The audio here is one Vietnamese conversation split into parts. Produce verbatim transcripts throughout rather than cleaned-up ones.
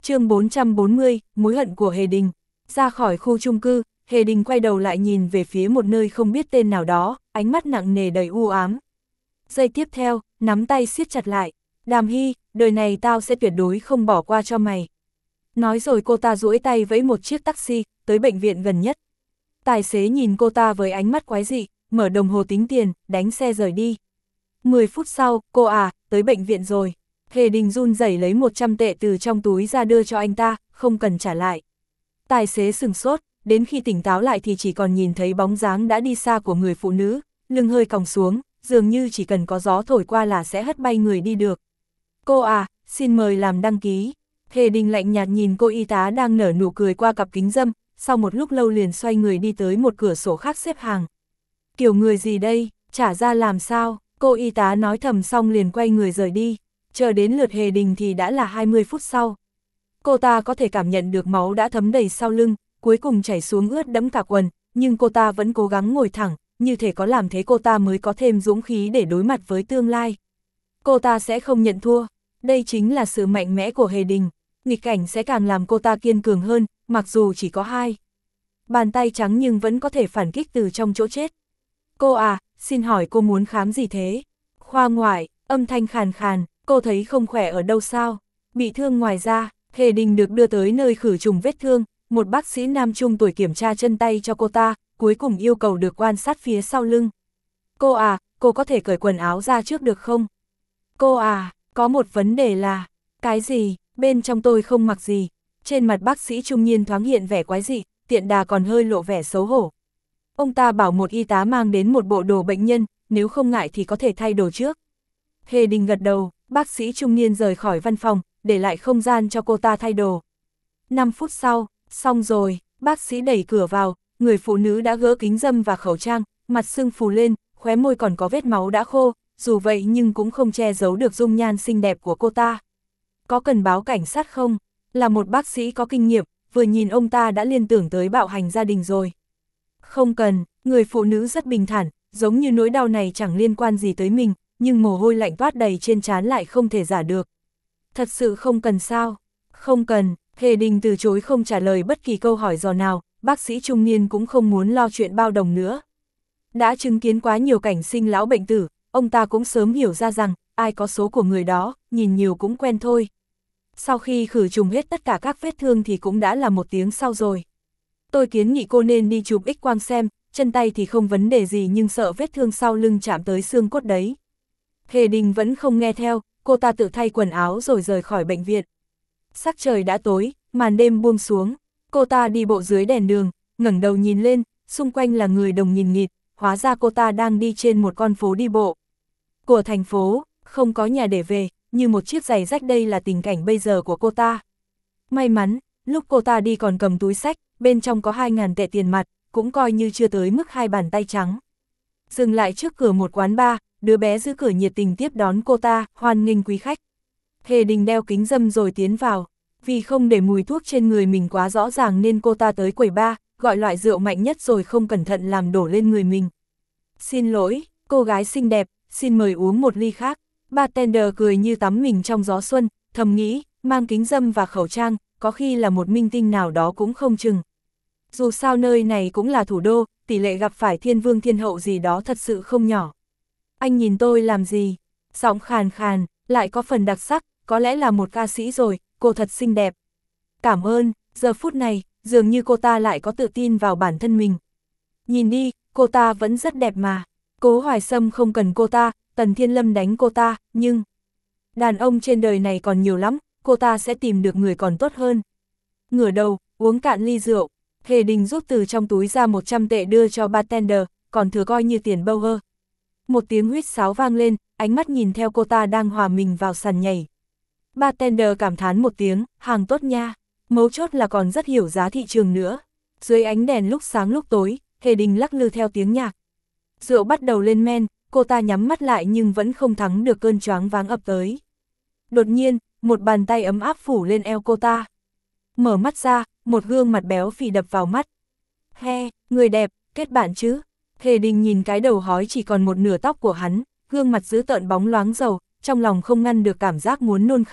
chương bốn trăm bốn mươi, mối hận của Hề Đình. Ra khỏi khu chung cư, Hề Đình quay đầu lại nhìn về phía một nơi không biết tên nào đó, ánh mắt nặng nề đầy u ám. Giây tiếp theo, nắm tay siết chặt lại. Đàm Hy, đời này tao sẽ tuyệt đối không bỏ qua cho mày. Nói rồi cô ta duỗi tay vẫy một chiếc taxi, tới bệnh viện gần nhất. Tài xế nhìn cô ta với ánh mắt quái dị, mở đồng hồ tính tiền, đánh xe rời đi. mười phút sau, cô à, tới bệnh viện rồi. Hề Đình run rẩy lấy một trăm tệ từ trong túi ra đưa cho anh ta, không cần trả lại. Tài xế sừng sốt, đến khi tỉnh táo lại thì chỉ còn nhìn thấy bóng dáng đã đi xa của người phụ nữ, lưng hơi còng xuống, dường như chỉ cần có gió thổi qua là sẽ hất bay người đi được. Cô à, xin mời làm đăng ký. Hề Đình lạnh nhạt nhìn cô y tá đang nở nụ cười qua cặp kính râm, sau một lúc lâu liền xoay người đi tới một cửa sổ khác xếp hàng. Kiểu người gì đây, trả ra làm sao, cô y tá nói thầm xong liền quay người rời đi, chờ đến lượt Hề Đình thì đã là hai mươi phút sau. Cô ta có thể cảm nhận được máu đã thấm đầy sau lưng, cuối cùng chảy xuống ướt đẫm cả quần, nhưng cô ta vẫn cố gắng ngồi thẳng, như thể có làm thế cô ta mới có thêm dũng khí để đối mặt với tương lai. Cô ta sẽ không nhận thua, đây chính là sự mạnh mẽ của Hề Đình, nghịch cảnh sẽ càng làm cô ta kiên cường hơn, mặc dù chỉ có hai bàn tay trắng nhưng vẫn có thể phản kích từ trong chỗ chết. Cô à, xin hỏi cô muốn khám gì thế? Khoa ngoại, âm thanh khàn khàn, cô thấy không khỏe ở đâu sao? Bị thương ngoài da. Hề Đình được đưa tới nơi khử trùng vết thương, một bác sĩ nam trung tuổi kiểm tra chân tay cho cô ta, cuối cùng yêu cầu được quan sát phía sau lưng. Cô à, cô có thể cởi quần áo ra trước được không? Cô à, có một vấn đề là, cái gì, bên trong tôi không mặc gì. Trên mặt bác sĩ trung niên thoáng hiện vẻ quái dị, tiện đà còn hơi lộ vẻ xấu hổ. Ông ta bảo một y tá mang đến một bộ đồ bệnh nhân, nếu không ngại thì có thể thay đồ trước. Hề Đình gật đầu, bác sĩ trung niên rời khỏi văn phòng, để lại không gian cho cô ta thay đồ. năm phút sau, xong rồi, bác sĩ đẩy cửa vào, người phụ nữ đã gỡ kính râm và khẩu trang, mặt sưng phù lên, khóe môi còn có vết máu đã khô, dù vậy nhưng cũng không che giấu được dung nhan xinh đẹp của cô ta. Có cần báo cảnh sát không? Là một bác sĩ có kinh nghiệm, vừa nhìn ông ta đã liên tưởng tới bạo hành gia đình rồi. Không cần, người phụ nữ rất bình thản, giống như nỗi đau này chẳng liên quan gì tới mình, nhưng mồ hôi lạnh toát đầy trên trán lại không thể giả được. Thật sự không cần sao? Không cần, Hề Đình từ chối không trả lời bất kỳ câu hỏi dò nào, bác sĩ trung niên cũng không muốn lo chuyện bao đồng nữa. Đã chứng kiến quá nhiều cảnh sinh lão bệnh tử, ông ta cũng sớm hiểu ra rằng, ai có số của người đó, nhìn nhiều cũng quen thôi. Sau khi khử trùng hết tất cả các vết thương thì cũng đã là một tiếng sau rồi. Tôi kiến nghị cô nên đi chụp X quang xem, chân tay thì không vấn đề gì nhưng sợ vết thương sau lưng chạm tới xương cốt đấy. Hề Đình vẫn không nghe theo, cô ta tự thay quần áo rồi rời khỏi bệnh viện. Sắc trời đã tối, màn đêm buông xuống, cô ta đi bộ dưới đèn đường, ngẩng đầu nhìn lên, xung quanh là người đông nghìn nghịt, hóa ra cô ta đang đi trên một con phố đi bộ. Của thành phố, không có nhà để về, như một chiếc giày rách đây là tình cảnh bây giờ của cô ta. May mắn, lúc cô ta đi còn cầm túi xách, bên trong có hai ngàn tệ tiền mặt, cũng coi như chưa tới mức hai bàn tay trắng. Dừng lại trước cửa một quán bar, đứa bé giữ cửa nhiệt tình tiếp đón cô ta, hoan nghênh quý khách. Hề Đình đeo kính râm rồi tiến vào, vì không để mùi thuốc trên người mình quá rõ ràng nên cô ta tới quầy bar, gọi loại rượu mạnh nhất rồi không cẩn thận làm đổ lên người mình. Xin lỗi, cô gái xinh đẹp, xin mời uống một ly khác. Bartender cười như tắm mình trong gió xuân, thầm nghĩ, mang kính râm và khẩu trang, có khi là một minh tinh nào đó cũng không chừng. Dù sao nơi này cũng là thủ đô, tỷ lệ gặp phải thiên vương thiên hậu gì đó thật sự không nhỏ. Anh nhìn tôi làm gì? Giọng khàn khàn, lại có phần đặc sắc, có lẽ là một ca sĩ rồi, cô thật xinh đẹp. Cảm ơn, giờ phút này, dường như cô ta lại có tự tin vào bản thân mình. Nhìn đi, cô ta vẫn rất đẹp mà. Cố Hoài Sâm không cần cô ta, Tần Thiên Lâm đánh cô ta, nhưng đàn ông trên đời này còn nhiều lắm, cô ta sẽ tìm được người còn tốt hơn. Ngửa đầu, uống cạn ly rượu, Hề Đình rút từ trong túi ra một trăm tệ đưa cho bartender, còn thừa coi như tiền bâu hơ. Một tiếng huýt sáo vang lên, ánh mắt nhìn theo cô ta đang hòa mình vào sàn nhảy. Bartender cảm thán một tiếng, hàng tốt nha, mấu chốt là còn rất hiểu giá thị trường nữa. Dưới ánh đèn lúc sáng lúc tối, Hề Đình lắc lư theo tiếng nhạc. Rượu bắt đầu lên men, cô ta nhắm mắt lại nhưng vẫn không thắng được cơn choáng váng ập tới. Đột nhiên, một bàn tay ấm áp phủ lên eo cô ta. Mở mắt ra, một gương mặt béo phì đập vào mắt. He, người đẹp, kết bạn chứ? Hề Đình nhìn cái đầu hói chỉ còn một nửa tóc của hắn, gương mặt dữ tợn bóng loáng dầu, trong lòng không ngăn được cảm giác muốn nôn khan,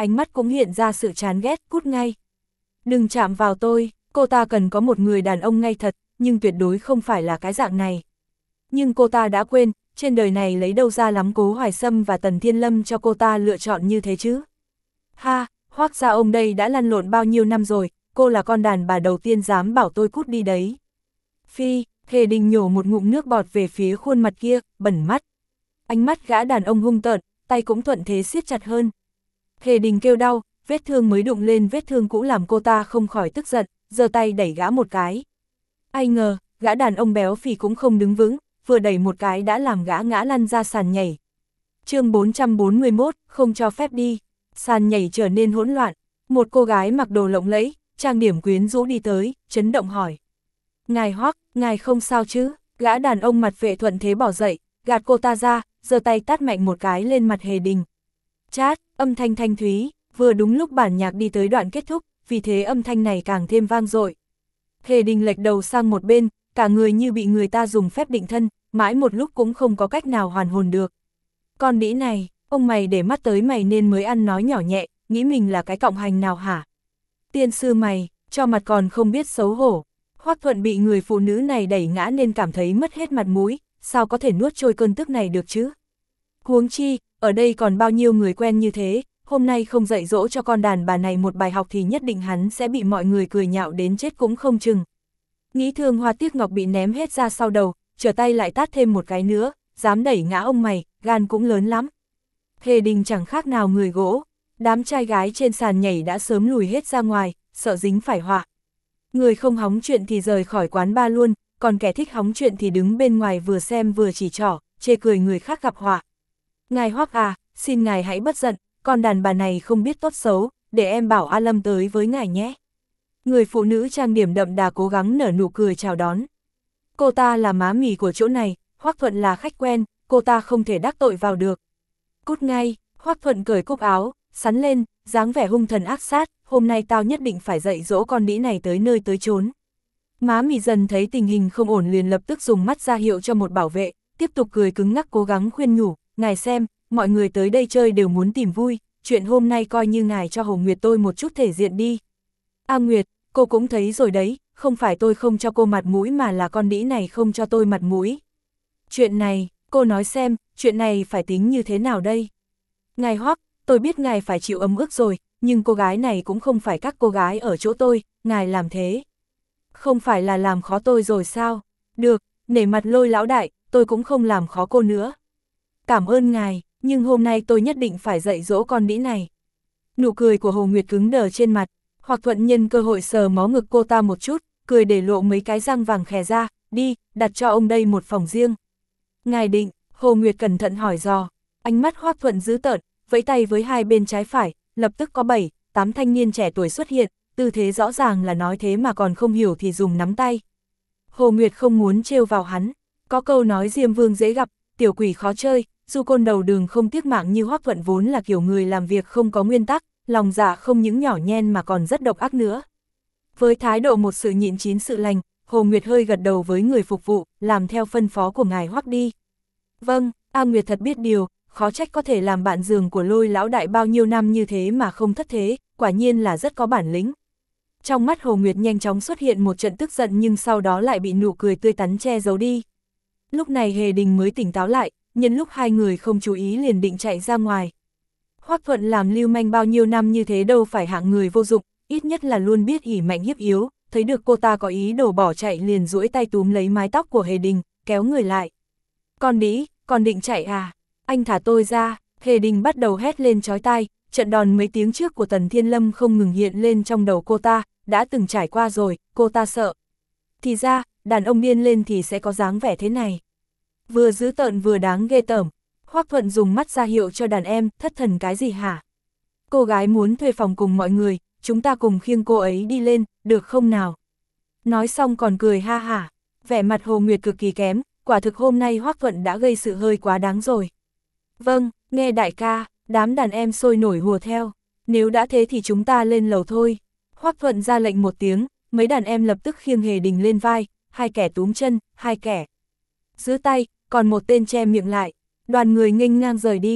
ánh mắt cũng hiện ra sự chán ghét, cút ngay. Đừng chạm vào tôi, cô ta cần có một người đàn ông ngay thật, nhưng tuyệt đối không phải là cái dạng này. Nhưng cô ta đã quên, trên đời này lấy đâu ra lắm Cố Hoài Sâm và Tần Thiên Lâm cho cô ta lựa chọn như thế chứ. Ha, Hoác gia ông đây đã lăn lộn bao nhiêu năm rồi, cô là con đàn bà đầu tiên dám bảo tôi cút đi đấy. Phi, Hề Đình nhổ một ngụm nước bọt về phía khuôn mặt kia, bẩn mắt. Ánh mắt gã đàn ông hung tợn, tay cũng thuận thế siết chặt hơn. Hề Đình kêu đau, vết thương mới đụng lên vết thương cũ làm cô ta không khỏi tức giận, giơ tay đẩy gã một cái. Ai ngờ, gã đàn ông béo phì cũng không đứng vững, vừa đẩy một cái đã làm gã ngã lăn ra sàn nhảy. chương bốn trăm bốn mươi mốt, không cho phép đi. Sàn nhảy trở nên hỗn loạn, một cô gái mặc đồ lộng lẫy, trang điểm quyến rũ đi tới, chấn động hỏi. Ngài Hoắc, ngài không sao chứ? Gã đàn ông mặt vệ thuận thế bỏ dậy, gạt cô ta ra, giơ tay tát mạnh một cái lên mặt Hề Đình. Chát, âm thanh thanh thúy, vừa đúng lúc bản nhạc đi tới đoạn kết thúc, vì thế âm thanh này càng thêm vang dội. Hề Đình lệch đầu sang một bên, cả người như bị người ta dùng phép định thân, mãi một lúc cũng không có cách nào hoàn hồn được. Con đĩ này, ông mày để mắt tới mày nên mới ăn nói nhỏ nhẹ, nghĩ mình là cái cọng hành nào hả? Tiên sư mày, cho mặt còn không biết xấu hổ. Hoắc Thuận bị người phụ nữ này đẩy ngã nên cảm thấy mất hết mặt mũi, sao có thể nuốt trôi cơn tức này được chứ? Huống chi, ở đây còn bao nhiêu người quen như thế, hôm nay không dạy dỗ cho con đàn bà này một bài học thì nhất định hắn sẽ bị mọi người cười nhạo đến chết cũng không chừng. Nghĩ thương Hoa Tiếc Ngọc bị ném hết ra sau đầu, trở tay lại tát thêm một cái nữa, dám đẩy ngã ông mày, gan cũng lớn lắm. Hề Đình chẳng khác nào người gỗ, đám trai gái trên sàn nhảy đã sớm lùi hết ra ngoài, sợ dính phải họa. Người không hóng chuyện thì rời khỏi quán bar luôn, còn kẻ thích hóng chuyện thì đứng bên ngoài vừa xem vừa chỉ trỏ, chê cười người khác gặp họa. Ngài Hoắc à, xin ngài hãy bất giận, con đàn bà này không biết tốt xấu, để em bảo A Lâm tới với ngài nhé. Người phụ nữ trang điểm đậm đà cố gắng nở nụ cười chào đón. Cô ta là má mì của chỗ này, Hoắc Thuận là khách quen, cô ta không thể đắc tội vào được. Cút ngay, Hoắc Thuận cởi cúc áo, sắn lên, dáng vẻ hung thần ác sát, hôm nay tao nhất định phải dạy dỗ con đĩ này tới nơi tới chốn. Má mì dần thấy tình hình không ổn liền lập tức dùng mắt ra hiệu cho một bảo vệ, tiếp tục cười cứng ngắc cố gắng khuyên nhủ, ngài xem, mọi người tới đây chơi đều muốn tìm vui, chuyện hôm nay coi như ngài cho Hồ Nguyệt tôi một chút thể diện đi. A Nguyệt, cô cũng thấy rồi đấy, không phải tôi không cho cô mặt mũi mà là con đĩ này không cho tôi mặt mũi. Chuyện này, cô nói xem, chuyện này phải tính như thế nào đây? Ngài Hoắc, tôi biết ngài phải chịu ấm ức rồi, nhưng cô gái này cũng không phải các cô gái ở chỗ tôi, ngài làm thế. Không phải là làm khó tôi rồi sao? Được, nể mặt Lôi lão đại, tôi cũng không làm khó cô nữa. Cảm ơn ngài, nhưng hôm nay tôi nhất định phải dạy dỗ con đĩ này. Nụ cười của Hồ Nguyệt cứng đờ trên mặt, Hoặc Thuận nhân cơ hội sờ mó ngực cô ta một chút, cười để lộ mấy cái răng vàng khè ra, đi, đặt cho ông đây một phòng riêng. Ngài định, Hồ Nguyệt cẩn thận hỏi dò, ánh mắt Hoắc Thuận dữ tợn, vẫy tay với hai bên trái phải, lập tức có bảy, tám thanh niên trẻ tuổi xuất hiện, tư thế rõ ràng là nói thế mà còn không hiểu thì dùng nắm tay. Hồ Nguyệt không muốn trêu vào hắn, có câu nói Diêm Vương dễ gặp, tiểu quỷ khó chơi, Du Côn đầu đường không tiếc mạng như Hoắc Thuận vốn là kiểu người làm việc không có nguyên tắc, lòng dạ không những nhỏ nhen mà còn rất độc ác nữa. Với thái độ một sự nhịn chín sự lành, Hồ Nguyệt hơi gật đầu với người phục vụ, làm theo phân phó của ngài Hoắc đi. Vâng, A Nguyệt thật biết điều, khó trách có thể làm bạn giường của Lôi lão đại bao nhiêu năm như thế mà không thất thế, quả nhiên là rất có bản lĩnh. Trong mắt Hồ Nguyệt nhanh chóng xuất hiện một trận tức giận nhưng sau đó lại bị nụ cười tươi tắn che giấu đi. Lúc này Hề Đình mới tỉnh táo lại, nhân lúc hai người không chú ý liền định chạy ra ngoài. Hoắc Thuận làm lưu manh bao nhiêu năm như thế đâu phải hạng người vô dụng, ít nhất là luôn biết ỷ mạnh hiếp yếu, thấy được cô ta có ý đồ bỏ chạy liền duỗi tay túm lấy mái tóc của Hề Đình, kéo người lại. Con đĩ, con định chạy à? Anh thả tôi ra, Hề Đình bắt đầu hét lên chói tai, trận đòn mấy tiếng trước của Tần Thiên Lâm không ngừng hiện lên trong đầu cô ta, đã từng trải qua rồi, cô ta sợ. Thì ra, đàn ông điên lên thì sẽ có dáng vẻ thế này. Vừa dữ tợn vừa đáng ghê tởm. Hoắc Thuận dùng mắt ra hiệu cho đàn em, thất thần cái gì hả? Cô gái muốn thuê phòng cùng mọi người, chúng ta cùng khiêng cô ấy đi lên, được không nào? Nói xong còn cười ha hả, vẻ mặt Hồ Nguyệt cực kỳ kém, quả thực hôm nay Hoắc Thuận đã gây sự hơi quá đáng rồi. Vâng, nghe đại ca, đám đàn em sôi nổi hùa theo, nếu đã thế thì chúng ta lên lầu thôi. Hoắc Thuận ra lệnh một tiếng, mấy đàn em lập tức khiêng Hề Đình lên vai, hai kẻ túm chân, hai kẻ giữ tay, còn một tên che miệng lại. Đoàn người nghênh ngang rời đi,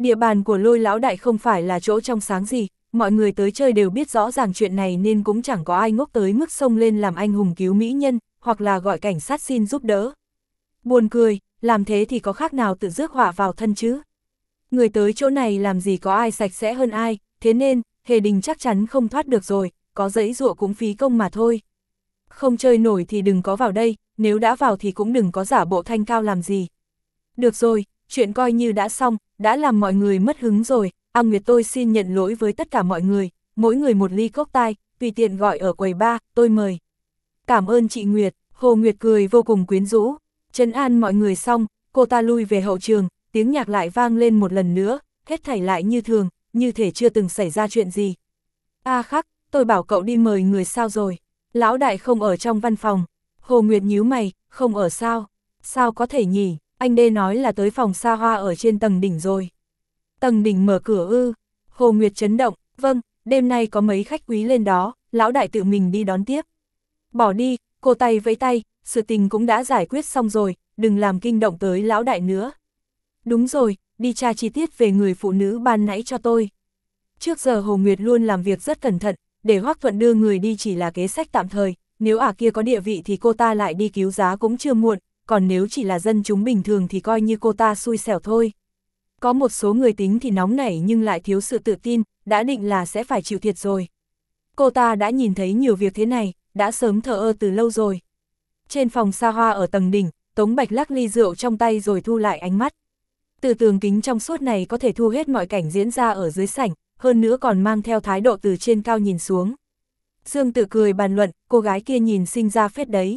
Địa bàn của Lôi lão đại không phải là chỗ trong sáng gì, mọi người tới chơi đều biết rõ ràng chuyện này nên cũng chẳng có ai ngốc tới mức xông lên làm anh hùng cứu mỹ nhân, hoặc là gọi cảnh sát xin giúp đỡ. Buồn cười, làm thế thì có khác nào tự rước họa vào thân chứ. Người tới chỗ này làm gì có ai sạch sẽ hơn ai, thế nên, Hề Đình chắc chắn không thoát được rồi, có giấy giụa cũng phí công mà thôi. Không chơi nổi thì đừng có vào đây, nếu đã vào thì cũng đừng có giả bộ thanh cao làm gì. Được rồi, chuyện coi như đã xong, đã làm mọi người mất hứng rồi, A Nguyệt tôi xin nhận lỗi với tất cả mọi người, mỗi người một ly cốc tai, tùy tiện gọi ở quầy bar, tôi mời. Cảm ơn chị Nguyệt, Hồ Nguyệt cười vô cùng quyến rũ, trấn an mọi người xong, cô ta lui về hậu trường, tiếng nhạc lại vang lên một lần nữa, hết thảy lại như thường, như thể chưa từng xảy ra chuyện gì. A à khắc, tôi bảo cậu đi mời người sao rồi, lão đại không ở trong văn phòng. Hồ Nguyệt nhíu mày, không ở sao, sao có thể nhỉ, anh đê nói là tới phòng xa hoa ở trên tầng đỉnh rồi. Tầng đỉnh mở cửa ư? Hồ Nguyệt chấn động, vâng, đêm nay có mấy khách quý lên đó, lão đại tự mình đi đón tiếp. Bỏ đi, cô tay vẫy tay, sự tình cũng đã giải quyết xong rồi, đừng làm kinh động tới lão đại nữa. Đúng rồi, đi tra chi tiết về người phụ nữ ban nãy cho tôi. Trước giờ Hồ Nguyệt luôn làm việc rất cẩn thận, để Hoắc Thuận đưa người đi chỉ là kế sách tạm thời, nếu ả kia có địa vị thì cô ta lại đi cứu giá cũng chưa muộn, còn nếu chỉ là dân chúng bình thường thì coi như cô ta xui xẻo thôi. Có một số người tính thì nóng nảy nhưng lại thiếu sự tự tin, đã định là sẽ phải chịu thiệt rồi. Cô ta đã nhìn thấy nhiều việc thế này, đã sớm thờ ơ từ lâu rồi. Trên phòng xa hoa ở tầng đỉnh, Tống Bạch lắc ly rượu trong tay rồi thu lại ánh mắt. Từ tường kính trong suốt này có thể thu hết mọi cảnh diễn ra ở dưới sảnh, hơn nữa còn mang theo thái độ từ trên cao nhìn xuống. Dương Tự cười bàn luận, cô gái kia nhìn xinh ra phết đấy.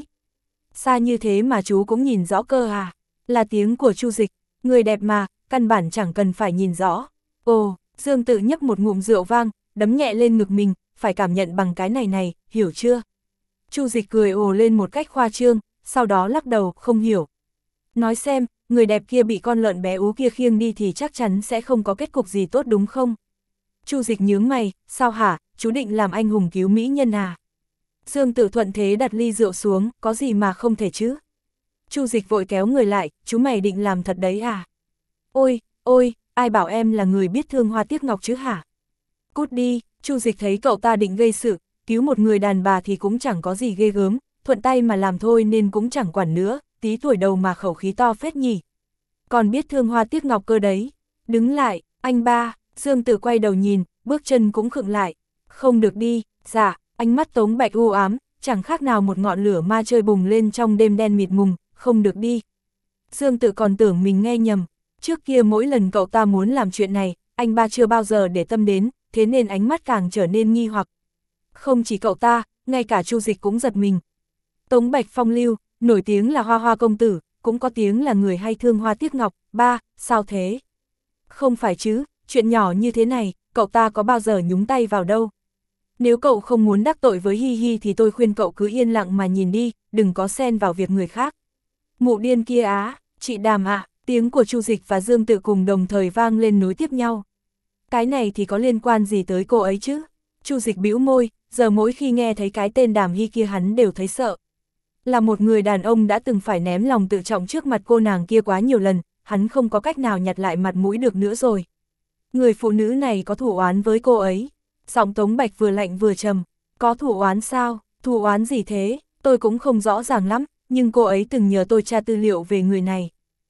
Xa như thế mà chú cũng nhìn rõ cơ à, là tiếng của Chu Dịch, người đẹp mà, căn bản chẳng cần phải nhìn rõ. Ồ, Dương Tự nhấp một ngụm rượu vang, đấm nhẹ lên ngực mình, phải cảm nhận bằng cái này này, hiểu chưa? Chu Dịch cười ồ lên một cách khoa trương, sau đó lắc đầu, không hiểu. Nói xem, người đẹp kia bị con lợn bé ú kia khiêng đi thì chắc chắn sẽ không có kết cục gì tốt đúng không? Chu Dịch nhướng mày, sao hả, chú định làm anh hùng cứu mỹ nhân à? Dương Tự thuận thế đặt ly rượu xuống, có gì mà không thể chứ? Chu Dịch vội kéo người lại, chú mày định làm thật đấy à? Ôi, ôi, ai bảo em là người biết thương hoa tiếc ngọc chứ hả? Cút đi, Chu Dịch thấy cậu ta định gây sự, cứu một người đàn bà thì cũng chẳng có gì ghê gớm, thuận tay mà làm thôi nên cũng chẳng quản nữa, tí tuổi đầu mà khẩu khí to phết nhỉ. Còn biết thương hoa tiếc ngọc cơ đấy. Đứng lại, anh ba, Dương Tự quay đầu nhìn, bước chân cũng khựng lại. Không được đi, dạ, ánh mắt Tống Bạch u ám, chẳng khác nào một ngọn lửa ma chơi bùng lên trong đêm đen mịt mùng, không được đi. Dương Tự còn tưởng mình nghe nhầm, trước kia mỗi lần cậu ta muốn làm chuyện này, anh ba chưa bao giờ để tâm đến, thế nên ánh mắt càng trở nên nghi hoặc. Không chỉ cậu ta, ngay cả Chu Dịch cũng giật mình. Tống Bạch phong lưu, nổi tiếng là hoa hoa công tử, cũng có tiếng là người hay thương hoa tiếc ngọc, ba, sao thế? Không phải chứ, chuyện nhỏ như thế này, cậu ta có bao giờ nhúng tay vào đâu. Nếu cậu không muốn đắc tội với Hi Hi thì tôi khuyên cậu cứ yên lặng mà nhìn đi, đừng có xen vào việc người khác. Mụ điên kia á, chị Đàm ạ, à, tiếng của Chu Dịch và Dương Tự cùng đồng thời vang lên nối tiếp nhau. Cái này thì có liên quan gì tới cô ấy chứ? Chu Dịch bĩu môi, giờ mỗi khi nghe thấy cái tên Đàm Hi kia hắn đều thấy sợ. Là một người đàn ông đã từng phải ném lòng tự trọng trước mặt cô nàng kia quá nhiều lần, hắn không có cách nào nhặt lại mặt mũi được nữa rồi. Người phụ nữ này có thù oán với cô ấy. Giọng Tống Bạch vừa lạnh vừa trầm. Có thù oán sao? Thù oán gì thế? Tôi cũng không rõ ràng lắm, nhưng cô ấy từng nhờ tôi tra tư liệu về người này.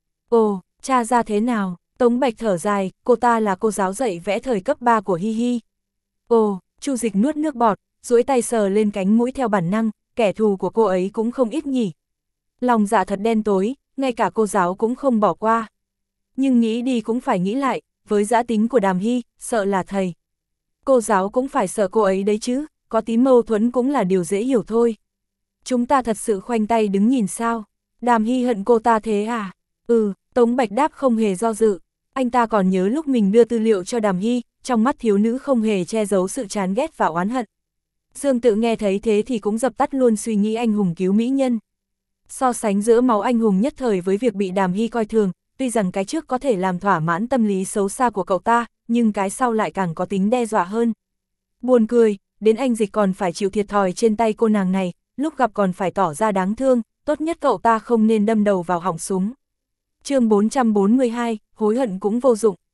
Ồ, tra ra thế nào? Tống Bạch thở dài, cô ta là cô giáo dạy vẽ thời cấp ba của Hi Hi. Ồ, Chu Dịch nuốt nước bọt, duỗi tay sờ lên cánh mũi theo bản năng, kẻ thù của cô ấy cũng không ít nhỉ. Lòng dạ thật đen tối, ngay cả cô giáo cũng không bỏ qua. Nhưng nghĩ đi cũng phải nghĩ lại, với dã tính của Đàm Hi, sợ là thầy. Cô giáo cũng phải sợ cô ấy đấy chứ, có tí mâu thuẫn cũng là điều dễ hiểu thôi. Chúng ta thật sự khoanh tay đứng nhìn sao? Đàm Hi hận cô ta thế à? Ừ, Tống Bạch đáp không hề do dự. Anh ta còn nhớ lúc mình đưa tư liệu cho Đàm Hi, trong mắt thiếu nữ không hề che giấu sự chán ghét và oán hận. Dương Tự nghe thấy thế thì cũng dập tắt luôn suy nghĩ anh hùng cứu mỹ nhân. So sánh giữa máu anh hùng nhất thời với việc bị Đàm Hi coi thường, tuy rằng cái trước có thể làm thỏa mãn tâm lý xấu xa của cậu ta, nhưng cái sau lại càng có tính đe dọa hơn. Buồn cười, đến anh Dịch còn phải chịu thiệt thòi trên tay cô nàng này, lúc gặp còn phải tỏ ra đáng thương, tốt nhất cậu ta không nên đâm đầu vào họng súng. Chương bốn trăm bốn mươi hai, hối hận cũng vô dụng.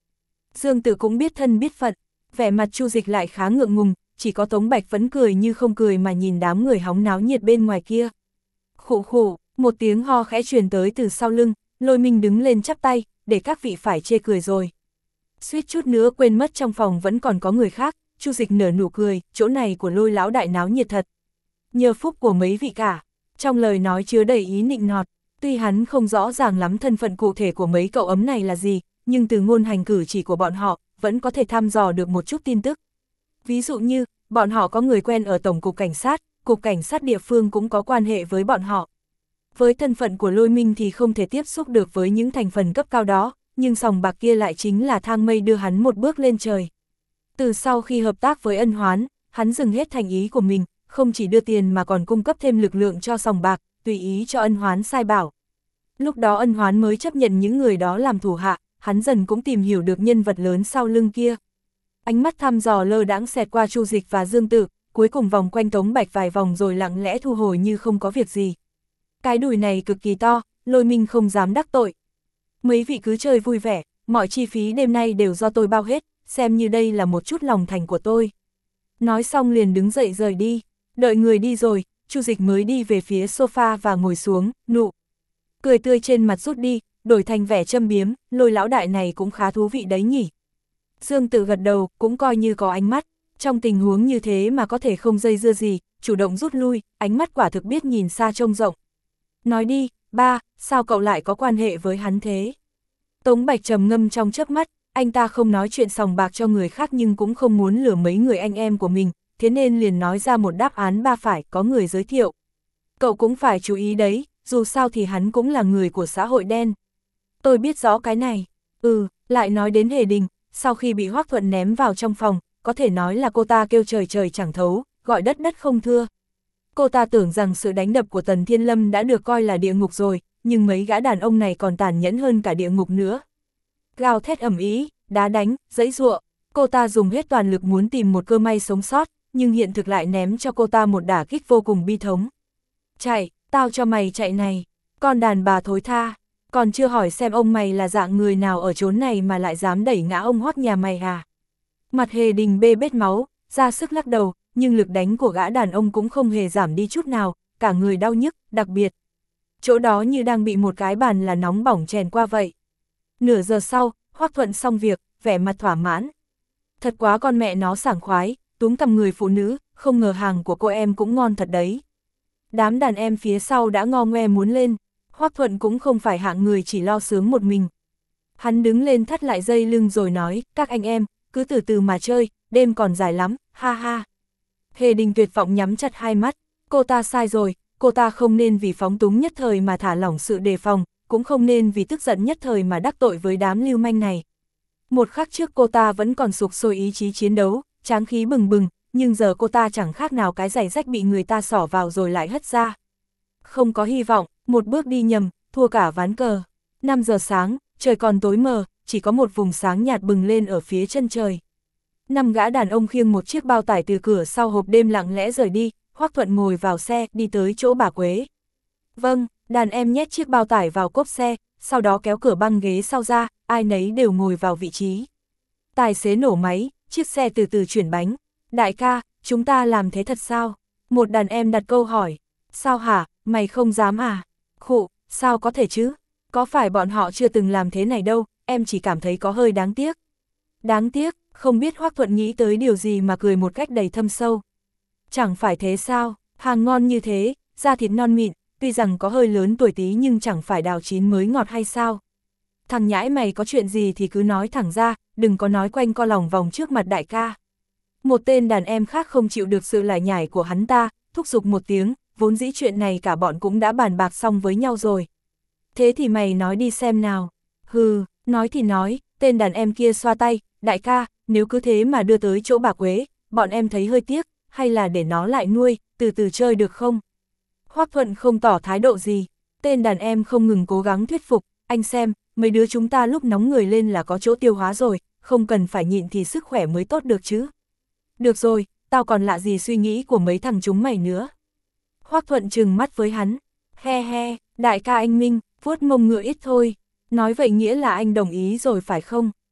Dương Tử cũng biết thân biết phận, vẻ mặt Chu Dịch lại khá ngượng ngùng, chỉ có Tống Bạch vẫn cười như không cười mà nhìn đám người hóng náo nhiệt bên ngoài kia. Khụ khụ, một tiếng ho khẽ truyền tới từ sau lưng, Lôi Minh đứng lên chắp tay, để các vị phải chê cười rồi. Suýt chút nữa quên mất trong phòng vẫn còn có người khác, Chu Dịch nở nụ cười, chỗ này của Lôi lão đại náo nhiệt thật. Nhờ phúc của mấy vị cả, trong lời nói chứa đầy ý nịnh nọt, tuy hắn không rõ ràng lắm thân phận cụ thể của mấy cậu ấm này là gì, nhưng từ ngôn hành cử chỉ của bọn họ, vẫn có thể thăm dò được một chút tin tức. Ví dụ như, bọn họ có người quen ở Tổng cục Cảnh sát, cục Cảnh sát địa phương cũng có quan hệ với bọn họ. Với thân phận của Lôi Minh thì không thể tiếp xúc được với những thành phần cấp cao đó, nhưng sòng bạc kia lại chính là thang mây đưa hắn một bước lên trời. Từ sau khi hợp tác với Ân Hoán, hắn dừng hết thành ý của mình, không chỉ đưa tiền mà còn cung cấp thêm lực lượng cho sòng bạc, tùy ý cho Ân Hoán sai bảo. Lúc đó Ân Hoán mới chấp nhận những người đó làm thủ hạ, hắn dần cũng tìm hiểu được nhân vật lớn sau lưng kia. Ánh mắt thăm dò lơ đãng xẹt qua Chu Dịch và Dương Tử, cuối cùng vòng quanh Tống Bạch vài vòng rồi lặng lẽ thu hồi như không có việc gì. Cái đùi này cực kỳ to, Lôi Minh không dám đắc tội. Mấy vị cứ chơi vui vẻ, mọi chi phí đêm nay đều do tôi bao hết, xem như đây là một chút lòng thành của tôi. Nói xong liền đứng dậy rời đi, đợi người đi rồi, Chu Dịch mới đi về phía sofa và ngồi xuống, nụ cười tươi trên mặt rút đi, đổi thành vẻ châm biếm, Lôi lão đại này cũng khá thú vị đấy nhỉ. Dương Tử gật đầu, cũng coi như có ánh mắt, trong tình huống như thế mà có thể không dây dưa gì, chủ động rút lui, ánh mắt quả thực biết nhìn xa trông rộng. Nói đi, ba, sao cậu lại có quan hệ với hắn thế? Tống Bạch trầm ngâm trong chớp mắt, anh ta không nói chuyện sòng bạc cho người khác nhưng cũng không muốn lừa mấy người anh em của mình, thế nên liền nói ra một đáp án ba phải, có người giới thiệu. Cậu cũng phải chú ý đấy, dù sao thì hắn cũng là người của xã hội đen. Tôi biết rõ cái này. Ừ, lại nói đến Hề Đình, sau khi bị Hoắc Thuận ném vào trong phòng, có thể nói là cô ta kêu trời trời chẳng thấu, gọi đất đất không thưa. Cô ta tưởng rằng sự đánh đập của Tần Thiên Lâm đã được coi là địa ngục rồi, nhưng mấy gã đàn ông này còn tàn nhẫn hơn cả địa ngục nữa. Gào thét ầm ĩ, đá đánh, giãy giụa, cô ta dùng hết toàn lực muốn tìm một cơ may sống sót, nhưng hiện thực lại ném cho cô ta một đả kích vô cùng bi thống. Chạy, tao cho mày chạy này, con đàn bà thối tha, còn chưa hỏi xem ông mày là dạng người nào ở chốn này mà lại dám đẩy ngã ông Hoắc nhà mày à. Mặt Hề Đình bê bết máu, ra sức lắc đầu, nhưng lực đánh của gã đàn ông cũng không hề giảm đi chút nào, cả người đau nhức, đặc biệt. Chỗ đó như đang bị một cái bàn là nóng bỏng chèn qua vậy. Nửa giờ sau, Hoắc Thuận xong việc, vẻ mặt thỏa mãn. Thật quá con mẹ nó sảng khoái, túm cầm người phụ nữ, không ngờ hàng của cô em cũng ngon thật đấy. Đám đàn em phía sau đã ngo ngoe muốn lên, Hoắc Thuận cũng không phải hạng người chỉ lo sướng một mình. Hắn đứng lên thắt lại dây lưng rồi nói, các anh em, cứ từ từ mà chơi, đêm còn dài lắm, ha ha. Hề Đình tuyệt vọng nhắm chặt hai mắt, cô ta sai rồi, cô ta không nên vì phóng túng nhất thời mà thả lỏng sự đề phòng, cũng không nên vì tức giận nhất thời mà đắc tội với đám lưu manh này. Một khắc trước cô ta vẫn còn sục sôi ý chí chiến đấu, tráng khí bừng bừng, nhưng giờ cô ta chẳng khác nào cái giày rách bị người ta xỏ vào rồi lại hất ra. Không có hy vọng, một bước đi nhầm, thua cả ván cờ. năm giờ sáng, trời còn tối mờ, chỉ có một vùng sáng nhạt bừng lên ở phía chân trời. Năm gã đàn ông khiêng một chiếc bao tải từ cửa sau hộp đêm lặng lẽ rời đi, Hoắc Thuận ngồi vào xe, đi tới chỗ bà Quế. Vâng, đàn em nhét chiếc bao tải vào cốp xe, sau đó kéo cửa băng ghế sau ra, ai nấy đều ngồi vào vị trí. Tài xế nổ máy, chiếc xe từ từ chuyển bánh. Đại ca, chúng ta làm thế thật sao? Một đàn em đặt câu hỏi. Sao hả, mày không dám à? Khụ, sao có thể chứ? Có phải bọn họ chưa từng làm thế này đâu, em chỉ cảm thấy có hơi đáng tiếc. Đáng tiếc, không biết Hoắc Thuận nghĩ tới điều gì mà cười một cách đầy thâm sâu. Chẳng phải thế sao, hàng ngon như thế, da thịt non mịn, tuy rằng có hơi lớn tuổi tí nhưng chẳng phải đào chín mới ngọt hay sao? Thằng nhãi mày có chuyện gì thì cứ nói thẳng ra, đừng có nói quanh co lòng vòng trước mặt đại ca. Một tên đàn em khác không chịu được sự lải nhải của hắn ta, thúc giục một tiếng, vốn dĩ chuyện này cả bọn cũng đã bàn bạc xong với nhau rồi. Thế thì mày nói đi xem nào. Hừ, nói thì nói, tên đàn em kia xoa tay, đại ca, nếu cứ thế mà đưa tới chỗ bà Quế, bọn em thấy hơi tiếc, hay là để nó lại nuôi, từ từ chơi được không? Hoắc Thuận không tỏ thái độ gì, tên đàn em không ngừng cố gắng thuyết phục, anh xem, mấy đứa chúng ta lúc nóng người lên là có chỗ tiêu hóa rồi, không cần phải nhịn thì sức khỏe mới tốt được chứ. Được rồi, tao còn lạ gì suy nghĩ của mấy thằng chúng mày nữa. Hoắc Thuận trừng mắt với hắn, he he, đại ca anh Minh, vuốt mông ngựa ít thôi, nói vậy nghĩa là anh đồng ý rồi phải không?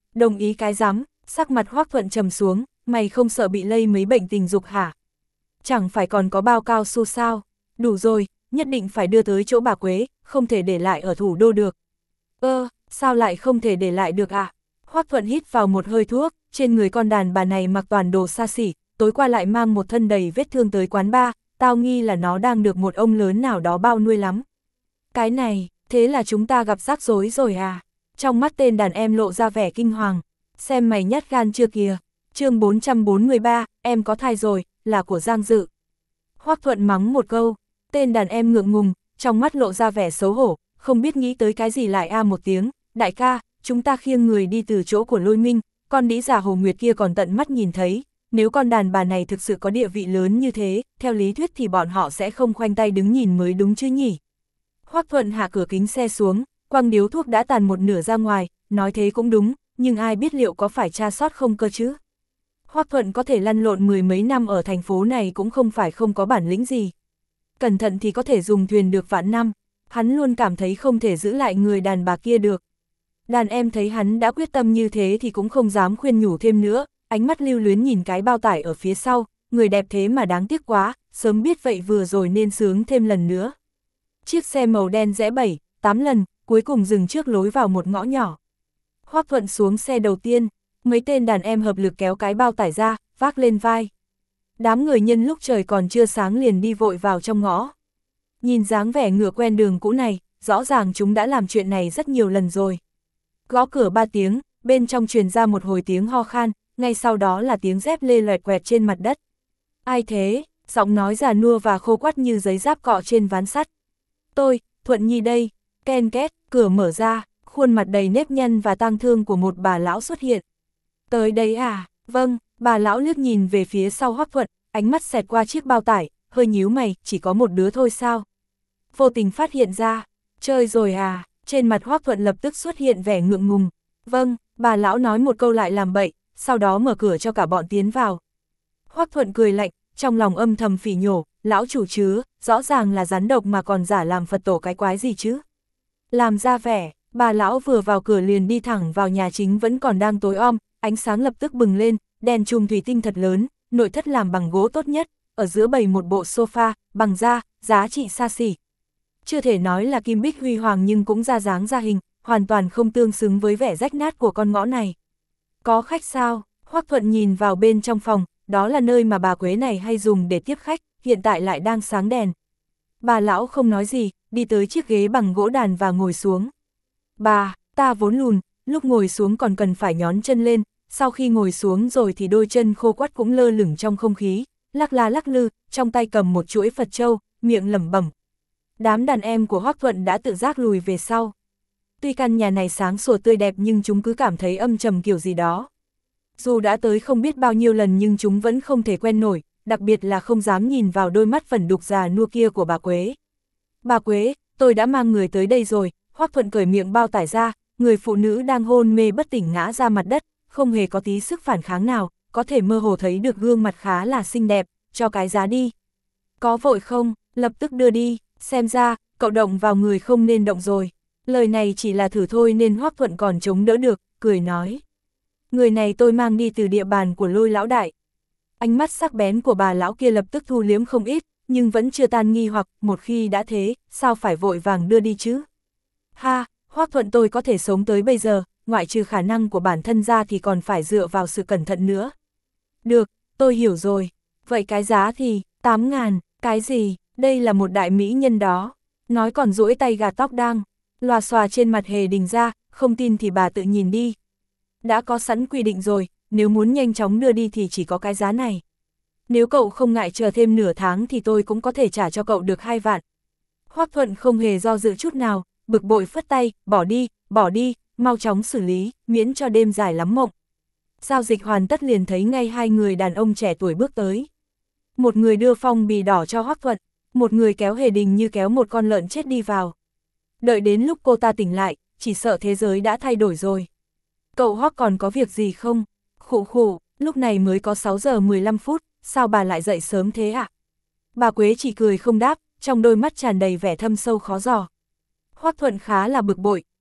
Đồng ý cái rắm, sắc mặt Hoắc Thuận trầm xuống, mày không sợ bị lây mấy bệnh tình dục hả? Chẳng phải còn có bao cao su sao? Đủ rồi, nhất định phải đưa tới chỗ bà Quế, không thể để lại ở thủ đô được. Ơ, sao lại không thể để lại được ạ? À? Hoắc Thuận hít vào một hơi thuốc, trên người con đàn bà này mặc toàn đồ xa xỉ, tối qua lại mang một thân đầy vết thương tới quán bar, tao nghi là nó đang được một ông lớn nào đó bao nuôi lắm. Cái này, thế là chúng ta gặp rắc rối rồi à? Trong mắt tên đàn em lộ ra vẻ kinh hoàng, xem mày nhát gan chưa kìa. Chương bốn trăm bốn mươi ba, em có thai rồi, là của Giang Dự. Hoắc Thuận mắng một câu, tên đàn em ngượng ngùng, trong mắt lộ ra vẻ xấu hổ, không biết nghĩ tới cái gì lại a một tiếng, đại ca, chúng ta khiêng người đi từ chỗ của Lôi Minh, con đĩ giả Hồ Nguyệt kia còn tận mắt nhìn thấy, nếu con đàn bà này thực sự có địa vị lớn như thế, theo lý thuyết thì bọn họ sẽ không khoanh tay đứng nhìn mới đúng chứ nhỉ. Hoắc Thuận hạ cửa kính xe xuống, quăng điếu thuốc đã tàn một nửa ra ngoài, nói thế cũng đúng, nhưng ai biết liệu có phải tra sót không cơ chứ. Hoắc Thuận có thể lăn lộn mười mấy năm ở thành phố này cũng không phải không có bản lĩnh gì. Cẩn thận thì có thể dùng thuyền được vạn năm, hắn luôn cảm thấy không thể giữ lại người đàn bà kia được. Đàn em thấy hắn đã quyết tâm như thế thì cũng không dám khuyên nhủ thêm nữa, ánh mắt lưu luyến nhìn cái bao tải ở phía sau, người đẹp thế mà đáng tiếc quá, sớm biết vậy vừa rồi nên sướng thêm lần nữa. Chiếc xe màu đen rẽ bảy, tám lần, cuối cùng dừng trước lối vào một ngõ nhỏ. Hoắc Thuận xuống xe đầu tiên, mấy tên đàn em hợp lực kéo cái bao tải ra, vác lên vai. Đám người nhân lúc trời còn chưa sáng liền đi vội vào trong ngõ. Nhìn dáng vẻ ngựa quen đường cũ này, rõ ràng chúng đã làm chuyện này rất nhiều lần rồi. Gõ cửa ba tiếng, bên trong truyền ra một hồi tiếng ho khan, ngay sau đó là tiếng dép lê loẹt quẹt trên mặt đất. Ai thế? Giọng nói già nua và khô quắt như giấy giáp cọ trên ván sắt. Tôi, Thuận Nhi đây. Ken két, cửa mở ra, khuôn mặt đầy nếp nhăn và tang thương của một bà lão xuất hiện. Tới đây à? Vâng, bà lão liếc nhìn về phía sau Hoắc Thuận, ánh mắt xẹt qua chiếc bao tải, hơi nhíu mày, chỉ có một đứa thôi sao? Vô tình phát hiện ra, chơi rồi à? Trên mặt Hoắc Thuận lập tức xuất hiện vẻ ngượng ngùng. Vâng, bà lão nói một câu lại làm bậy, sau đó mở cửa cho cả bọn tiến vào. Hoắc Thuận cười lạnh, trong lòng âm thầm phỉ nhổ, lão chủ chứ, rõ ràng là rắn độc mà còn giả làm Phật tổ cái quái gì chứ? Làm ra vẻ, bà lão vừa vào cửa liền đi thẳng vào nhà chính vẫn còn đang tối om, ánh sáng lập tức bừng lên, đèn chùm thủy tinh thật lớn, nội thất làm bằng gỗ tốt nhất, ở giữa bày một bộ sofa, bằng da, giá trị xa xỉ. Chưa thể nói là kim bích huy hoàng nhưng cũng ra dáng ra hình, hoàn toàn không tương xứng với vẻ rách nát của con ngõ này. Có khách sao? Hoắc Thuận nhìn vào bên trong phòng, đó là nơi mà bà Quế này hay dùng để tiếp khách, hiện tại lại đang sáng đèn. Bà lão không nói gì, đi tới chiếc ghế bằng gỗ đàn và ngồi xuống. Bà, ta vốn lùn, lúc ngồi xuống còn cần phải nhón chân lên, sau khi ngồi xuống rồi thì đôi chân khô quắt cũng lơ lửng trong không khí, lắc la lắc lư, trong tay cầm một chuỗi Phật châu, miệng lẩm bẩm. Đám đàn em của Hoắc Thuận đã tự giác lùi về sau. Tuy căn nhà này sáng sủa tươi đẹp nhưng chúng cứ cảm thấy âm trầm kiểu gì đó. Dù đã tới không biết bao nhiêu lần nhưng chúng vẫn không thể quen nổi, đặc biệt là không dám nhìn vào đôi mắt phẩn đục già nua kia của bà Quế. Bà Quế, tôi đã mang người tới đây rồi. Hoắc Thuận cởi miệng bao tải ra, người phụ nữ đang hôn mê bất tỉnh ngã ra mặt đất, không hề có tí sức phản kháng nào, có thể mơ hồ thấy được gương mặt khá là xinh đẹp, cho cái giá đi. Có vội không, lập tức đưa đi, xem ra, cậu động vào người không nên động rồi. Lời này chỉ là thử thôi nên Hoắc Thuận còn chống đỡ được, cười nói. Người này tôi mang đi từ địa bàn của Lôi lão đại. Ánh mắt sắc bén của bà lão kia lập tức thu liếm không ít, nhưng vẫn chưa tan nghi hoặc, một khi đã thế, sao phải vội vàng đưa đi chứ? Ha, Hoắc Thuận tôi có thể sống tới bây giờ, ngoại trừ khả năng của bản thân ra thì còn phải dựa vào sự cẩn thận nữa. Được, tôi hiểu rồi. Vậy cái giá thì, tám ngàn, cái gì, đây là một đại mỹ nhân đó. Nói còn duỗi tay gạt tóc đang, loà xòa trên mặt Hề Đình ra, không tin thì bà tự nhìn đi. Đã có sẵn quy định rồi, nếu muốn nhanh chóng đưa đi thì chỉ có cái giá này. Nếu cậu không ngại chờ thêm nửa tháng thì tôi cũng có thể trả cho cậu được hai vạn. Hoắc Thuận không hề do dự chút nào, bực bội phất tay, bỏ đi, bỏ đi, mau chóng xử lý, miễn cho đêm dài lắm mộng. Giao dịch hoàn tất liền thấy ngay hai người đàn ông trẻ tuổi bước tới. Một người đưa phong bì đỏ cho Hoắc Thuận, một người kéo Hề Đình như kéo một con lợn chết đi vào. Đợi đến lúc cô ta tỉnh lại, chỉ sợ thế giới đã thay đổi rồi. Cậu Hoắc còn có việc gì không? Khụ khụ, lúc này mới có sáu giờ mười lăm phút, sao bà lại dậy sớm thế ạ? À? Bà Quế chỉ cười không đáp, trong đôi mắt tràn đầy vẻ thâm sâu khó dò. Hoắc Thuận khá là bực bội,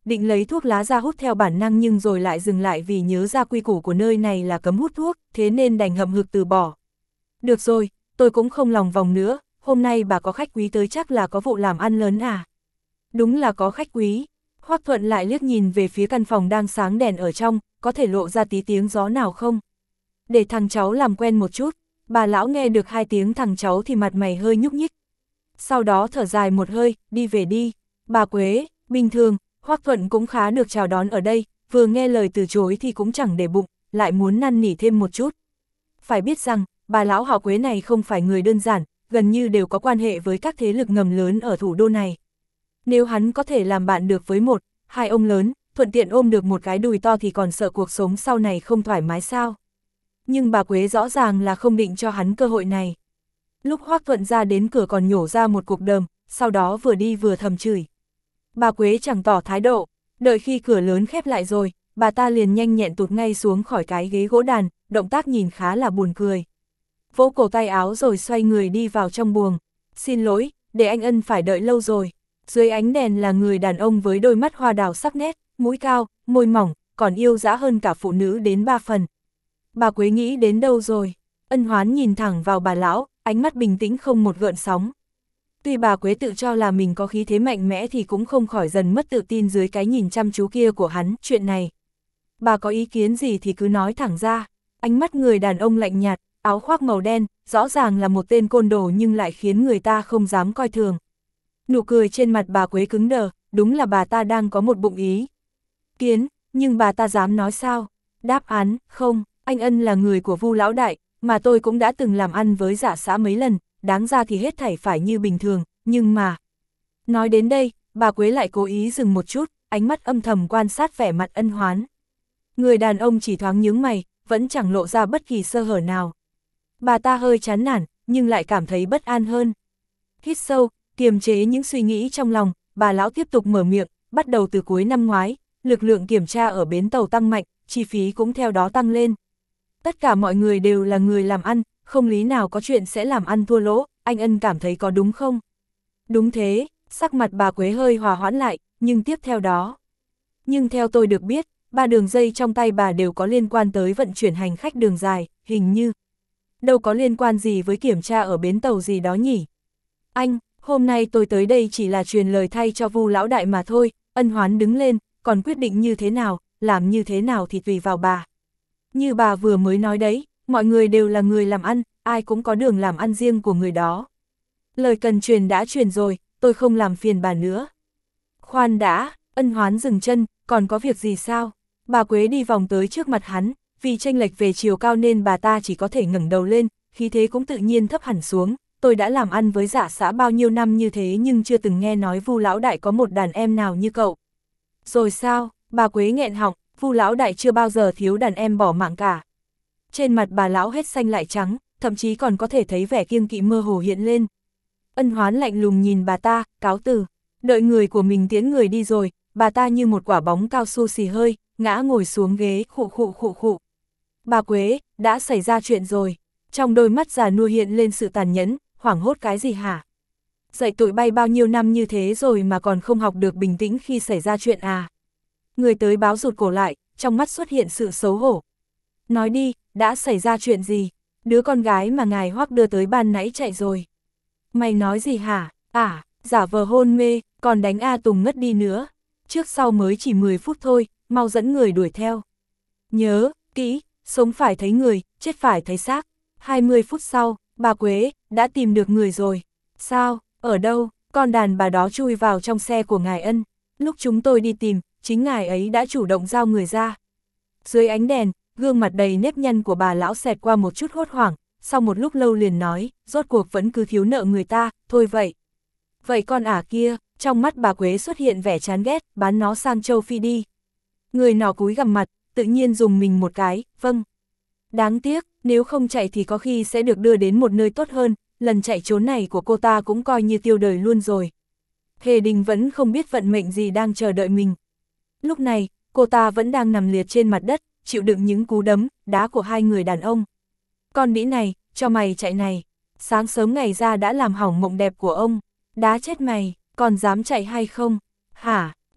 định lấy thuốc lá ra hút theo bản năng nhưng rồi lại dừng lại vì nhớ ra quy củ của nơi này là cấm hút thuốc, thế nên đành hậm hực từ bỏ. Được rồi, tôi cũng không lòng vòng nữa, hôm nay bà có khách quý tới chắc là có vụ làm ăn lớn à? Đúng là có khách quý. Hoắc Thuận lại liếc nhìn về phía căn phòng đang sáng đèn ở trong, có thể lộ ra tí tiếng gió nào không? Để thằng cháu làm quen một chút. Bà lão nghe được hai tiếng thằng cháu thì mặt mày hơi nhúc nhích. Sau đó thở dài một hơi, đi về đi. Bà Quế, bình thường, Hoắc Thuận cũng khá được chào đón ở đây, vừa nghe lời từ chối thì cũng chẳng để bụng, lại muốn năn nỉ thêm một chút. Phải biết rằng, bà lão họ Quế này không phải người đơn giản, gần như đều có quan hệ với các thế lực ngầm lớn ở thủ đô này. Nếu hắn có thể làm bạn được với một, hai ông lớn, thuận tiện ôm được một cái đùi to thì còn sợ cuộc sống sau này không thoải mái sao. Nhưng bà Quế rõ ràng là không định cho hắn cơ hội này. Lúc Hoắc Thuận ra đến cửa còn nhổ ra một cục đờm, sau đó vừa đi vừa thầm chửi. Bà Quế chẳng tỏ thái độ, đợi khi cửa lớn khép lại rồi, bà ta liền nhanh nhẹn tụt ngay xuống khỏi cái ghế gỗ đàn, động tác nhìn khá là buồn cười. Vỗ cổ tay áo rồi xoay người đi vào trong buồng. Xin lỗi, để anh Ân phải đợi lâu rồi. Dưới ánh đèn là người đàn ông với đôi mắt hoa đào sắc nét, mũi cao, môi mỏng, còn yêu dã hơn cả phụ nữ đến ba phần. Bà Quế nghĩ đến đâu rồi? Ân Hoán nhìn thẳng vào bà lão, ánh mắt bình tĩnh không một gợn sóng. Tuy bà Quế tự cho là mình có khí thế mạnh mẽ thì cũng không khỏi dần mất tự tin dưới cái nhìn chăm chú kia của hắn, chuyện này. Bà có ý kiến gì thì cứ nói thẳng ra. Ánh mắt người đàn ông lạnh nhạt, áo khoác màu đen, rõ ràng là một tên côn đồ nhưng lại khiến người ta không dám coi thường. Nụ cười trên mặt bà Quế cứng đờ, đúng là bà ta đang có một bụng ý kiến, nhưng bà ta dám nói sao? Đáp án, không, anh Ân là người của Vu lão đại, mà tôi cũng đã từng làm ăn với Dạ xã mấy lần, đáng ra thì hết thảy phải như bình thường, nhưng mà... Nói đến đây, bà Quế lại cố ý dừng một chút, ánh mắt âm thầm quan sát vẻ mặt Ân Hoán. Người đàn ông chỉ thoáng nhướng mày, vẫn chẳng lộ ra bất kỳ sơ hở nào. Bà ta hơi chán nản, nhưng lại cảm thấy bất an hơn. Hít sâu, kiềm chế những suy nghĩ trong lòng, bà lão tiếp tục mở miệng, bắt đầu từ cuối năm ngoái, lực lượng kiểm tra ở bến tàu tăng mạnh, chi phí cũng theo đó tăng lên. Tất cả mọi người đều là người làm ăn, không lý nào có chuyện sẽ làm ăn thua lỗ, anh Ân cảm thấy có đúng không? Đúng thế, sắc mặt bà Quế hơi hòa hoãn lại, nhưng tiếp theo đó. Nhưng theo tôi được biết, ba đường dây trong tay bà đều có liên quan tới vận chuyển hành khách đường dài, hình như. Đâu có liên quan gì với kiểm tra ở bến tàu gì đó nhỉ? Anh, hôm nay tôi tới đây chỉ là truyền lời thay cho Vu lão đại mà thôi. Ân Hoán đứng lên, còn quyết định như thế nào, làm như thế nào thì tùy vào bà. Như bà vừa mới nói đấy, mọi người đều là người làm ăn, ai cũng có đường làm ăn riêng của người đó. Lời cần truyền đã truyền rồi, tôi không làm phiền bà nữa. Khoan đã, Ân Hoán dừng chân, còn có việc gì sao? Bà Quế đi vòng tới trước mặt hắn, vì chênh lệch về chiều cao nên bà ta chỉ có thể ngẩng đầu lên, khí thế cũng tự nhiên thấp hẳn xuống. Tôi đã làm ăn với Dạ xã bao nhiêu năm như thế nhưng chưa từng nghe nói Vu lão đại có một đàn em nào như cậu. Rồi sao? Bà Quế nghẹn họng, Vu lão đại chưa bao giờ thiếu đàn em bỏ mạng cả. Trên mặt bà lão hết xanh lại trắng, thậm chí còn có thể thấy vẻ kiêng kỵ mơ hồ hiện lên. Ân Hoán lạnh lùng nhìn bà ta, cáo từ. Đợi người của mình tiễn người đi rồi, bà ta như một quả bóng cao su xì hơi, ngã ngồi xuống ghế, khụ khụ khụ khụ. Bà Quế, đã xảy ra chuyện rồi. Trong đôi mắt già nua hiện lên sự tàn nhẫn, hoảng hốt cái gì hả? Dạy tụi bay bao nhiêu năm như thế rồi mà còn không học được bình tĩnh khi xảy ra chuyện à? Người tới báo rụt cổ lại, trong mắt xuất hiện sự xấu hổ. Nói đi, đã xảy ra chuyện gì? Đứa con gái mà ngài Hoắc đưa tới ban nãy chạy rồi. Mày nói gì hả? À, giả vờ hôn mê, còn đánh A Tùng ngất đi nữa. Trước sau mới chỉ mười phút thôi, mau dẫn người đuổi theo. Nhớ, kỹ, sống phải thấy người, chết phải thấy xác. hai mươi phút sau, bà Quế, đã tìm được người rồi. Sao, ở đâu? Con đàn bà đó chui vào trong xe của ngài Ân. Lúc chúng tôi đi tìm, chính ngài ấy đã chủ động giao người ra. Dưới ánh đèn, gương mặt đầy nếp nhăn của bà lão xẹt qua một chút hốt hoảng, sau một lúc lâu liền nói, rốt cuộc vẫn cứ thiếu nợ người ta, thôi vậy. Vậy con ả kia, trong mắt bà Quế xuất hiện vẻ chán ghét, bán nó sang châu Phi đi. Người nọ cúi gằm mặt, tự nhiên dùng mình một cái, vâng. Đáng tiếc, nếu không chạy thì có khi sẽ được đưa đến một nơi tốt hơn, lần chạy trốn này của cô ta cũng coi như tiêu đời luôn rồi. Hề Đình vẫn không biết vận mệnh gì đang chờ đợi mình. Lúc này, cô ta vẫn đang nằm liệt trên mặt đất, chịu đựng những cú đấm, đá của hai người đàn ông. Con đĩ này, cho mày chạy này. Sáng sớm ngày ra đã làm hỏng mộng đẹp của ông. Đá chết mày, còn dám chạy hay không? Hả?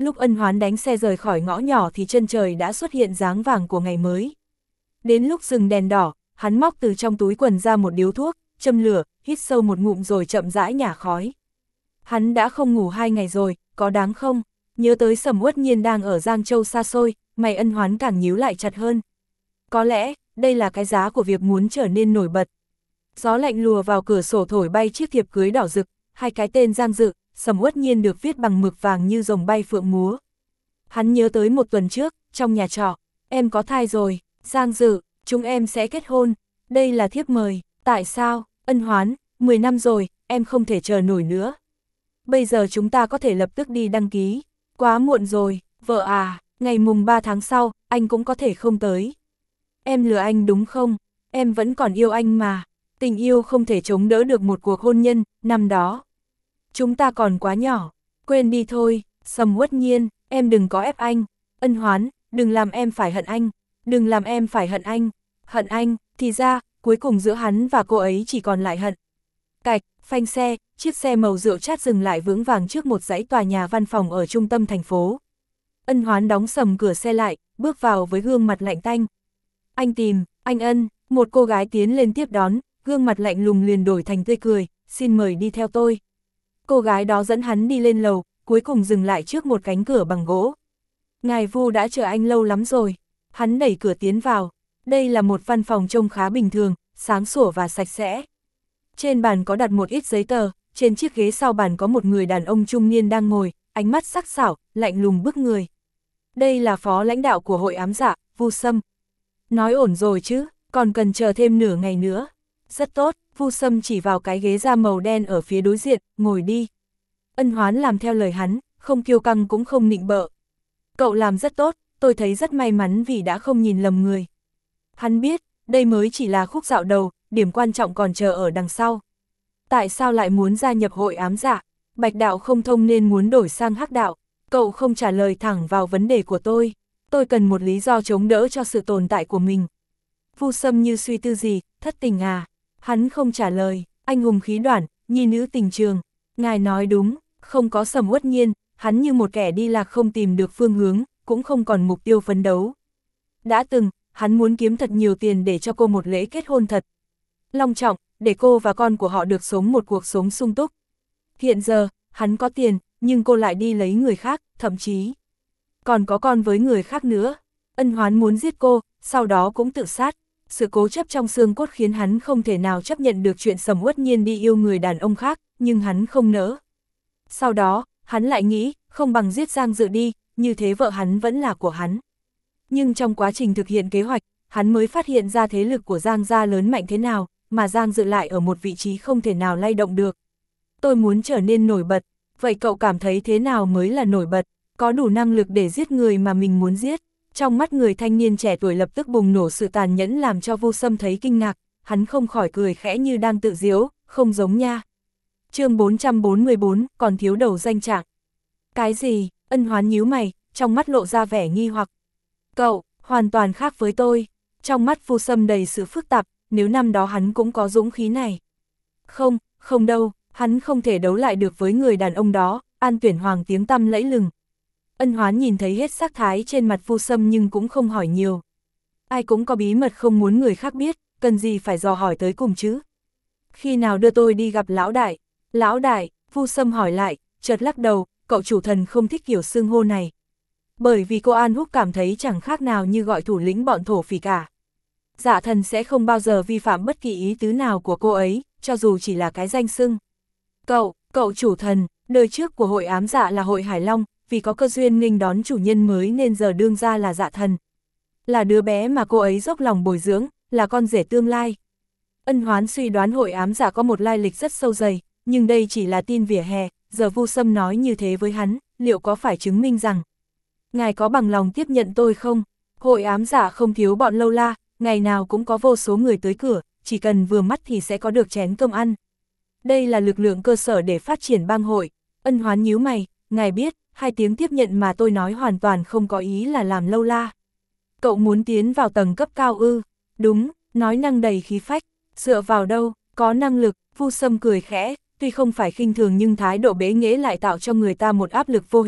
Lúc Ân Hoán đánh xe rời khỏi ngõ nhỏ thì chân trời đã xuất hiện dáng vàng của ngày mới. Đến lúc dừng đèn đỏ, hắn móc từ trong túi quần ra một điếu thuốc, châm lửa, hít sâu một ngụm rồi chậm rãi nhả khói. Hắn đã không ngủ hai ngày rồi, có đáng không? Nhớ tới Sầm Uất Nhiên đang ở Giang Châu xa xôi, mày Ân Hoán càng nhíu lại chặt hơn. Có lẽ, đây là cái giá của việc muốn trở nên nổi bật. Gió lạnh lùa vào cửa sổ thổi bay chiếc thiệp cưới đỏ rực, hai cái tên Giang Dự, Sầm Uất Nhiên được viết bằng mực vàng như rồng bay phượng múa. Hắn nhớ tới một tuần trước, trong nhà trọ, em có thai rồi, Giang Dự, chúng em sẽ kết hôn, đây là thiếp mời, tại sao, Ân Hoán, mười năm rồi, em không thể chờ nổi nữa. Bây giờ chúng ta có thể lập tức đi đăng ký, quá muộn rồi, vợ à, ngày mùng ba tháng sau, anh cũng có thể không tới. Em lừa anh đúng không, em vẫn còn yêu anh mà, tình yêu không thể chống đỡ được một cuộc hôn nhân, năm đó. Chúng ta còn quá nhỏ, quên đi thôi, Sầm Uất Nhiên, em đừng có ép anh, Ân Hoán, đừng làm em phải hận anh, đừng làm em phải hận anh, hận anh, thì ra, cuối cùng giữa hắn và cô ấy chỉ còn lại hận. Cạch, phanh xe, chiếc xe màu rượu chát dừng lại vững vàng trước một dãy tòa nhà văn phòng ở trung tâm thành phố. Ân Hoán đóng sầm cửa xe lại, bước vào với gương mặt lạnh tanh. Anh tìm, anh Ân, một cô gái tiến lên tiếp đón, gương mặt lạnh lùng liền đổi thành tươi cười, xin mời đi theo tôi. Cô gái đó dẫn hắn đi lên lầu, cuối cùng dừng lại trước một cánh cửa bằng gỗ. Ngài Vu đã chờ anh lâu lắm rồi. Hắn đẩy cửa tiến vào. Đây là một văn phòng trông khá bình thường, sáng sủa và sạch sẽ. Trên bàn có đặt một ít giấy tờ, trên chiếc ghế sau bàn có một người đàn ông trung niên đang ngồi, ánh mắt sắc sảo, lạnh lùng bức người. Đây là phó lãnh đạo của hội ám dạ, Vu Sâm. Nói ổn rồi chứ, còn cần chờ thêm nửa ngày nữa. Rất tốt, Vu Sâm chỉ vào cái ghế da màu đen ở phía đối diện, ngồi đi. Ân Hoán làm theo lời hắn, không kiêu căng cũng không nịnh bợ. Cậu làm rất tốt, tôi thấy rất may mắn vì đã không nhìn lầm người. Hắn biết, đây mới chỉ là khúc dạo đầu, điểm quan trọng còn chờ ở đằng sau. Tại sao lại muốn gia nhập hội ám dạ? Bạch đạo không thông nên muốn đổi sang hắc đạo. Cậu không trả lời thẳng vào vấn đề của tôi. Tôi cần một lý do chống đỡ cho sự tồn tại của mình. Vu Sâm như suy tư gì, thất tình à? Hắn không trả lời, anh hùng khí đoản, nhi nữ tình trường. Ngài nói đúng, không có Sầm Uất Nhiên, hắn như một kẻ đi lạc không tìm được phương hướng, cũng không còn mục tiêu phấn đấu. Đã từng, hắn muốn kiếm thật nhiều tiền để cho cô một lễ kết hôn thật long trọng, để cô và con của họ được sống một cuộc sống sung túc. Hiện giờ, hắn có tiền, nhưng cô lại đi lấy người khác, thậm chí còn có con với người khác nữa. Ân Hoán muốn giết cô, sau đó cũng tự sát. Sự cố chấp trong xương cốt khiến hắn không thể nào chấp nhận được chuyện Sầm Uất Nhiên đi yêu người đàn ông khác, nhưng hắn không nỡ. Sau đó, hắn lại nghĩ, không bằng giết Giang Dự đi, như thế vợ hắn vẫn là của hắn. Nhưng trong quá trình thực hiện kế hoạch, hắn mới phát hiện ra thế lực của Giang gia lớn mạnh thế nào, mà Giang Dự lại ở một vị trí không thể nào lay động được. Tôi muốn trở nên nổi bật, vậy cậu cảm thấy thế nào mới là nổi bật, có đủ năng lực để giết người mà mình muốn giết? Trong mắt người thanh niên trẻ tuổi lập tức bùng nổ sự tàn nhẫn làm cho Vu Sâm thấy kinh ngạc, hắn không khỏi cười khẽ như đang tự giễu, không giống nha. Chương bốn trăm bốn mươi bốn, còn thiếu đầu danh trạng. Cái gì? Ân Hoán nhíu mày, trong mắt lộ ra vẻ nghi hoặc. Cậu, hoàn toàn khác với tôi. Trong mắt Vu Sâm đầy sự phức tạp, nếu năm đó hắn cũng có dũng khí này. Không, không đâu, hắn không thể đấu lại được với người đàn ông đó, An Tuyển Hoàng tiếng tăm lẫy lừng. Ân Hoán nhìn thấy hết sắc thái trên mặt Vu Sâm nhưng cũng không hỏi nhiều. Ai cũng có bí mật không muốn người khác biết, cần gì phải dò hỏi tới cùng chứ. Khi nào đưa tôi đi gặp lão đại? Lão đại, Vu Sâm hỏi lại, chợt lắc đầu, cậu chủ thần không thích kiểu xưng hô này. Bởi vì cô An Húc cảm thấy chẳng khác nào như gọi thủ lĩnh bọn thổ phỉ cả. Dạ thần sẽ không bao giờ vi phạm bất kỳ ý tứ nào của cô ấy, cho dù chỉ là cái danh xưng. Cậu, cậu chủ thần, đời trước của hội ám dạ là hội Hải Long, vì có cơ duyên nghênh đón chủ nhân mới nên giờ đương ra là dạ thần. Là đứa bé mà cô ấy dốc lòng bồi dưỡng, là con rể tương lai. Ân Hoán suy đoán hội ám dạ có một lai lịch rất sâu dày, nhưng đây chỉ là tin vỉa hè, giờ Vu Sâm nói như thế với hắn, liệu có phải chứng minh rằng ngài có bằng lòng tiếp nhận tôi không? Hội ám dạ không thiếu bọn lâu la, ngày nào cũng có vô số người tới cửa, chỉ cần vừa mắt thì sẽ có được chén cơm ăn. Đây là lực lượng cơ sở để phát triển bang hội. Ân Hoán nhíu mày, ngài biết, hai tiếng tiếp nhận mà tôi nói hoàn toàn không có ý là làm lâu la. Cậu muốn tiến vào tầng cấp cao ư? Đúng, nói năng đầy khí phách, dựa vào đâu, có năng lực, Vu Sâm cười khẽ, tuy không phải khinh thường nhưng thái độ bế nghễ lại tạo cho người ta một áp lực vô hình,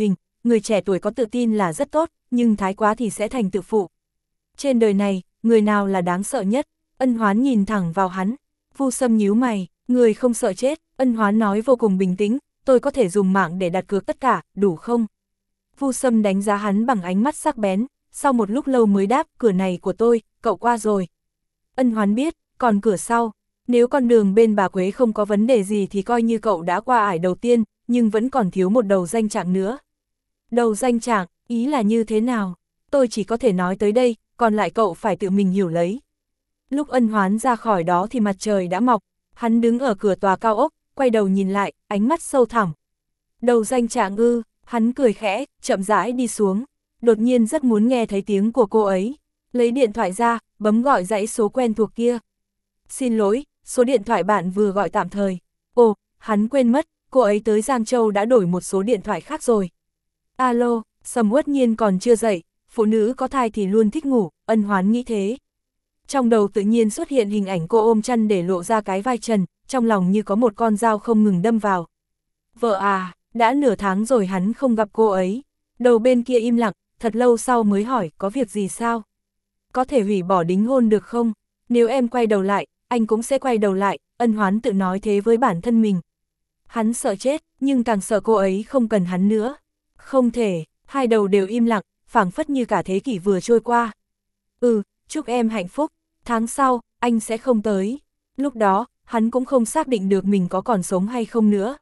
người trẻ tuổi có tự tin là rất tốt, nhưng thái quá thì sẽ thành tự phụ. Trên đời này, người nào là đáng sợ nhất? Ân Hoán nhìn thẳng vào hắn. Vu Sâm nhíu mày, người không sợ chết. Ân Hoán nói vô cùng bình tĩnh, tôi có thể dùng mạng để đặt cược tất cả, đủ không? Vu Sâm đánh giá hắn bằng ánh mắt sắc bén, sau một lúc lâu mới đáp, cửa này của tôi, cậu qua rồi. Ân Hoán biết, còn cửa sau, nếu con đường bên bà Quế không có vấn đề gì thì coi như cậu đã qua ải đầu tiên, nhưng vẫn còn thiếu một đầu danh trạng nữa. Đầu danh trạng, ý là như thế nào? Tôi chỉ có thể nói tới đây, còn lại cậu phải tự mình hiểu lấy. Lúc Ân Hoán ra khỏi đó thì mặt trời đã mọc, hắn đứng ở cửa tòa cao ốc, quay đầu nhìn lại, ánh mắt sâu thẳm. Đầu danh trạng ư, hắn cười khẽ, chậm rãi đi xuống, đột nhiên rất muốn nghe thấy tiếng của cô ấy. Lấy điện thoại ra, bấm gọi dãy số quen thuộc kia. Xin lỗi, số điện thoại bạn vừa gọi tạm thời. Ồ, hắn quên mất, cô ấy tới Giang Châu đã đổi một số điện thoại khác rồi. Alo, Sầm Uất Nhiên còn chưa dậy, phụ nữ có thai thì luôn thích ngủ, Ân Hoán nghĩ thế. Trong đầu tự nhiên xuất hiện hình ảnh cô ôm chăn để lộ ra cái vai trần, trong lòng như có một con dao không ngừng đâm vào. Vợ à, đã nửa tháng rồi hắn không gặp cô ấy. Đầu bên kia im lặng, thật lâu sau mới hỏi, có việc gì sao? Có thể hủy bỏ đính hôn được không? Nếu em quay đầu lại, anh cũng sẽ quay đầu lại, Ân Hoán tự nói thế với bản thân mình. Hắn sợ chết, nhưng càng sợ cô ấy không cần hắn nữa. Không thể, hai đầu đều im lặng, phảng phất như cả thế kỷ vừa trôi qua. Ừ, chúc em hạnh phúc, tháng sau, anh sẽ không tới. Lúc đó, hắn cũng không xác định được mình có còn sống hay không nữa.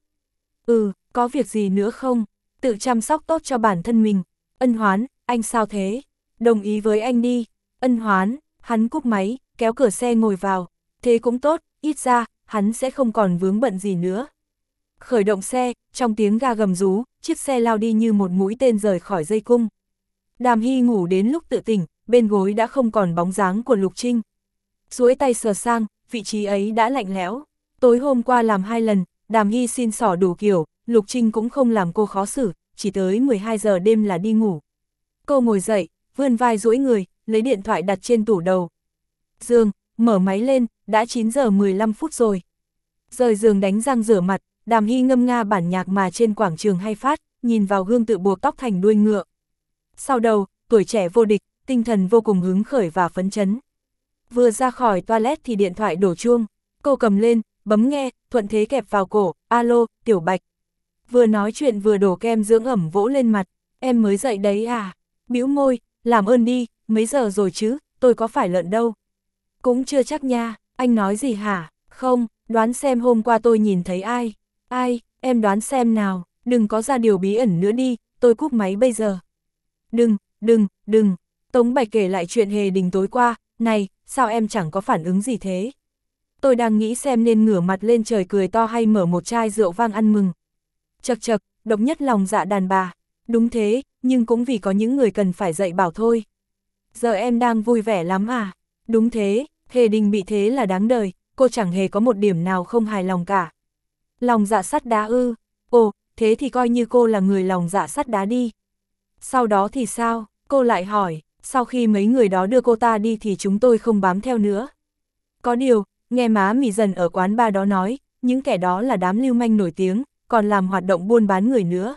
Ừ, có việc gì nữa không? Tự chăm sóc tốt cho bản thân mình. Ân Hoán, anh sao thế? Đồng ý với anh đi. Ân Hoán, hắn cúp máy, kéo cửa xe ngồi vào. Thế cũng tốt, ít ra, hắn sẽ không còn vướng bận gì nữa. Khởi động xe, trong tiếng ga gầm rú, chiếc xe lao đi như một mũi tên rời khỏi dây cung. Đàm Hy ngủ đến lúc tự tỉnh, bên gối đã không còn bóng dáng của Lục Trinh. Duỗi tay sờ sang, vị trí ấy đã lạnh lẽo. Tối hôm qua làm hai lần, Đàm Hy xin xỏ đủ kiểu, Lục Trinh cũng không làm cô khó xử, chỉ tới mười hai giờ đêm là đi ngủ. Cô ngồi dậy, vươn vai duỗi người, lấy điện thoại đặt trên tủ đầu. Giường, mở máy lên, đã chín giờ mười lăm phút rồi. Rời giường đánh răng rửa mặt, Đàm Hy ngâm nga bản nhạc mà trên quảng trường hay phát, nhìn vào gương tự buộc tóc thành đuôi ngựa. Sau đầu, tuổi trẻ vô địch, tinh thần vô cùng hứng khởi và phấn chấn. Vừa ra khỏi toilet thì điện thoại đổ chuông, cô cầm lên, bấm nghe, thuận thế kẹp vào cổ, alo, Tiểu Bạch. Vừa nói chuyện vừa đổ kem dưỡng ẩm vỗ lên mặt, em mới dậy đấy à, bĩu môi, làm ơn đi, mấy giờ rồi chứ, tôi có phải lợn đâu. Cũng chưa chắc nha, anh nói gì hả, không, đoán xem hôm qua tôi nhìn thấy ai, ai, em đoán xem nào, đừng có ra điều bí ẩn nữa đi, tôi cúp máy bây giờ. Đừng, đừng, đừng, Tống Bạch kể lại chuyện Hề Đình tối qua, này, sao em chẳng có phản ứng gì thế? Tôi đang nghĩ xem nên ngửa mặt lên trời cười to hay mở một chai rượu vang ăn mừng. Chật chật, độc nhất lòng dạ đàn bà. Đúng thế, nhưng cũng vì có những người cần phải dạy bảo thôi. Giờ em đang vui vẻ lắm à? Đúng thế, Hề Đình bị thế là đáng đời, cô chẳng hề có một điểm nào không hài lòng cả. Lòng dạ sắt đá ư? Ồ, thế thì coi như cô là người lòng dạ sắt đá đi. Sau đó thì sao? Cô lại hỏi, sau khi mấy người đó đưa cô ta đi thì chúng tôi không bám theo nữa. Có điều, nghe má mì dần ở quán bar đó nói, những kẻ đó là đám lưu manh nổi tiếng, còn làm hoạt động buôn bán người nữa.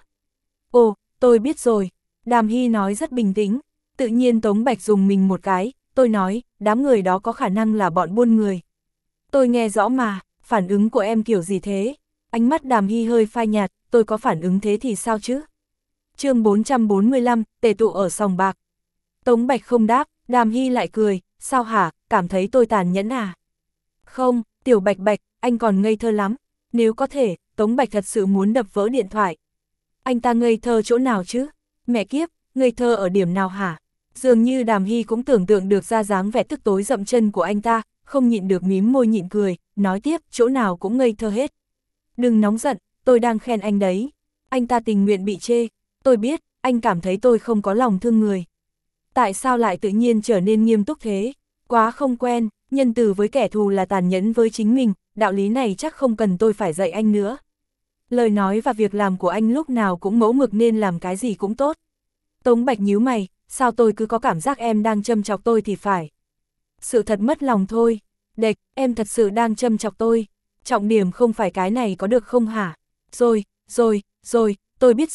Ồ, tôi biết rồi, Đàm Hy nói rất bình tĩnh, tự nhiên Tống Bạch dùng mình một cái, tôi nói, đám người đó có khả năng là bọn buôn người. Tôi nghe rõ mà, phản ứng của em kiểu gì thế? Ánh mắt Đàm Hy hơi phai nhạt, tôi có phản ứng thế thì sao chứ? Chương bốn trăm bốn mươi lăm, tề tụ ở sòng bạc. Tống Bạch không đáp, Đàm Hy lại cười, sao hả, cảm thấy tôi tàn nhẫn à? Không, Tiểu Bạch Bạch, anh còn ngây thơ lắm, nếu có thể, Tống Bạch thật sự muốn đập vỡ điện thoại. Anh ta ngây thơ chỗ nào chứ? Mẹ kiếp, ngây thơ ở điểm nào hả? Dường như Đàm Hy cũng tưởng tượng được ra dáng vẻ tức tối dậm chân của anh ta, không nhịn được mím môi nhịn cười, nói tiếp, chỗ nào cũng ngây thơ hết. Đừng nóng giận, tôi đang khen anh đấy. Anh ta tình nguyện bị chê, tôi biết, anh cảm thấy tôi không có lòng thương người. Tại sao lại tự nhiên trở nên nghiêm túc thế? Quá không quen, nhân từ với kẻ thù là tàn nhẫn với chính mình, đạo lý này chắc không cần tôi phải dạy anh nữa. Lời nói và việc làm của anh lúc nào cũng mẫu mực nên làm cái gì cũng tốt. Tống Bạch nhíu mày, sao tôi cứ có cảm giác em đang châm chọc tôi thì phải. Sự thật mất lòng thôi. Đệch, em thật sự đang châm chọc tôi. Trọng điểm không phải cái này có được không hả? Rồi, rồi, rồi, tôi biết rồi,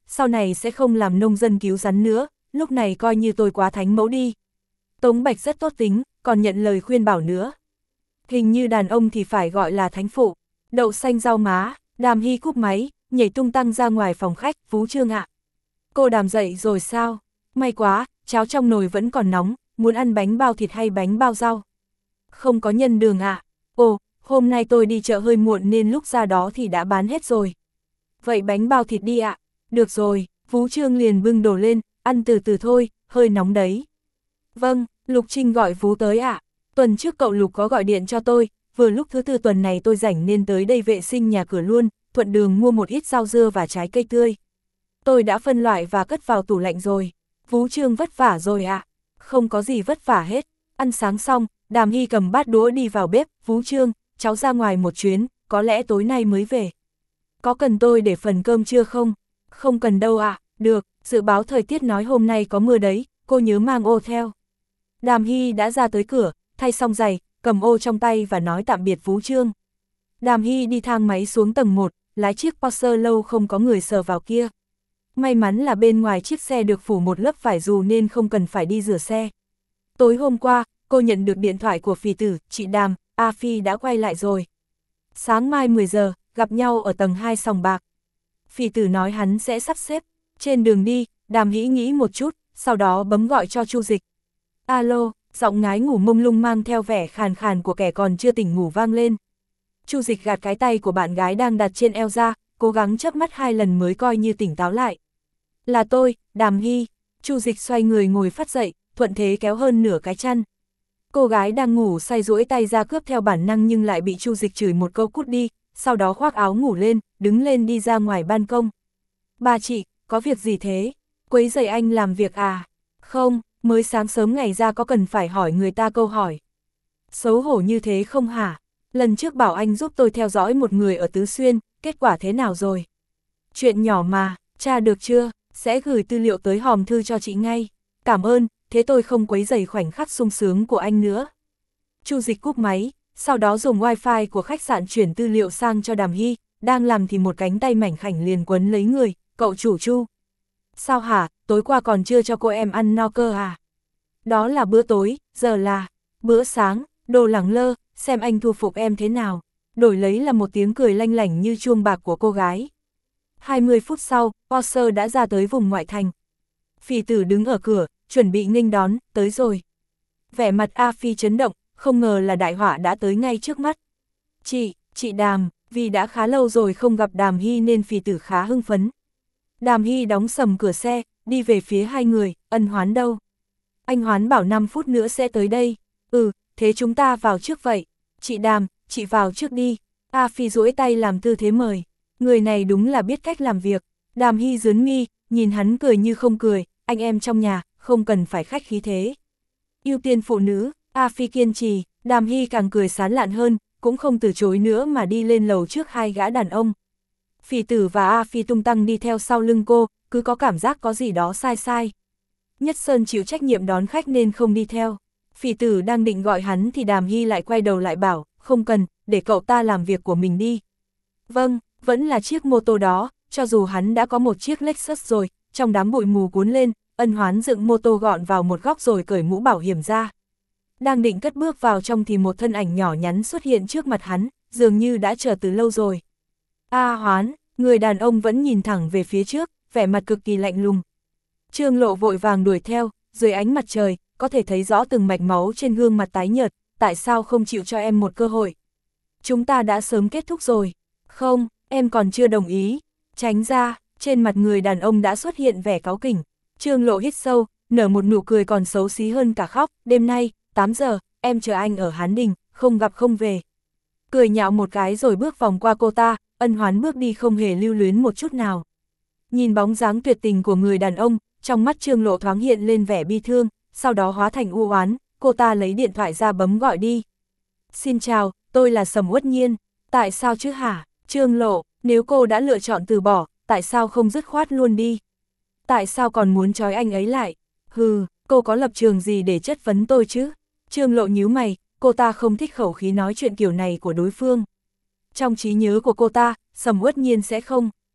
sau này sẽ không làm nông dân cứu rắn nữa, lúc này coi như tôi quá thánh mẫu đi. Tống Bạch rất tốt tính, còn nhận lời khuyên bảo nữa. Hình như đàn ông thì phải gọi là thánh phụ. Đậu xanh rau má, Đàm Hy cúp máy, nhảy tung tăng ra ngoài phòng khách. Phú Trương ạ. Cô Đàm dậy rồi sao? May quá, cháo trong nồi vẫn còn nóng, muốn ăn bánh bao thịt hay bánh bao rau? Không có nhân đường ạ. Ồ, hôm nay tôi đi chợ hơi muộn nên lúc ra đó thì đã bán hết rồi. Vậy bánh bao thịt đi ạ. Được rồi, Phú Trương liền bưng đồ lên, ăn từ từ thôi, hơi nóng đấy. Vâng, Lục Trinh gọi Phú tới ạ. Tuần trước cậu Lục có gọi điện cho tôi, vừa lúc thứ tư tuần này tôi rảnh nên tới đây vệ sinh nhà cửa luôn, thuận đường mua một ít rau dưa và trái cây tươi. Tôi đã phân loại và cất vào tủ lạnh rồi. Phú Trương vất vả rồi ạ. Không có gì vất vả hết. Ăn sáng xong, Đàm Hy cầm bát đũa đi vào bếp. Phú Trương, cháu ra ngoài một chuyến, có lẽ tối nay mới về. Có cần tôi để phần cơm trưa không? Không cần đâu ạ. Được, dự báo thời tiết nói hôm nay có mưa đấy, cô nhớ mang ô theo. Đàm Hy đã ra tới cửa, thay xong giày, cầm ô trong tay và nói tạm biệt Phú Trương. Đàm Hy đi thang máy xuống tầng một, lái chiếc Porsche lâu không có người sờ vào kia. May mắn là bên ngoài chiếc xe được phủ một lớp vải dù nên không cần phải đi rửa xe. Tối hôm qua, cô nhận được điện thoại của Phỉ Tử, chị Đàm, A Phi đã quay lại rồi. Sáng mai mười giờ, gặp nhau ở tầng hai sòng bạc. Phỉ Tử nói hắn sẽ sắp xếp. Trên đường đi, Đàm Hĩ nghĩ một chút, sau đó bấm gọi cho Chu Dịch. Alo, giọng ngái ngủ mông lung mang theo vẻ khàn khàn của kẻ còn chưa tỉnh ngủ vang lên. Chu Dịch gạt cái tay của bạn gái đang đặt trên eo ra, cố gắng chớp mắt hai lần mới coi như tỉnh táo lại. Là tôi, Đàm Hy. Chu Dịch xoay người ngồi phát dậy, thuận thế kéo hơn nửa cái chăn. Cô gái đang ngủ say duỗi tay ra cướp theo bản năng nhưng lại bị Chu Dịch chửi một câu cút đi, sau đó khoác áo ngủ lên, đứng lên đi ra ngoài ban công. Bà chị, có việc gì thế? Quấy rầy anh làm việc à? Không, mới sáng sớm ngày ra có cần phải hỏi người ta câu hỏi. Xấu hổ như thế không hả? Lần trước bảo anh giúp tôi theo dõi một người ở Tứ Xuyên, kết quả thế nào rồi? Chuyện nhỏ mà, tra được chưa? Sẽ gửi tư liệu tới hòm thư cho chị ngay. Cảm ơn, thế tôi không quấy rầy khoảnh khắc sung sướng của anh nữa. Chu Dịch cúp máy, sau đó dùng wifi của khách sạn chuyển tư liệu sang cho Đàm Hy, đang làm thì một cánh tay mảnh khảnh liền quấn lấy người, cậu chủ Chu. Sao hả, tối qua còn chưa cho cô em ăn no cơ à? Đó là bữa tối, giờ là bữa sáng, đồ lẳng lơ, xem anh thu phục em thế nào. Đổi lấy là một tiếng cười lanh lảnh như chuông bạc của cô gái. hai mươi phút sau, Porsche đã ra tới vùng ngoại thành. Phỉ Tử đứng ở cửa, chuẩn bị nghênh đón, tới rồi. Vẻ mặt A Phi chấn động, không ngờ là đại họa đã tới ngay trước mắt. Chị, chị Đàm, vì đã khá lâu rồi không gặp Đàm Hy nên Phỉ Tử khá hưng phấn. Đàm Hy đóng sầm cửa xe, đi về phía hai người. Ân Hoán đâu? Anh Hoán bảo năm phút nữa sẽ tới đây. Ừ, thế chúng ta vào trước vậy. Chị Đàm, chị vào trước đi. A Phi duỗi tay làm tư thế mời. Người này đúng là biết cách làm việc. Đàm Hy dướn mi, nhìn hắn cười như không cười. Anh em trong nhà, không cần phải khách khí thế. Ưu tiên phụ nữ, A Phi kiên trì. Đàm Hy càng cười sán lạn hơn, cũng không từ chối nữa mà đi lên lầu trước hai gã đàn ông. Phỉ Tử và A Phi tung tăng đi theo sau lưng cô, cứ có cảm giác có gì đó sai sai. Nhất Sơn chịu trách nhiệm đón khách nên không đi theo. Phỉ Tử đang định gọi hắn thì Đàm Hy lại quay đầu lại bảo, không cần, để cậu ta làm việc của mình đi. Vâng, vẫn là chiếc mô tô đó, cho dù hắn đã có một chiếc Lexus rồi, trong đám bụi mù cuốn lên, Ân Hoán dựng mô tô gọn vào một góc rồi cởi mũ bảo hiểm ra. Đang định cất bước vào trong thì một thân ảnh nhỏ nhắn xuất hiện trước mặt hắn, dường như đã chờ từ lâu rồi. A Hoán, người đàn ông vẫn nhìn thẳng về phía trước, vẻ mặt cực kỳ lạnh lùng. Trương Lộ vội vàng đuổi theo, dưới ánh mặt trời, có thể thấy rõ từng mạch máu trên gương mặt tái nhợt, tại sao không chịu cho em một cơ hội? Chúng ta đã sớm kết thúc rồi. Không, em còn chưa đồng ý. Tránh ra, trên mặt người đàn ông đã xuất hiện vẻ cáu kỉnh. Trương Lộ hít sâu, nở một nụ cười còn xấu xí hơn cả khóc. Đêm nay, tám giờ, em chờ anh ở Hán Đình, không gặp không về. Cười nhạo một cái rồi bước vòng qua cô ta, Ân Hoán bước đi không hề lưu luyến một chút nào. Nhìn bóng dáng tuyệt tình của người đàn ông, trong mắt Trương Lộ thoáng hiện lên vẻ bi thương, sau đó hóa thành u oán, cô ta lấy điện thoại ra bấm gọi đi. Xin chào, tôi là Sầm Uất Nhiên. Tại sao chứ hả? Trương Lộ, nếu cô đã lựa chọn từ bỏ, tại sao không dứt khoát luôn đi? Tại sao còn muốn trói anh ấy lại? Hừ, cô có lập trường gì để chất vấn tôi chứ? Trương Lộ nhíu mày, cô ta không thích khẩu khí nói chuyện kiểu này của đối phương. Trong trí nhớ của cô ta, Sầm Uất Nhiên sẽ không.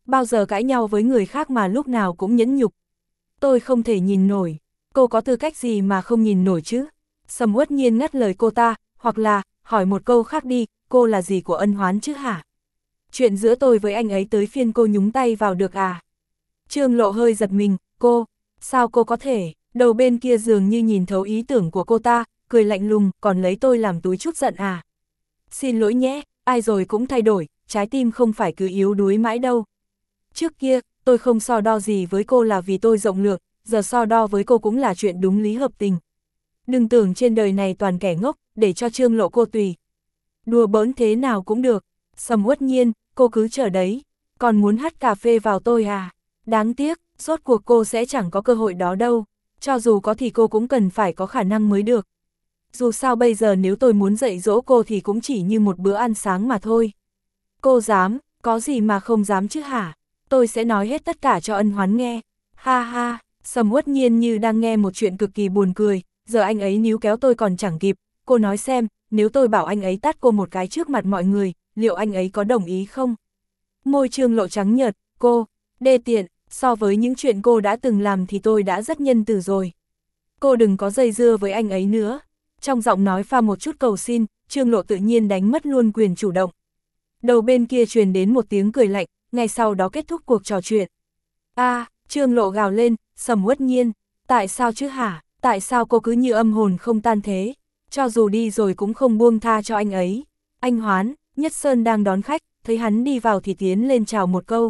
bao giờ cãi nhau với người khác mà lúc nào cũng nhẫn nhục. Tôi không thể nhìn nổi, cô có tư cách gì mà không nhìn nổi chứ? Sầm Uất Nhiên ngắt lời cô ta, hoặc là, hỏi một câu khác đi, cô là gì của Ân Hoán chứ hả? Chuyện giữa tôi với anh ấy tới phiên cô nhúng tay vào được à? Trương Lộ hơi giật mình, cô, sao cô có thể? Đầu bên kia dường như nhìn thấu ý tưởng của cô ta, cười lạnh lùng, còn lấy tôi làm túi trút giận à? Xin lỗi nhé, ai rồi cũng thay đổi, trái tim không phải cứ yếu đuối mãi đâu. Trước kia, tôi không so đo gì với cô là vì tôi rộng lượng, giờ so đo với cô cũng là chuyện đúng lý hợp tình. Đừng tưởng trên đời này toàn kẻ ngốc, để cho Trương Lộ cô tùy. Đùa bỡn thế nào cũng được. Sầm Uất Nhiên, cô cứ chờ đấy. Còn muốn hắt cà phê vào tôi à? Đáng tiếc, rốt cuộc cô sẽ chẳng có cơ hội đó đâu. Cho dù có thì cô cũng cần phải có khả năng mới được. Dù sao bây giờ nếu tôi muốn dạy dỗ cô thì cũng chỉ như một bữa ăn sáng mà thôi. Cô dám, có gì mà không dám chứ hả? Tôi sẽ nói hết tất cả cho Ân Hoán nghe. Ha ha, Sầm Uất Nhiên như đang nghe một chuyện cực kỳ buồn cười. Giờ anh ấy níu kéo tôi còn chẳng kịp. Cô nói xem, nếu tôi bảo anh ấy tát cô một cái trước mặt mọi người, liệu anh ấy có đồng ý không? Môi Trương Lộ trắng nhợt, cô, đê tiện, so với những chuyện cô đã từng làm thì tôi đã rất nhân từ rồi. Cô đừng có dây dưa với anh ấy nữa. Trong giọng nói pha một chút cầu xin, Trương Lộ tự nhiên đánh mất luôn quyền chủ động. Đầu bên kia truyền đến một tiếng cười lạnh, ngay sau đó kết thúc cuộc trò chuyện. A, à, Trương Lộ gào lên, Sầm Uất Nhiên, tại sao chứ hả? Tại sao cô cứ như âm hồn không tan thế? Cho dù đi rồi cũng không buông tha cho anh ấy. Anh Hoán, Nhất Sơn đang đón khách, thấy hắn đi vào thì tiến lên chào một câu.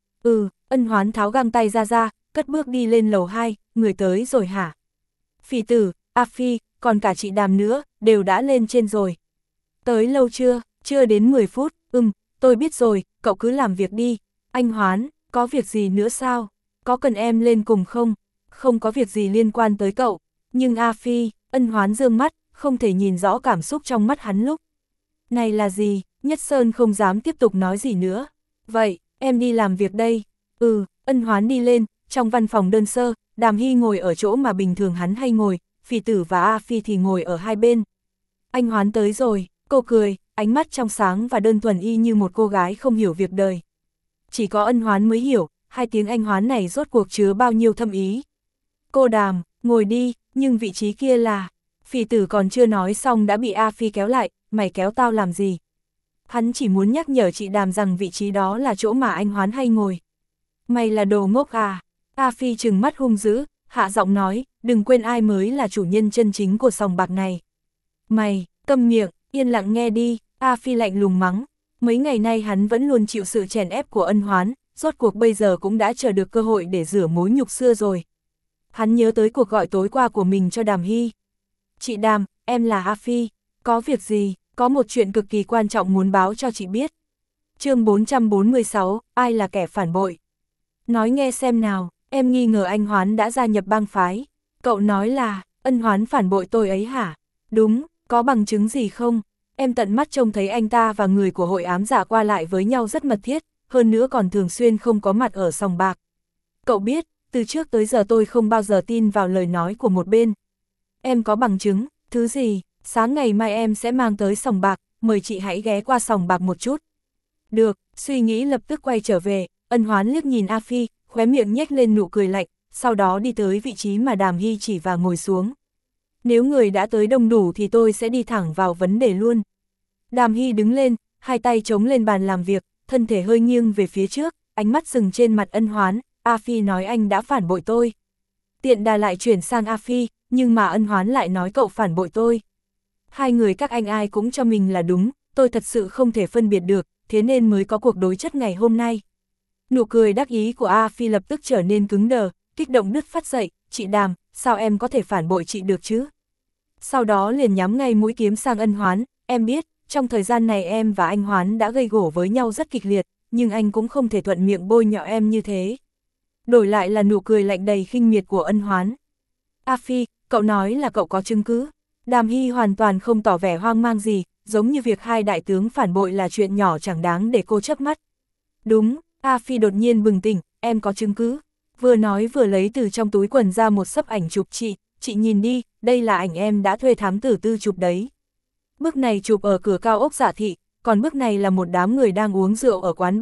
Ừ, Ân Hoán tháo găng tay ra ra, cất bước đi lên lầu hai, người tới rồi hả? Phỉ Tử, A Phi, còn cả chị Đàm nữa, đều đã lên trên rồi. Tới lâu chưa? Chưa đến mười phút, ừm, tôi biết rồi, cậu cứ làm việc đi. Anh Hoán, có việc gì nữa sao? Có cần em lên cùng không? Không có việc gì liên quan tới cậu. Nhưng A Phi, Ân Hoán dương mắt, không thể nhìn rõ cảm xúc trong mắt hắn lúc. Này là gì? Nhất Sơn không dám tiếp tục nói gì nữa. Vậy, em đi làm việc đây. Ừ, Ân Hoán đi lên, trong văn phòng đơn sơ, Đàm Hy ngồi ở chỗ mà bình thường hắn hay ngồi, Phỉ Tử và A Phi thì ngồi ở hai bên. Anh Hoán tới rồi, cô cười, ánh mắt trong sáng và đơn thuần y như một cô gái không hiểu việc đời. Chỉ có Ân Hoán mới hiểu, hai tiếng anh Hoán này rốt cuộc chứa bao nhiêu thâm ý. Cô Đàm, ngồi đi, nhưng vị trí kia là... Phỉ Tử còn chưa nói xong đã bị A Phi kéo lại, mày kéo tao làm gì? Hắn chỉ muốn nhắc nhở chị Đàm rằng vị trí đó là chỗ mà anh Hoán hay ngồi. Mày là đồ ngốc à? A Phi trừng mắt hung dữ, hạ giọng nói, đừng quên ai mới là chủ nhân chân chính của sòng bạc này. Mày, câm miệng, yên lặng nghe đi, A Phi lạnh lùng mắng. Mấy ngày nay hắn vẫn luôn chịu sự chèn ép của Ân Hoán, rốt cuộc bây giờ cũng đã chờ được cơ hội để rửa mối nhục xưa rồi. Hắn nhớ tới cuộc gọi tối qua của mình cho Đàm Hy. Chị Đàm, em là A Phi, có việc gì, có một chuyện cực kỳ quan trọng muốn báo cho chị biết. Chương bốn trăm bốn mươi sáu, ai là kẻ phản bội? Nói nghe xem nào, em nghi ngờ anh Hoán đã gia nhập bang phái. Cậu nói là, Ân Hoán phản bội tôi ấy hả? Đúng, có bằng chứng gì không? Em tận mắt trông thấy anh ta và người của hội ám giả qua lại với nhau rất mật thiết, hơn nữa còn thường xuyên không có mặt ở sòng bạc. Cậu biết, từ trước tới giờ tôi không bao giờ tin vào lời nói của một bên. Em có bằng chứng, thứ gì? Sáng ngày mai em sẽ mang tới sòng bạc, mời chị hãy ghé qua sòng bạc một chút. Được, suy nghĩ lập tức quay trở về, Ân Hoán liếc nhìn A Phi, khóe miệng nhếch lên nụ cười lạnh, sau đó đi tới vị trí mà Đàm Hy chỉ và ngồi xuống. Nếu người đã tới đông đủ thì tôi sẽ đi thẳng vào vấn đề luôn. Đàm Hy đứng lên, hai tay chống lên bàn làm việc, thân thể hơi nghiêng về phía trước, ánh mắt dừng trên mặt Ân Hoán, A Phi nói anh đã phản bội tôi. Tiện đà lại chuyển sang A Phi, nhưng mà Ân Hoán lại nói cậu phản bội tôi. Hai người các anh ai cũng cho mình là đúng, tôi thật sự không thể phân biệt được, thế nên mới có cuộc đối chất ngày hôm nay. Nụ cười đắc ý của A Phi lập tức trở nên cứng đờ, kích động nứt phát dậy, chị Đàm, sao em có thể phản bội chị được chứ? Sau đó liền nhắm ngay mũi kiếm sang Ân Hoán, em biết, trong thời gian này em và anh Hoán đã gây gổ với nhau rất kịch liệt, nhưng anh cũng không thể thuận miệng bôi nhọ em như thế. Đổi lại là nụ cười lạnh đầy khinh miệt của Ân Hoán. A Phi, cậu nói là cậu có chứng cứ. Đàm Hy hoàn toàn không tỏ vẻ hoang mang gì, giống như việc hai đại tướng phản bội là chuyện nhỏ chẳng đáng để cô chớp mắt. Đúng, A Phi đột nhiên bừng tỉnh, em có chứng cứ. Vừa nói vừa lấy từ trong túi quần ra một xấp ảnh chụp chị, chị nhìn đi, đây là ảnh em đã thuê thám tử tư chụp đấy. Bức này chụp ở cửa cao ốc Dạ Thị, còn bức này là một đám người đang uống rượu ở quán bar,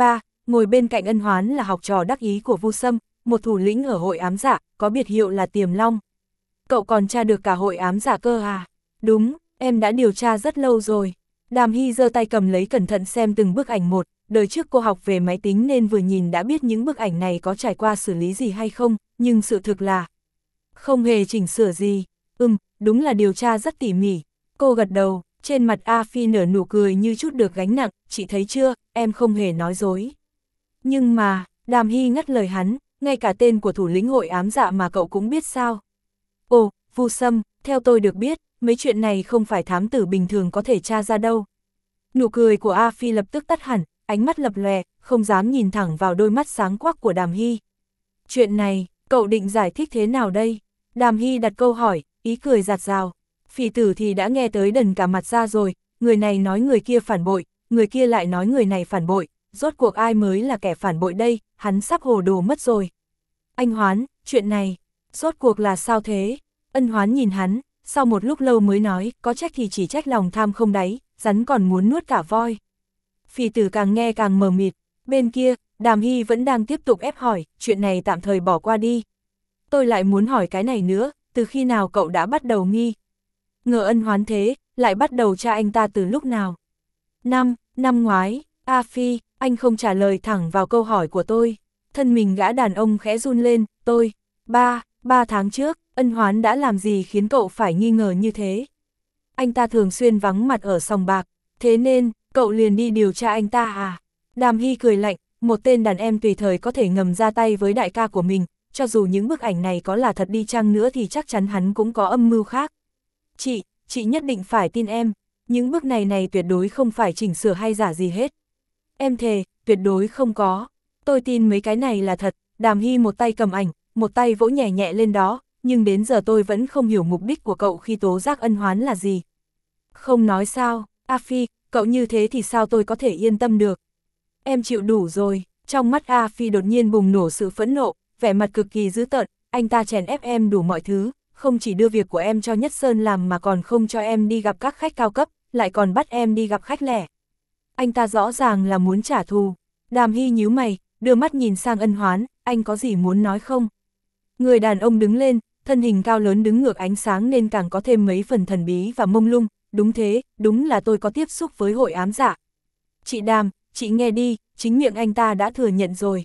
ngồi bên cạnh Ân Hoán là học trò đắc ý của Vu Sâm, một thủ lĩnh ở hội ám dạ, có biệt hiệu là Tiềm Long. Cậu còn tra được cả hội ám dạ cơ à? Đúng, em đã điều tra rất lâu rồi. Đàm Hy giơ tay cầm lấy cẩn thận xem từng bức ảnh một, đời trước cô học về máy tính nên vừa nhìn đã biết những bức ảnh này có trải qua xử lý gì hay không, nhưng sự thực là không hề chỉnh sửa gì. Ừm, đúng là điều tra rất tỉ mỉ. Cô gật đầu, trên mặt A Phi nở nụ cười như chút được gánh nặng, chị thấy chưa, em không hề nói dối. Nhưng mà, Đàm Hy ngắt lời hắn, ngay cả tên của thủ lĩnh hội ám dạ mà cậu cũng biết sao? Ồ, Vu Sâm, theo tôi được biết, mấy chuyện này không phải thám tử bình thường có thể tra ra đâu. Nụ cười của A Phi lập tức tắt hẳn, ánh mắt lập lòe, không dám nhìn thẳng vào đôi mắt sáng quắc của Đàm Hy. Chuyện này, cậu định giải thích thế nào đây? Đàm Hy đặt câu hỏi, ý cười giạt rào. Phỉ tử thì đã nghe tới đần cả mặt ra rồi, người này nói người kia phản bội, người kia lại nói người này phản bội, rốt cuộc ai mới là kẻ phản bội đây, hắn sắp hồ đồ mất rồi. Anh Hoán, chuyện này, rốt cuộc là sao thế? Ân Hoán nhìn hắn, sau một lúc lâu mới nói, có trách thì chỉ trách lòng tham không đáy, rắn còn muốn nuốt cả voi. Phỉ tử càng nghe càng mờ mịt, bên kia, Đàm Hy vẫn đang tiếp tục ép hỏi, chuyện này tạm thời bỏ qua đi. Tôi lại muốn hỏi cái này nữa, từ khi nào cậu đã bắt đầu nghi? Ngờ Ân Hoán thế, lại bắt đầu tra anh ta từ lúc nào? Năm, năm ngoái, A Phi, anh không trả lời thẳng vào câu hỏi của tôi. Thân mình gã đàn ông khẽ run lên, tôi, ba, ba tháng trước, Ân Hoán đã làm gì khiến cậu phải nghi ngờ như thế? Anh ta thường xuyên vắng mặt ở sòng bạc, thế nên, cậu liền đi điều tra anh ta à? Đàm Hy cười lạnh, một tên đàn em tùy thời có thể ngầm ra tay với đại ca của mình, cho dù những bức ảnh này có là thật đi chăng nữa thì chắc chắn hắn cũng có âm mưu khác. Chị, chị nhất định phải tin em, những bức này này tuyệt đối không phải chỉnh sửa hay giả gì hết. Em thề, tuyệt đối không có, tôi tin mấy cái này là thật. Đàm Hy một tay cầm ảnh, một tay vỗ nhẹ nhẹ lên đó, nhưng đến giờ tôi vẫn không hiểu mục đích của cậu khi tố giác Ân Hoán là gì. Không nói sao, A Phi, cậu như thế thì sao tôi có thể yên tâm được. Em chịu đủ rồi, trong mắt A Phi đột nhiên bùng nổ sự phẫn nộ, vẻ mặt cực kỳ dữ tợn, anh ta chèn ép em đủ mọi thứ, không chỉ đưa việc của em cho Nhất Sơn làm mà còn không cho em đi gặp các khách cao cấp, lại còn bắt em đi gặp khách lẻ. Anh ta rõ ràng là muốn trả thù. Đàm Hy nhíu mày, đưa mắt nhìn sang Ân Hoán, anh có gì muốn nói không? Người đàn ông đứng lên, thân hình cao lớn đứng ngược ánh sáng nên càng có thêm mấy phần thần bí và mông lung, đúng thế, đúng là tôi có tiếp xúc với hội ám dạ. Chị Đàm, chị nghe đi, chính miệng anh ta đã thừa nhận rồi.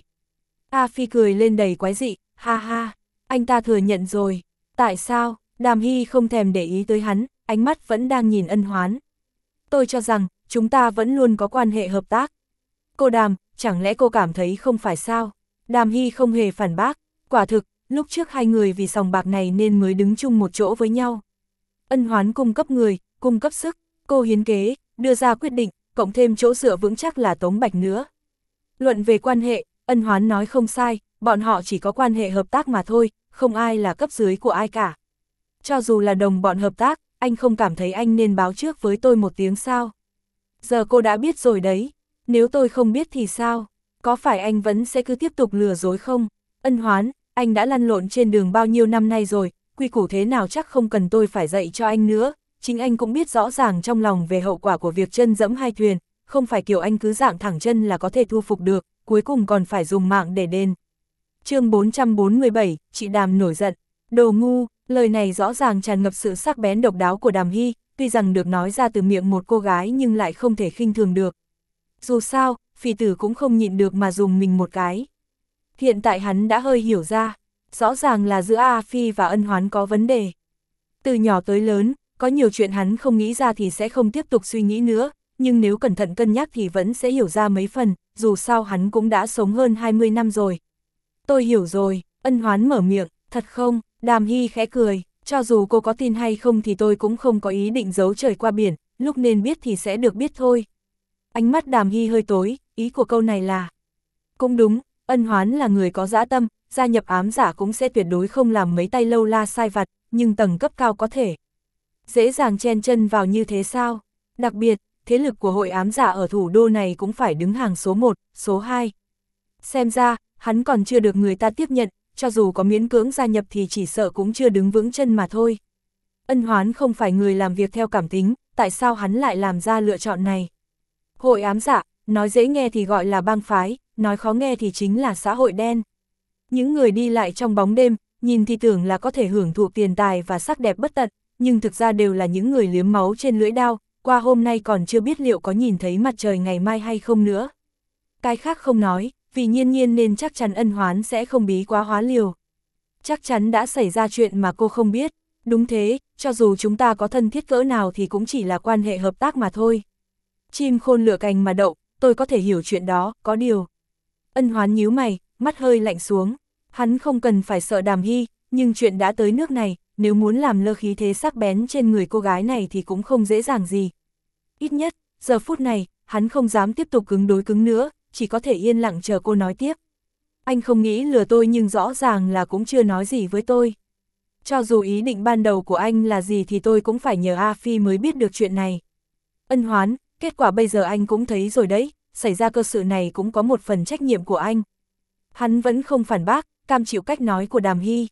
A Phi cười lên đầy quái dị, ha ha, anh ta thừa nhận rồi. Tại sao? Đàm Hy không thèm để ý tới hắn, ánh mắt vẫn đang nhìn Ân Hoán. Tôi cho rằng, chúng ta vẫn luôn có quan hệ hợp tác. Cô Đàm, chẳng lẽ cô cảm thấy không phải sao? Đàm Hy không hề phản bác, quả thực, lúc trước hai người vì sòng bạc này nên mới đứng chung một chỗ với nhau. Ân Hoán cung cấp người, cung cấp sức, cô hiến kế, đưa ra quyết định, cộng thêm chỗ dựa vững chắc là Tống Bạch nữa. Luận về quan hệ, Ân Hoán nói không sai, bọn họ chỉ có quan hệ hợp tác mà thôi, không ai là cấp dưới của ai cả. Cho dù là đồng bọn hợp tác, anh không cảm thấy anh nên báo trước với tôi một tiếng sao? Giờ cô đã biết rồi đấy, nếu tôi không biết thì sao? Có phải anh vẫn sẽ cứ tiếp tục lừa dối không? Ân Hoán, anh đã lăn lộn trên đường bao nhiêu năm nay rồi, quy củ thế nào chắc không cần tôi phải dạy cho anh nữa, chính anh cũng biết rõ ràng trong lòng về hậu quả của việc chân dẫm hai thuyền, không phải kiểu anh cứ dạng thẳng chân là có thể thu phục được, cuối cùng còn phải dùng mạng để đền. Chương bốn trăm bốn mươi bảy, chị Đàm nổi giận, đồ ngu, lời này rõ ràng tràn ngập sự sắc bén độc đáo của Đàm Hy, tuy rằng được nói ra từ miệng một cô gái nhưng lại không thể khinh thường được. Dù sao, Phỉ tử cũng không nhịn được mà dùng mình một cái. Hiện tại hắn đã hơi hiểu ra, rõ ràng là giữa A Phi và Ân Hoán có vấn đề. Từ nhỏ tới lớn, có nhiều chuyện hắn không nghĩ ra thì sẽ không tiếp tục suy nghĩ nữa, nhưng nếu cẩn thận cân nhắc thì vẫn sẽ hiểu ra mấy phần, dù sao hắn cũng đã sống hơn hai mươi năm rồi. Tôi hiểu rồi, Ân Hoán mở miệng, thật không? Đàm Hy khẽ cười, cho dù cô có tin hay không thì tôi cũng không có ý định giấu trời qua biển, lúc nên biết thì sẽ được biết thôi. Ánh mắt Đàm Hy hơi tối, ý của câu này là... Cũng đúng, Ân Hoán là người có dã tâm, gia nhập ám giả cũng sẽ tuyệt đối không làm mấy tay lâu la sai vặt, nhưng tầng cấp cao có thể. Dễ dàng chen chân vào như thế sao? Đặc biệt, thế lực của hội ám giả ở thủ đô này cũng phải đứng hàng số một, số hai. Xem ra, hắn còn chưa được người ta tiếp nhận, cho dù có miễn cưỡng gia nhập thì chỉ sợ cũng chưa đứng vững chân mà thôi. Ân Hoán không phải người làm việc theo cảm tính, tại sao hắn lại làm ra lựa chọn này? Hội ám giả, nói dễ nghe thì gọi là bang phái, nói khó nghe thì chính là xã hội đen. Những người đi lại trong bóng đêm, nhìn thì tưởng là có thể hưởng thụ tiền tài và sắc đẹp bất tận, nhưng thực ra đều là những người liếm máu trên lưỡi đao, qua hôm nay còn chưa biết liệu có nhìn thấy mặt trời ngày mai hay không nữa. Cái khác không nói, vì Nhiên Nhiên nên chắc chắn Ân Hoán sẽ không bí quá hóa liều. Chắc chắn đã xảy ra chuyện mà cô không biết. Đúng thế, cho dù chúng ta có thân thiết cỡ nào thì cũng chỉ là quan hệ hợp tác mà thôi. Chim khôn lựa cành mà đậu, tôi có thể hiểu chuyện đó, có điều. Ân Hoán nhíu mày, mắt hơi lạnh xuống. Hắn không cần phải sợ Đàm Hy, nhưng chuyện đã tới nước này, nếu muốn làm lơ khí thế sắc bén trên người cô gái này thì cũng không dễ dàng gì. Ít nhất, giờ phút này, hắn không dám tiếp tục cứng đối cứng nữa, chỉ có thể yên lặng chờ cô nói tiếp. Anh không nghĩ lừa tôi nhưng rõ ràng là cũng chưa nói gì với tôi. Cho dù ý định ban đầu của anh là gì thì tôi cũng phải nhờ A Phi mới biết được chuyện này. Ân Hoán, kết quả bây giờ anh cũng thấy rồi đấy, xảy ra cơ sự này cũng có một phần trách nhiệm của anh. Hắn vẫn không phản bác, cam chịu cách nói của Đàm Hy.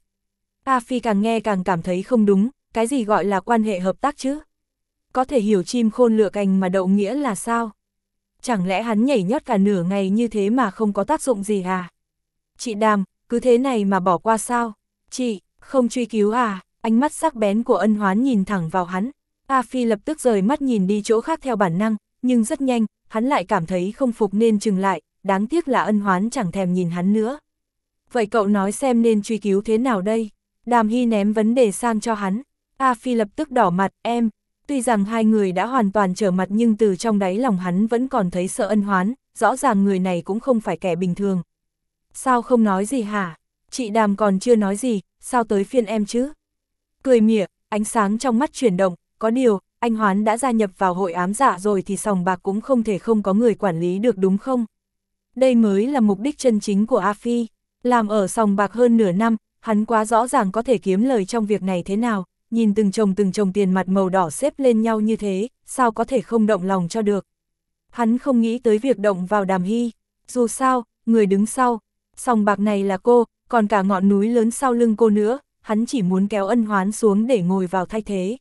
A Phi càng nghe càng cảm thấy không đúng, cái gì gọi là quan hệ hợp tác chứ? Có thể hiểu chim khôn lựa cành mà đậu nghĩa là sao? Chẳng lẽ hắn nhảy nhót cả nửa ngày như thế mà không có tác dụng gì à? Chị Đàm, cứ thế này mà bỏ qua sao? Chị, không truy cứu à? Ánh mắt sắc bén của Ân Hoán nhìn thẳng vào hắn. A Phi lập tức rời mắt nhìn đi chỗ khác theo bản năng, nhưng rất nhanh, hắn lại cảm thấy không phục nên chừng lại, đáng tiếc là Ân Hoán chẳng thèm nhìn hắn nữa. Vậy cậu nói xem nên truy cứu thế nào đây? Đàm Hy ném vấn đề sang cho hắn. A Phi lập tức đỏ mặt, em. Tuy rằng hai người đã hoàn toàn trở mặt nhưng từ trong đáy lòng hắn vẫn còn thấy sợ Ân Hoán, rõ ràng người này cũng không phải kẻ bình thường. Sao không nói gì hả? Chị Đàm còn chưa nói gì, sao tới phiên em chứ? Cười mỉa, ánh sáng trong mắt chuyển động, có điều, anh Hoán đã gia nhập vào hội ám dạ rồi thì sòng bạc cũng không thể không có người quản lý được đúng không? Đây mới là mục đích chân chính của A Phi. Làm ở sòng bạc hơn nửa năm, hắn quá rõ ràng có thể kiếm lời trong việc này thế nào, nhìn từng chồng từng chồng tiền mặt màu đỏ xếp lên nhau như thế, sao có thể không động lòng cho được. Hắn không nghĩ tới việc động vào Đàm Hy, dù sao, người đứng sau, sòng bạc này là cô, còn cả ngọn núi lớn sau lưng cô nữa, hắn chỉ muốn kéo Ân Hoán xuống để ngồi vào thay thế.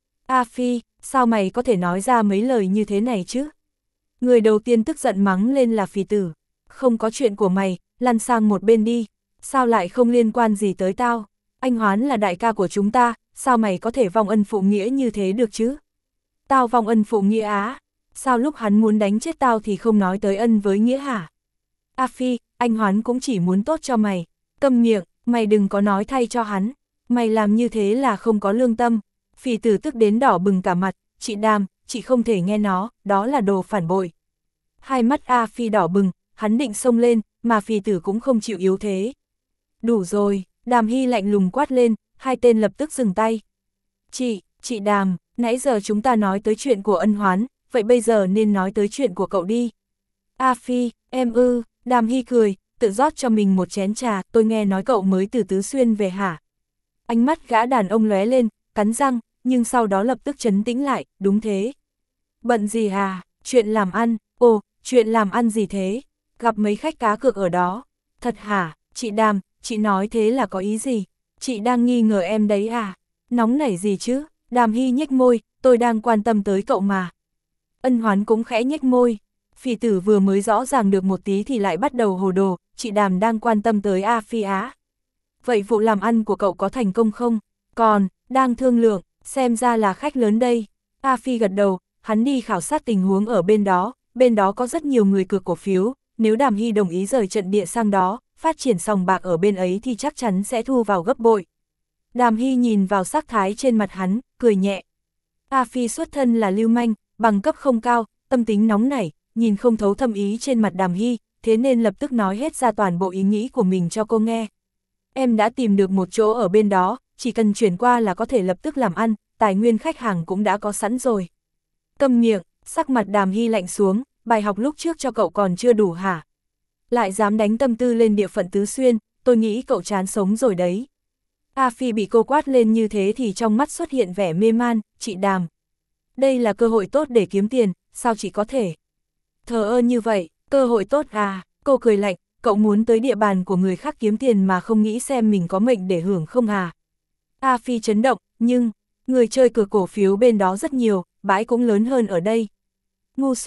A Phi, sao mày có thể nói ra mấy lời như thế này chứ? Người đầu tiên tức giận mắng lên là Phì Tử, không có chuyện của mày, lăn sang một bên đi, sao lại không liên quan gì tới tao? Anh Hoán là đại ca của chúng ta, sao mày có thể vong ân phụ nghĩa như thế được chứ? Tao vong ân phụ nghĩa á? Sao lúc hắn muốn đánh chết tao thì không nói tới ân với nghĩa hả? A Phi, anh Hoán cũng chỉ muốn tốt cho mày, câm miệng, mày đừng có nói thay cho hắn, mày làm như thế là không có lương tâm. Phì Tử tức đến đỏ bừng cả mặt, chị Đàm, chị không thể nghe nó, đó là đồ phản bội. Hai mắt A Phi đỏ bừng, hắn định xông lên, mà Phì Tử cũng không chịu yếu thế. Đủ rồi, Đàm Hy lạnh lùng quát lên, hai tên lập tức dừng tay. Chị, chị Đàm, nãy giờ chúng ta nói tới chuyện của Ân Hoán, vậy bây giờ nên nói tới chuyện của cậu đi. A Phi, em ư, Đàm Hy cười, tự rót cho mình một chén trà, tôi nghe nói cậu mới từ Tứ Xuyên về hả? Ánh mắt gã đàn ông lóe lên, cắn răng, nhưng sau đó lập tức trấn tĩnh lại, đúng thế. Bận gì à, chuyện làm ăn, ồ, chuyện làm ăn gì thế? Gặp mấy khách cá cược ở đó. Thật hả, chị Đàm, chị nói thế là có ý gì? Chị đang nghi ngờ em đấy à? Nóng nảy gì chứ? Đàm Hy nhếch môi, tôi đang quan tâm tới cậu mà. Ân Hoán cũng khẽ nhếch môi. Phì Tử vừa mới rõ ràng được một tí thì lại bắt đầu hồ đồ, chị Đàm đang quan tâm tới A Phi á. Vậy vụ làm ăn của cậu có thành công không? Còn, đang thương lượng, xem ra là khách lớn đây. A Phi gật đầu, hắn đi khảo sát tình huống ở bên đó, bên đó có rất nhiều người cược cổ phiếu, nếu Đàm Hy đồng ý rời trận địa sang đó, phát triển sòng bạc ở bên ấy thì chắc chắn sẽ thu vào gấp bội. Đàm Hy nhìn vào sắc thái trên mặt hắn, cười nhẹ. A Phi xuất thân là lưu manh, bằng cấp không cao, tâm tính nóng nảy, nhìn không thấu thâm ý trên mặt Đàm Hy, thế nên lập tức nói hết ra toàn bộ ý nghĩ của mình cho cô nghe. Em đã tìm được một chỗ ở bên đó, chỉ cần chuyển qua là có thể lập tức làm ăn, tài nguyên khách hàng cũng đã có sẵn rồi. Câm miệng, sắc mặt Đàm Hy lạnh xuống, bài học lúc trước cho cậu còn chưa đủ hả? Lại dám đánh tâm tư lên địa phận Tứ Xuyên, tôi nghĩ cậu chán sống rồi đấy. A Phi bị cô quát lên như thế thì trong mắt xuất hiện vẻ mê man, chị Đàm. Đây là cơ hội tốt để kiếm tiền, sao chị có thể? Thờ ơ như vậy, cơ hội tốt à, cô cười lạnh, cậu muốn tới địa bàn của người khác kiếm tiền mà không nghĩ xem mình có mệnh để hưởng không à? A Phi chấn động, nhưng, người chơi cược cổ phiếu bên đó rất nhiều, bãi cũng lớn hơn ở đây. Ngu xuẩn,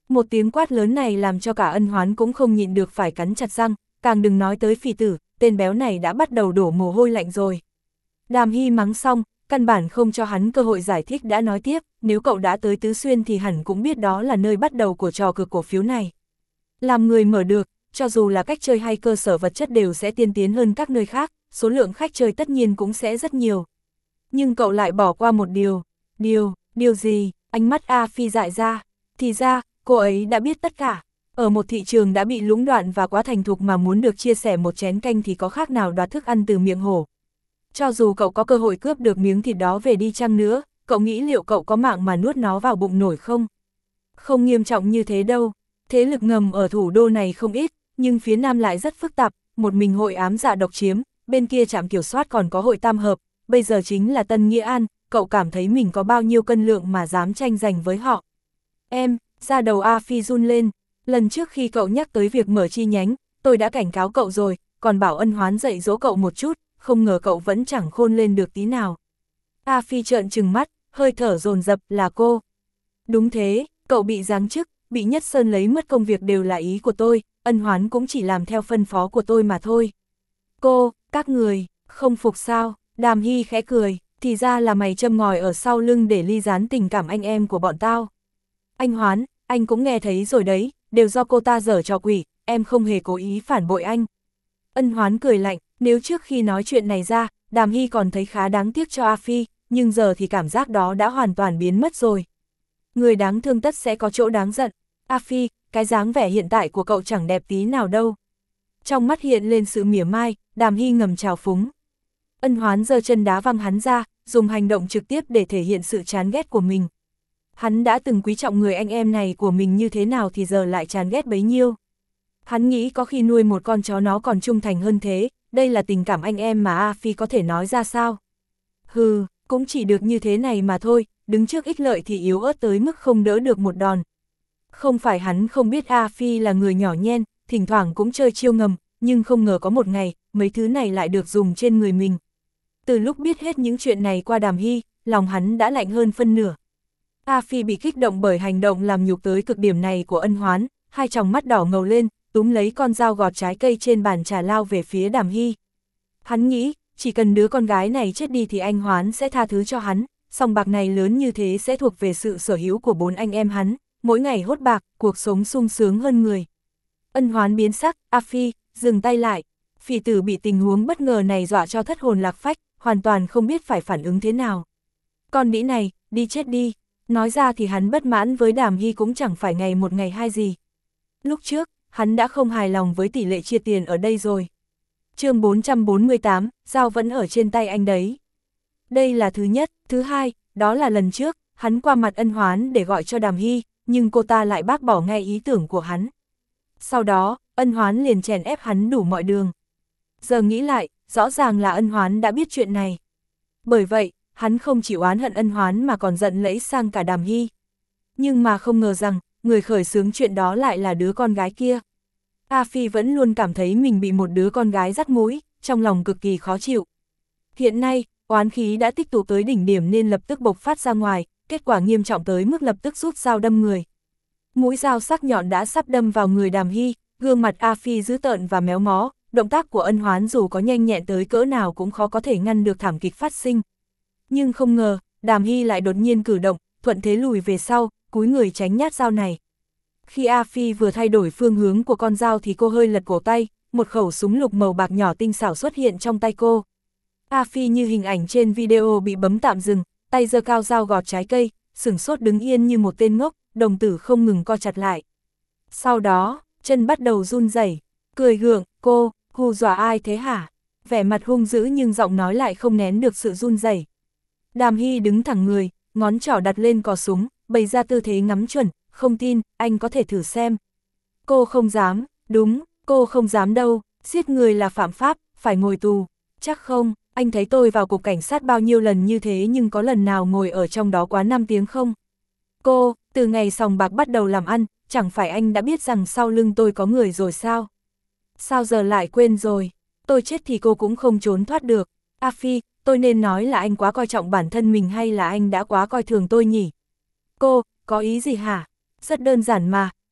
Một tiếng quát lớn này làm cho cả Ân Hoán cũng không nhịn được phải cắn chặt răng, càng đừng nói tới Phỉ Tử, tên béo này đã bắt đầu đổ mồ hôi lạnh rồi. Đàm Hy mắng xong, căn bản không cho hắn cơ hội giải thích đã nói tiếp, nếu cậu đã tới Tứ Xuyên thì hẳn cũng biết đó là nơi bắt đầu của trò cược cổ phiếu này. Làm người mở được, cho dù là cách chơi hay cơ sở vật chất đều sẽ tiên tiến hơn các nơi khác, số lượng khách chơi tất nhiên cũng sẽ rất nhiều. Nhưng cậu lại bỏ qua một điều. Điều, điều gì? Ánh mắt A Phi dại ra. Thì ra, cô ấy đã biết tất cả. Ở một thị trường đã bị lũng đoạn và quá thành thục mà muốn được chia sẻ một chén canh thì có khác nào đoạt thức ăn từ miệng hổ. Cho dù cậu có cơ hội cướp được miếng thịt đó về đi chăng nữa, cậu nghĩ liệu cậu có mạng mà nuốt nó vào bụng nổi không? Không nghiêm trọng như thế đâu. Thế lực ngầm ở thủ đô này không ít, nhưng phía Nam lại rất phức tạp, một mình hội ám dạ độc chiếm, bên kia trạm kiểm soát còn có hội tam hợp, bây giờ chính là Tân Nghĩa An, cậu cảm thấy mình có bao nhiêu cân lượng mà dám tranh giành với họ. Em, da đầu A Phi run lên, lần trước khi cậu nhắc tới việc mở chi nhánh, tôi đã cảnh cáo cậu rồi, còn bảo Ân Hoán dạy dỗ cậu một chút, không ngờ cậu vẫn chẳng khôn lên được tí nào. A Phi trợn trừng mắt, hơi thở dồn dập là cô. Đúng thế, cậu bị giáng chức, bị Nhất Sơn lấy mất công việc đều là ý của tôi, Ân Hoán cũng chỉ làm theo phân phó của tôi mà thôi. Cô, các người, không phục sao? Đàm Hy khẽ cười, thì ra là mày châm ngòi ở sau lưng để ly gián tình cảm anh em của bọn tao. Anh Hoán, anh cũng nghe thấy rồi đấy, đều do cô ta giở trò quỷ, em không hề cố ý phản bội anh. Ân Hoán cười lạnh, nếu trước khi nói chuyện này ra, Đàm Hy còn thấy khá đáng tiếc cho A Phi, nhưng giờ thì cảm giác đó đã hoàn toàn biến mất rồi. Người đáng thương tất sẽ có chỗ đáng giận. A Phi, cái dáng vẻ hiện tại của cậu chẳng đẹp tí nào đâu. Trong mắt hiện lên sự mỉa mai, Đàm Hy ngầm trào phúng. Ân Hoán giơ chân đá văng hắn ra, dùng hành động trực tiếp để thể hiện sự chán ghét của mình. Hắn đã từng quý trọng người anh em này của mình như thế nào thì giờ lại chán ghét bấy nhiêu. Hắn nghĩ có khi nuôi một con chó nó còn trung thành hơn thế, đây là tình cảm anh em mà A Phi có thể nói ra sao. Hừ, cũng chỉ được như thế này mà thôi, đứng trước ích lợi thì yếu ớt tới mức không đỡ được một đòn. Không phải hắn không biết A Phi là người nhỏ nhen, thỉnh thoảng cũng chơi chiêu ngầm, nhưng không ngờ có một ngày, mấy thứ này lại được dùng trên người mình. Từ lúc biết hết những chuyện này qua Đàm Hy, lòng hắn đã lạnh hơn phân nửa. A Phi bị kích động bởi hành động làm nhục tới cực điểm này của Ân Hoán, hai tròng mắt đỏ ngầu lên, túm lấy con dao gọt trái cây trên bàn trà lao về phía Đàm Hy. Hắn nghĩ, chỉ cần đứa con gái này chết đi thì anh Hoán sẽ tha thứ cho hắn, sòng bạc này lớn như thế sẽ thuộc về sự sở hữu của bốn anh em hắn, mỗi ngày hốt bạc, cuộc sống sung sướng hơn người. Ân Hoán biến sắc, A Phi, dừng tay lại. Phỉ Tử bị tình huống bất ngờ này dọa cho thất hồn lạc phách, hoàn toàn không biết phải phản ứng thế nào. Con đĩ này, đi chết đi. Nói ra thì hắn bất mãn với Đàm Hy cũng chẳng phải ngày một ngày hai gì. Lúc trước, hắn đã không hài lòng với tỷ lệ chia tiền ở đây rồi. Chương bốn trăm bốn mươi tám, dao vẫn ở trên tay anh đấy. Đây là thứ nhất, thứ hai, đó là lần trước, hắn qua mặt Ân Hoán để gọi cho Đàm Hy, nhưng cô ta lại bác bỏ ngay ý tưởng của hắn. Sau đó, Ân Hoán liền chèn ép hắn đủ mọi đường. Giờ nghĩ lại, rõ ràng là Ân Hoán đã biết chuyện này. Bởi vậy, hắn không chỉ oán hận Ân Hoán mà còn giận lẫy sang cả Đàm Hy. Nhưng mà không ngờ rằng, người khởi xướng chuyện đó lại là đứa con gái kia. A Phi vẫn luôn cảm thấy mình bị một đứa con gái dắt mũi, trong lòng cực kỳ khó chịu. Hiện nay, oán khí đã tích tụ tới đỉnh điểm nên lập tức bộc phát ra ngoài, kết quả nghiêm trọng tới mức lập tức rút dao đâm người. Mũi dao sắc nhọn đã sắp đâm vào người Đàm Hy, gương mặt A Phi dữ tợn và méo mó, động tác của Ân Hoán dù có nhanh nhẹn tới cỡ nào cũng khó có thể ngăn được thảm kịch phát sinh. Nhưng không ngờ, Đàm Hy lại đột nhiên cử động, thuận thế lùi về sau, cúi người tránh nhát dao này. Khi A Phi vừa thay đổi phương hướng của con dao thì cô hơi lật cổ tay, một khẩu súng lục màu bạc nhỏ tinh xảo xuất hiện trong tay cô. A Phi như hình ảnh trên video bị bấm tạm dừng, tay giơ cao dao gọt trái cây, sửng sốt đứng yên như một tên ngốc, đồng tử không ngừng co chặt lại. Sau đó, chân bắt đầu run rẩy, cười gượng, cô, hù dọa ai thế hả? Vẻ mặt hung dữ nhưng giọng nói lại không nén được sự run rẩy. Đàm Hy đứng thẳng người, ngón trỏ đặt lên cò súng, bày ra tư thế ngắm chuẩn, không tin, anh có thể thử xem. Cô không dám, đúng, cô không dám đâu, giết người là phạm pháp, phải ngồi tù. Chắc không, anh thấy tôi vào cục cảnh sát bao nhiêu lần như thế nhưng có lần nào ngồi ở trong đó quá năm tiếng không? Cô, từ ngày sòng bạc bắt đầu làm ăn, chẳng phải anh đã biết rằng sau lưng tôi có người rồi sao? Sao giờ lại quên rồi? Tôi chết thì cô cũng không trốn thoát được. A Phi, tôi nên nói là anh quá coi trọng bản thân mình hay là anh đã quá coi thường tôi nhỉ? Cô, có ý gì hả? Rất đơn giản mà,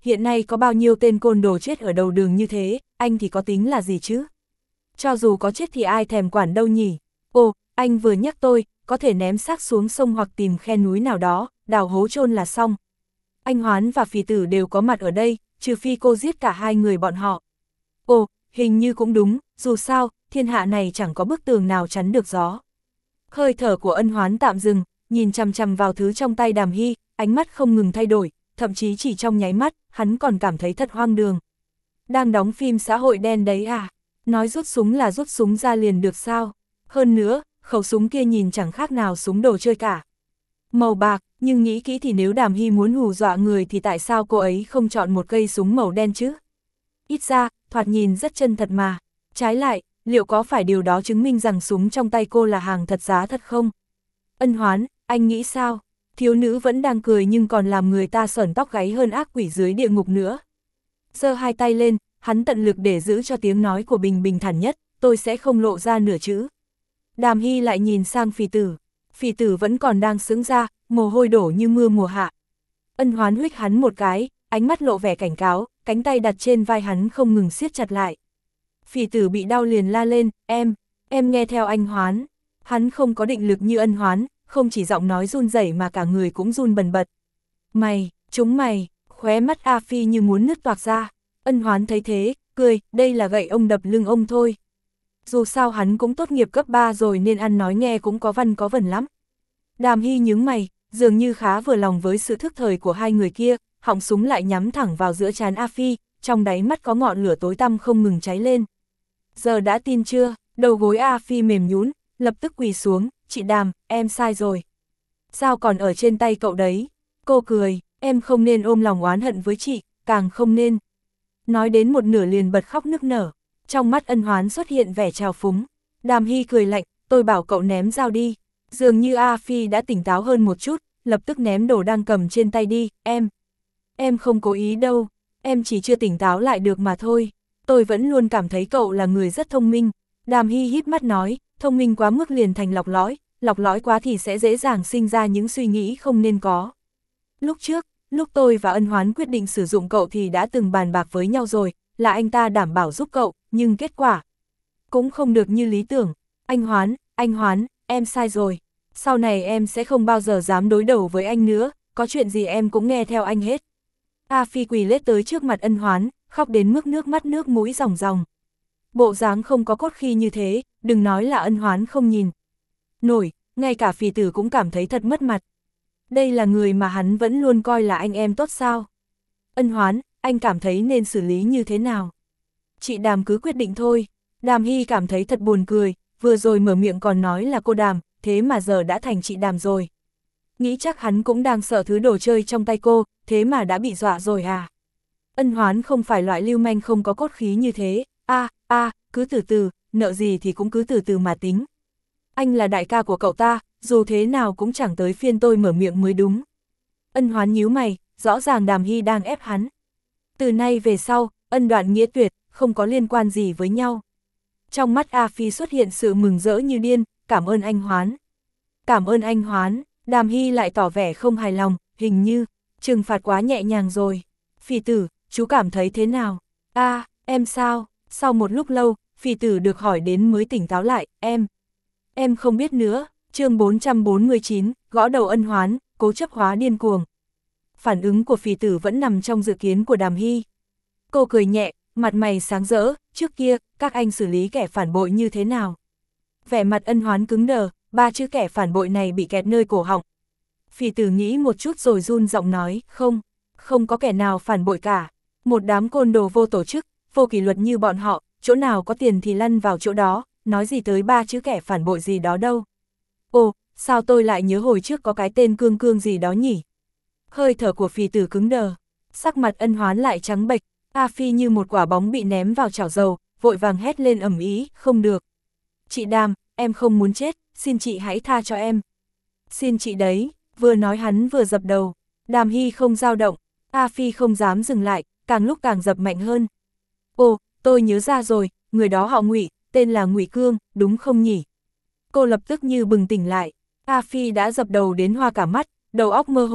hiện nay có bao nhiêu tên côn đồ chết ở đầu đường như thế, anh thì có tính là gì chứ? Cho dù có chết thì ai thèm quản đâu nhỉ? Ồ, anh vừa nhắc tôi, có thể ném xác xuống sông hoặc tìm khe núi nào đó, đào hố chôn là xong. Anh Hoán và Phì Tử đều có mặt ở đây, trừ phi cô giết cả hai người bọn họ. Ồ, hình như cũng đúng, dù sao, thiên hạ này chẳng có bức tường nào chắn được gió. Hơi thở của Ân Hoán tạm dừng, nhìn chằm chằm vào thứ trong tay Đàm Hy, ánh mắt không ngừng thay đổi, thậm chí chỉ trong nháy mắt, hắn còn cảm thấy thật hoang đường. Đang đóng phim xã hội đen đấy à? Nói rút súng là rút súng ra liền được sao? Hơn nữa, khẩu súng kia nhìn chẳng khác nào súng đồ chơi cả. Màu bạc, nhưng nghĩ kỹ thì nếu Đàm Hy muốn hù dọa người thì tại sao cô ấy không chọn một cây súng màu đen chứ? Ít ra, thoạt nhìn rất chân thật mà. Trái lại, liệu có phải điều đó chứng minh rằng súng trong tay cô là hàng thật giá thật không? Ân Hoán, anh nghĩ sao? Thiếu nữ vẫn đang cười nhưng còn làm người ta sởn tóc gáy hơn ác quỷ dưới địa ngục nữa. Giơ hai tay lên, hắn tận lực để giữ cho tiếng nói của Bình bình thản nhất, tôi sẽ không lộ ra nửa chữ. Đàm Hy lại nhìn sang Phì Tử. Phì Tử vẫn còn đang sững ra, mồ hôi đổ như mưa mùa hạ. Ân Hoán huých hắn một cái, ánh mắt lộ vẻ cảnh cáo, cánh tay đặt trên vai hắn không ngừng siết chặt lại. Phì Tử bị đau liền la lên, em, em nghe theo anh Hoán. Hắn không có định lực như Ân Hoán, không chỉ giọng nói run rẩy mà cả người cũng run bần bật. Mày, chúng mày, khóe mắt A Phi như muốn nứt toạc ra. Ân Hoán thấy thế, cười, đây là gậy ông đập lưng ông thôi. Dù sao hắn cũng tốt nghiệp cấp ba rồi nên ăn nói nghe cũng có văn có vần lắm. Đàm Hy nhướng mày, dường như khá vừa lòng với sự thức thời của hai người kia, họng súng lại nhắm thẳng vào giữa trán A Phi, trong đáy mắt có ngọn lửa tối tăm không ngừng cháy lên. Giờ đã tin chưa? Đầu gối A Phi mềm nhũn, lập tức quỳ xuống, chị Đàm, em sai rồi. Sao còn ở trên tay cậu đấy? Cô cười, em không nên ôm lòng oán hận với chị, càng không nên. Nói đến một nửa liền bật khóc nức nở, trong mắt Ân Hoán xuất hiện vẻ trào phúng. Đàm Hy cười lạnh, tôi bảo cậu ném dao đi. Dường như A Phi đã tỉnh táo hơn một chút, lập tức ném đồ đang cầm trên tay đi, em. Em không cố ý đâu, em chỉ chưa tỉnh táo lại được mà thôi. Tôi vẫn luôn cảm thấy cậu là người rất thông minh. Đàm Hy híp mắt nói, thông minh quá mức liền thành lọc lõi, lọc lõi quá thì sẽ dễ dàng sinh ra những suy nghĩ không nên có. Lúc trước, lúc tôi và Ân Hoán quyết định sử dụng cậu thì đã từng bàn bạc với nhau rồi, là anh ta đảm bảo giúp cậu, nhưng kết quả cũng không được như lý tưởng. Anh Hoán, anh Hoán, em sai rồi. Sau này em sẽ không bao giờ dám đối đầu với anh nữa, có chuyện gì em cũng nghe theo anh hết. A Phi quỳ lết tới trước mặt Ân Hoán, khóc đến mức nước mắt nước mũi ròng ròng. Bộ dáng không có cốt khí như thế, đừng nói là Ân Hoán không nhìn nổi, ngay cả Phì Tử cũng cảm thấy thật mất mặt. Đây là người mà hắn vẫn luôn coi là anh em tốt sao? Ân Hoán, anh cảm thấy nên xử lý như thế nào? Chị Đàm cứ quyết định thôi. Đàm Hy cảm thấy thật buồn cười, vừa rồi mở miệng còn nói là cô Đàm, thế mà giờ đã thành chị Đàm rồi. Nghĩ chắc hắn cũng đang sợ thứ đồ chơi trong tay cô, thế mà đã bị dọa rồi à? Ân Hoán không phải loại lưu manh không có cốt khí như thế, a a cứ từ từ, nợ gì thì cũng cứ từ từ mà tính. Anh là đại ca của cậu ta, dù thế nào cũng chẳng tới phiên tôi mở miệng mới đúng. Ân Hoán nhíu mày, rõ ràng Đàm Hy đang ép hắn. Từ nay về sau, ân đoạn nghĩa tuyệt, không có liên quan gì với nhau. Trong mắt A Phi xuất hiện sự mừng rỡ như điên, cảm ơn anh Hoán. Cảm ơn anh Hoán, Đàm Hy lại tỏ vẻ không hài lòng, hình như, trừng phạt quá nhẹ nhàng rồi. Phì Tử, chú cảm thấy thế nào? A, à, em sao? Sau một lúc lâu, Phì Tử được hỏi đến mới tỉnh táo lại, em. Em không biết nữa, chương bốn trăm bốn mươi chín, gõ đầu Ân Hoán, cố chấp hóa điên cuồng. Phản ứng của Phì Tử vẫn nằm trong dự kiến của Đàm Hy. Cô cười nhẹ, mặt mày sáng rỡ, trước kia, các anh xử lý kẻ phản bội như thế nào? Vẻ mặt Ân Hoán cứng đờ, ba chữ kẻ phản bội này bị kẹt nơi cổ họng. Phì Tử nghĩ một chút rồi run giọng nói, không, không có kẻ nào phản bội cả. Một đám côn đồ vô tổ chức, vô kỷ luật như bọn họ, chỗ nào có tiền thì lăn vào chỗ đó, nói gì tới ba chữ kẻ phản bội gì đó đâu. Ồ, sao tôi lại nhớ hồi trước có cái tên Cương Cương gì đó nhỉ? Hơi thở của Phì Tử cứng đờ, sắc mặt Ân Hoán lại trắng bệch. A Phi như một quả bóng bị ném vào chảo dầu, vội vàng hét lên ầm ĩ, không được. Chị Đàm, em không muốn chết, xin chị hãy tha cho em. Xin chị đấy, vừa nói hắn vừa dập đầu. Đàm Hy không dao động, A Phi không dám dừng lại, càng lúc càng dập mạnh hơn. Ồ, tôi nhớ ra rồi, người đó họ Ngụy, tên là Ngụy Cương, đúng không nhỉ? Cô lập tức như bừng tỉnh lại. A Phi đã dập đầu đến hoa cả mắt, đầu óc mơ hồ,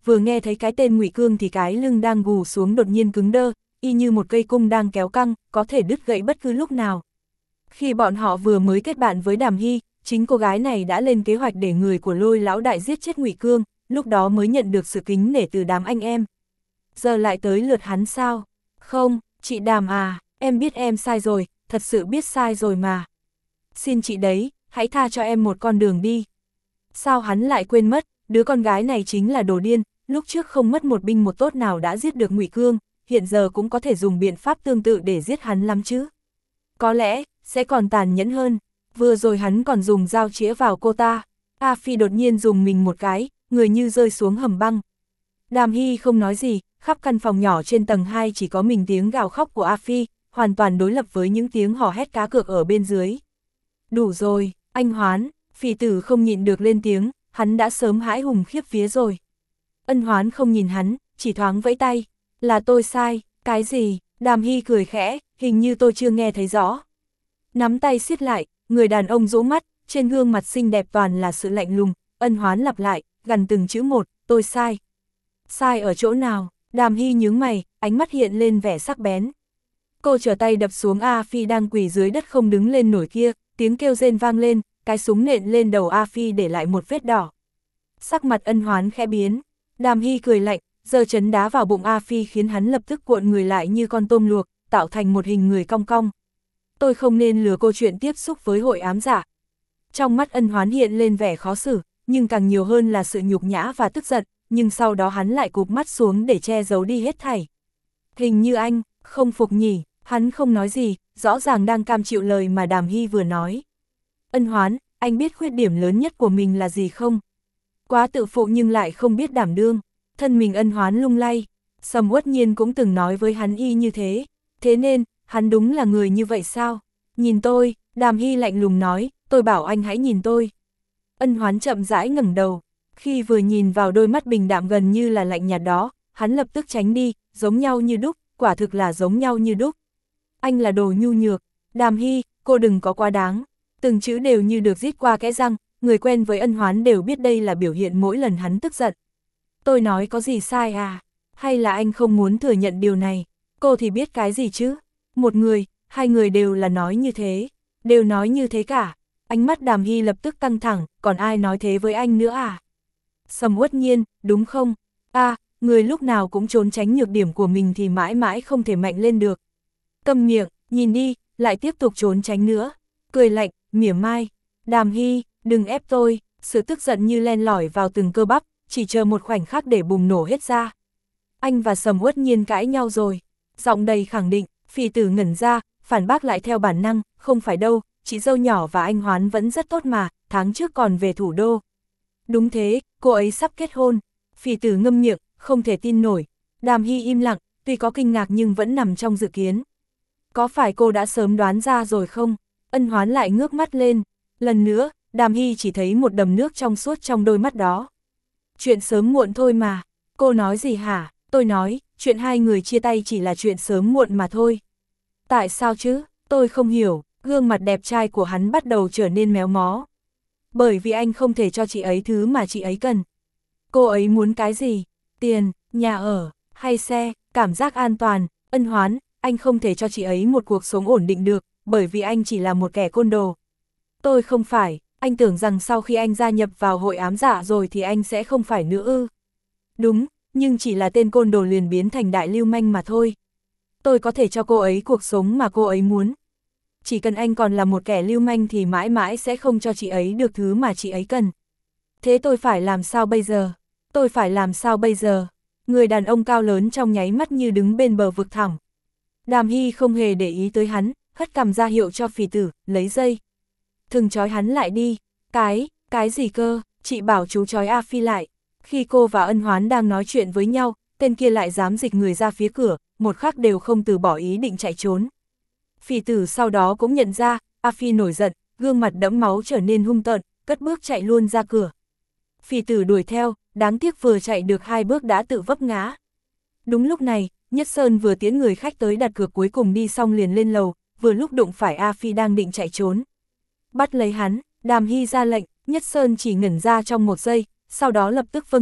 vừa nghe thấy cái tên Ngụy Cương thì cái lưng đang gù xuống đột nhiên cứng đơ, y như một cây cung đang kéo căng, có thể đứt gãy bất cứ lúc nào. Khi bọn họ vừa mới kết bạn với Đàm Hy, chính cô gái này đã lên kế hoạch để người của Lôi lão đại giết chết Ngụy Cương, lúc đó mới nhận được sự kính nể từ đám anh em. Giờ lại tới lượt hắn sao? Không, chị Đàm à, em biết em sai rồi, thật sự biết sai rồi mà. Xin chị đấy, hãy tha cho em một con đường đi. Sao hắn lại quên mất, đứa con gái này chính là đồ điên, lúc trước không mất một binh một tốt nào đã giết được Ngụy Cương, hiện giờ cũng có thể dùng biện pháp tương tự để giết hắn lắm chứ. Có lẽ, sẽ còn tàn nhẫn hơn, vừa rồi hắn còn dùng dao chĩa vào cô ta. A Phi đột nhiên dùng mình một cái, người như rơi xuống hầm băng. Đàm Hy không nói gì, khắp căn phòng nhỏ trên tầng hai chỉ có mình tiếng gào khóc của A Phi, hoàn toàn đối lập với những tiếng hò hét cá cược ở bên dưới. Đủ rồi, anh Hoán, Phỉ Tử không nhịn được lên tiếng, hắn đã sớm hãi hùng khiếp vía rồi. Ân Hoán không nhìn hắn, chỉ thoáng vẫy tay, là tôi sai, cái gì? Đàm Hy cười khẽ, hình như tôi chưa nghe thấy rõ. Nắm tay siết lại, người đàn ông rũ mắt, trên gương mặt xinh đẹp toàn là sự lạnh lùng. Ân Hoán lặp lại, gần từng chữ một, tôi sai. Sai ở chỗ nào? Đàm Hy nhướng mày, ánh mắt hiện lên vẻ sắc bén. Cô trở tay đập xuống A Phi đang quỳ dưới đất không đứng lên nổi kia, tiếng kêu rên vang lên, cái súng nện lên đầu A Phi để lại một vết đỏ. Sắc mặt Ân Hoán khẽ biến, Đàm Hy cười lạnh, giơ chấn đá vào bụng A Phi khiến hắn lập tức cuộn người lại như con tôm luộc, tạo thành một hình người cong cong. Tôi không nên lừa cô chuyện tiếp xúc với hội ám giả. Trong mắt Ân Hoán hiện lên vẻ khó xử, nhưng càng nhiều hơn là sự nhục nhã và tức giận, nhưng sau đó hắn lại cụp mắt xuống để che giấu đi hết thảy. Hình như anh, không phục nhỉ, hắn không nói gì, rõ ràng đang cam chịu lời mà Đàm Hy vừa nói. Ân Hoán, anh biết khuyết điểm lớn nhất của mình là gì không? Quá tự phụ nhưng lại không biết đảm đương. Thân mình Ân Hoán lung lay, Sầm Uất Nhiên cũng từng nói với hắn y như thế. Thế nên, hắn đúng là người như vậy sao? Nhìn tôi, Đàm Hy lạnh lùng nói, tôi bảo anh hãy nhìn tôi. Ân Hoán chậm rãi ngẩng đầu, khi vừa nhìn vào đôi mắt bình đạm gần như là lạnh nhạt đó, hắn lập tức tránh đi, giống nhau như đúc, quả thực là giống nhau như đúc. Anh là đồ nhu nhược, Đàm Hy, cô đừng có quá đáng. Từng chữ đều như được rít qua kẽ răng, người quen với Ân Hoán đều biết đây là biểu hiện mỗi lần hắn tức giận. Tôi nói có gì sai à? Hay là anh không muốn thừa nhận điều này? Cô thì biết cái gì chứ? Một người, hai người đều là nói như thế, đều nói như thế cả. Ánh mắt Đàm Hy lập tức căng thẳng, còn ai nói thế với anh nữa à? Sầm Uất Nhiên, đúng không? À, người lúc nào cũng trốn tránh nhược điểm của mình thì mãi mãi không thể mạnh lên được. Câm miệng, nhìn đi, lại tiếp tục trốn tránh nữa. Cười lạnh, mỉa mai. Đàm Hy, đừng ép tôi, sự tức giận như len lỏi vào từng cơ bắp, chỉ chờ một khoảnh khắc để bùng nổ hết ra. Anh và Sầm Uất Nhiên cãi nhau rồi. Giọng đầy khẳng định, Phỉ Tử ngẩn ra, phản bác lại theo bản năng, không phải đâu, chị dâu nhỏ và anh Hoán vẫn rất tốt mà, tháng trước còn về thủ đô. Đúng thế, cô ấy sắp kết hôn. Phỉ Tử ngâm miệng, không thể tin nổi. Đàm Hy im lặng, tuy có kinh ngạc nhưng vẫn nằm trong dự kiến. Có phải cô đã sớm đoán ra rồi không? Ân Hoán lại ngước mắt lên. Lần nữa, Đàm Hy chỉ thấy một đầm nước trong suốt trong đôi mắt đó. Chuyện sớm muộn thôi mà. Cô nói gì hả? Tôi nói, chuyện hai người chia tay chỉ là chuyện sớm muộn mà thôi. Tại sao chứ? Tôi không hiểu. Gương mặt đẹp trai của hắn bắt đầu trở nên méo mó. Bởi vì anh không thể cho chị ấy thứ mà chị ấy cần. Cô ấy muốn cái gì? Tiền, nhà ở, hay xe, cảm giác an toàn. Ân Hoán, anh không thể cho chị ấy một cuộc sống ổn định được, bởi vì anh chỉ là một kẻ côn đồ. Tôi không phải, anh tưởng rằng sau khi anh gia nhập vào hội ám giả rồi thì anh sẽ không phải nữa ư. Đúng, nhưng chỉ là tên côn đồ liền biến thành đại lưu manh mà thôi. Tôi có thể cho cô ấy cuộc sống mà cô ấy muốn. Chỉ cần anh còn là một kẻ lưu manh thì mãi mãi sẽ không cho chị ấy được thứ mà chị ấy cần. Thế tôi phải làm sao bây giờ? Tôi phải làm sao bây giờ? Người đàn ông cao lớn trong nháy mắt như đứng bên bờ vực thẳm. Đàm Hy không hề để ý tới hắn, hất cằm ra hiệu cho Phỉ Tử, lấy dây. Thừng trói hắn lại đi. Cái, cái gì cơ? Chị bảo chú trói A Phi lại. Khi cô và Ân Hoán đang nói chuyện với nhau, tên kia lại dám dịch người ra phía cửa, một khắc đều không từ bỏ ý định chạy trốn. Phỉ Tử sau đó cũng nhận ra, A Phi nổi giận, gương mặt đẫm máu trở nên hung tợn, cất bước chạy luôn ra cửa. Phỉ Tử đuổi theo, đáng tiếc vừa chạy được hai bước đã tự vấp ngã. Đúng lúc này, Nhất Sơn vừa tiễn người khách tới đặt cược cuối cùng đi xong liền lên lầu, vừa lúc đụng phải A Phi đang định chạy trốn. Bắt lấy hắn, Đàm Hy ra lệnh, Nhất Sơn chỉ ngẩn ra trong một giây, sau đó lập tức vâng lệnh,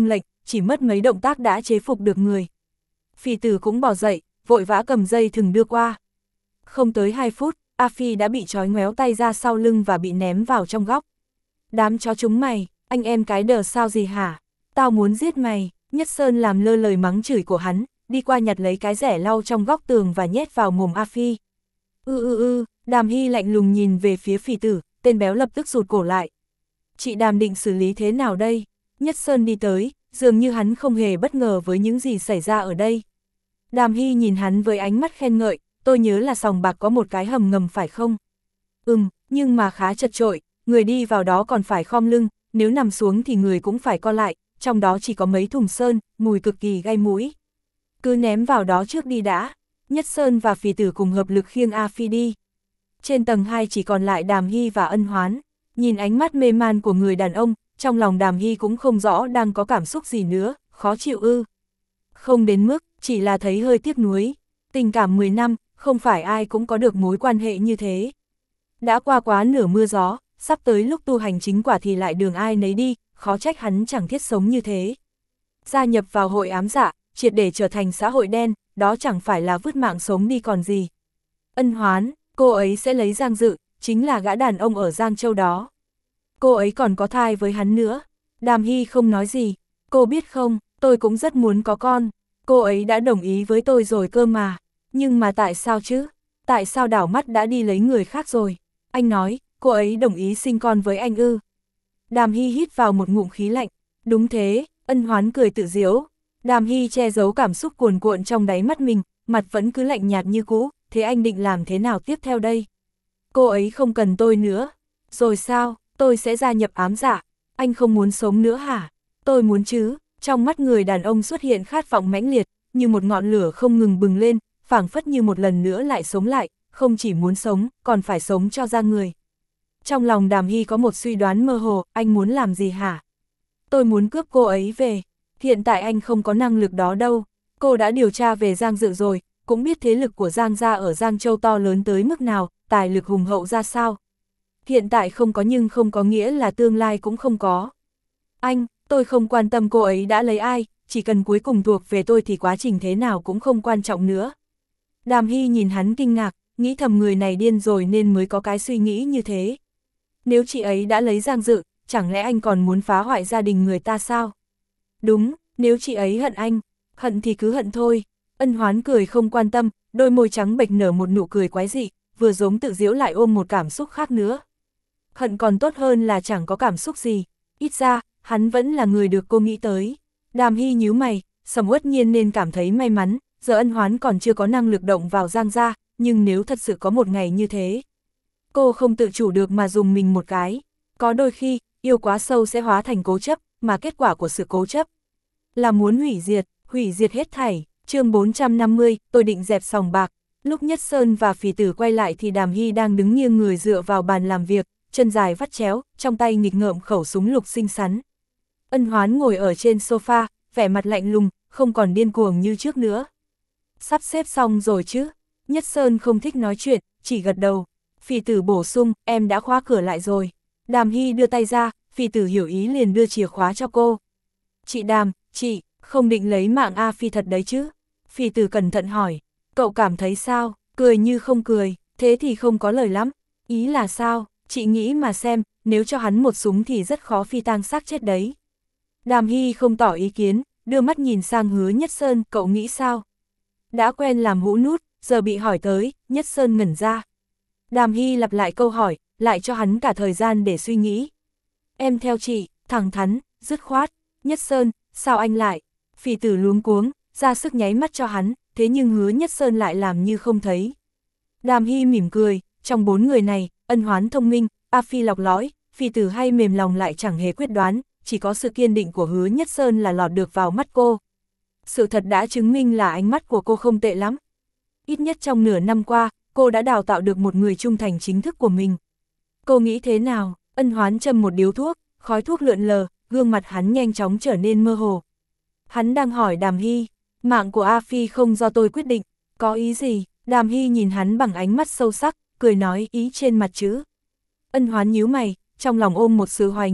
chỉ mất mấy động tác đã chế phục được người. Phì tử cũng bò dậy, vội vã cầm dây thừng đưa qua. Không tới hai phút, A Phi đã bị trói ngoéo tay ra sau lưng và bị ném vào trong góc. Đám chó chúng mày, anh em cái đờ sao gì hả? Tao muốn giết mày. Nhất Sơn làm lơ lời mắng chửi của hắn, đi qua nhặt lấy cái rẻ lau trong góc tường và nhét vào mồm A Phi. Ư ư ư, Đàm Hy lạnh lùng nhìn về phía Phì tử, tên béo lập tức rụt cổ lại. Chị Đàm định xử lý thế nào đây? Nhất Sơn đi tới, dường như hắn không hề bất ngờ với những gì xảy ra ở đây. Đàm Hy nhìn hắn với ánh mắt khen ngợi, tôi nhớ là sòng bạc có một cái hầm ngầm phải không? Ừm, nhưng mà khá chật chội, người đi vào đó còn phải khom lưng, nếu nằm xuống thì người cũng phải co lại, trong đó chỉ có mấy thùng sơn, mùi cực kỳ gai mũi. Cứ ném vào đó trước đi đã. Nhất Sơn và Phì tử cùng hợp lực khiêng A Phi đi. Trên tầng hai chỉ còn lại Đàm Hy và Ân Hoán. Nhìn ánh mắt mê man của người đàn ông, trong lòng Đàm Hy cũng không rõ đang có cảm xúc gì nữa, khó chịu ư. Không đến mức, chỉ là thấy hơi tiếc nuối. Tình cảm mười năm, không phải ai cũng có được mối quan hệ như thế. Đã qua quá nửa mưa gió, sắp tới lúc tu hành chính quả thì lại đường ai nấy đi, khó trách hắn chẳng thiết sống như thế. Gia nhập vào hội ám dạ, triệt để trở thành xã hội đen, đó chẳng phải là vứt mạng sống đi còn gì. Ân Hoán, cô ấy sẽ lấy Giang Dự, chính là gã đàn ông ở Giang Châu đó. Cô ấy còn có thai với hắn nữa. Đàm Hy không nói gì. Cô biết không, tôi cũng rất muốn có con. Cô ấy đã đồng ý với tôi rồi cơ mà. Nhưng mà tại sao chứ? Tại sao đảo mắt đã đi lấy người khác rồi? Anh nói, cô ấy đồng ý sinh con với anh ư. Đàm Hy hít vào một ngụm khí lạnh. Đúng thế, Ân Hoán cười tự giễu. Đàm Hy che giấu cảm xúc cuồn cuộn trong đáy mắt mình, mặt vẫn cứ lạnh nhạt như cũ, thế anh định làm thế nào tiếp theo đây? Cô ấy không cần tôi nữa. Rồi sao, tôi sẽ gia nhập ám dạ. Anh không muốn sống nữa hả? Tôi muốn chứ. Trong mắt người đàn ông xuất hiện khát vọng mãnh liệt, như một ngọn lửa không ngừng bừng lên, phảng phất như một lần nữa lại sống lại, không chỉ muốn sống, còn phải sống cho ra người. Trong lòng Đàm Hy có một suy đoán mơ hồ, anh muốn làm gì hả? Tôi muốn cướp cô ấy về. Hiện tại anh không có năng lực đó đâu. Cô đã điều tra về Giang Dự rồi, cũng biết thế lực của Giang gia ở Giang Châu to lớn tới mức nào, tài lực hùng hậu ra sao. Hiện tại không có nhưng không có nghĩa là tương lai cũng không có. Anh, tôi không quan tâm cô ấy đã lấy ai, chỉ cần cuối cùng thuộc về tôi thì quá trình thế nào cũng không quan trọng nữa. Đàm Hy nhìn hắn kinh ngạc, nghĩ thầm người này điên rồi nên mới có cái suy nghĩ như thế. Nếu chị ấy đã lấy Giang Dự, chẳng lẽ anh còn muốn phá hoại gia đình người ta sao? Đúng, nếu chị ấy hận anh, hận thì cứ hận thôi. Ân Hoán cười không quan tâm, đôi môi trắng bệch nở một nụ cười quái dị, vừa giống tự giễu lại ôm một cảm xúc khác nữa. Hận còn tốt hơn là chẳng có cảm xúc gì, ít ra, hắn vẫn là người được cô nghĩ tới. Đàm Hy nhíu mày, Sầm Uất Nhiên nên cảm thấy may mắn, giờ Ân Hoán còn chưa có năng lực động vào Giang gia, nhưng nếu thật sự có một ngày như thế, cô không tự chủ được mà dùng mình một cái. Có đôi khi, yêu quá sâu sẽ hóa thành cố chấp, mà kết quả của sự cố chấp là muốn hủy diệt, hủy diệt hết thảy. Chương bốn trăm năm mươi, tôi định dẹp sòng bạc. Lúc Nhất Sơn và Phì tử quay lại thì Đàm Hy đang đứng nghiêng người dựa vào bàn làm việc, chân dài vắt chéo, trong tay nghịch ngợm khẩu súng lục xinh xắn. Ân Hoán ngồi ở trên sofa, vẻ mặt lạnh lùng, không còn điên cuồng như trước nữa. Sắp xếp xong rồi chứ? Nhất Sơn không thích nói chuyện, chỉ gật đầu. Phì tử bổ sung, em đã khóa cửa lại rồi. Đàm Hy đưa tay ra, Phì tử hiểu ý liền đưa chìa khóa cho cô. Chị Đàm, chị, không định lấy mạng A Phi thật đấy chứ? Phì tử cẩn thận hỏi, cậu cảm thấy sao? Cười như không cười, thế thì không có lời lắm. Ý là sao? Chị nghĩ mà xem, nếu cho hắn một súng thì rất khó phi tang xác chết đấy. Đàm Hy không tỏ ý kiến, đưa mắt nhìn sang Hứa Nhất Sơn, cậu nghĩ sao? Đã quen làm hũ nút, giờ bị hỏi tới, Nhất Sơn ngẩn ra. Đàm Hy lặp lại câu hỏi, lại cho hắn cả thời gian để suy nghĩ. Em theo chị, thẳng thắn, dứt khoát. Nhất Sơn, sao anh lại? Phì tử luống cuống, ra sức nháy mắt cho hắn, thế nhưng Hứa Nhất Sơn lại làm như không thấy. Đàm Hy mỉm cười, trong bốn người này, Ân Hoán thông minh, A Phi lọc lõi, Phì tử hay mềm lòng lại chẳng hề quyết đoán, chỉ có sự kiên định của Hứa Nhất Sơn là lọt được vào mắt cô. Sự thật đã chứng minh là ánh mắt của cô không tệ lắm. Ít nhất trong nửa năm qua, cô đã đào tạo được một người trung thành chính thức của mình. Cô nghĩ thế nào? Ân Hoán châm một điếu thuốc, khói thuốc lượn lờ, gương mặt hắn nhanh chóng trở nên mơ hồ. Hắn đang hỏi Đàm Hy, mạng của A Phi không do tôi quyết định, có ý gì? Đàm Hy nhìn hắn bằng ánh mắt sâu sắc, cười nói ý trên mặt chữ. Ân Hoán nhíu mày, trong lòng ôm một sự hoài nghi,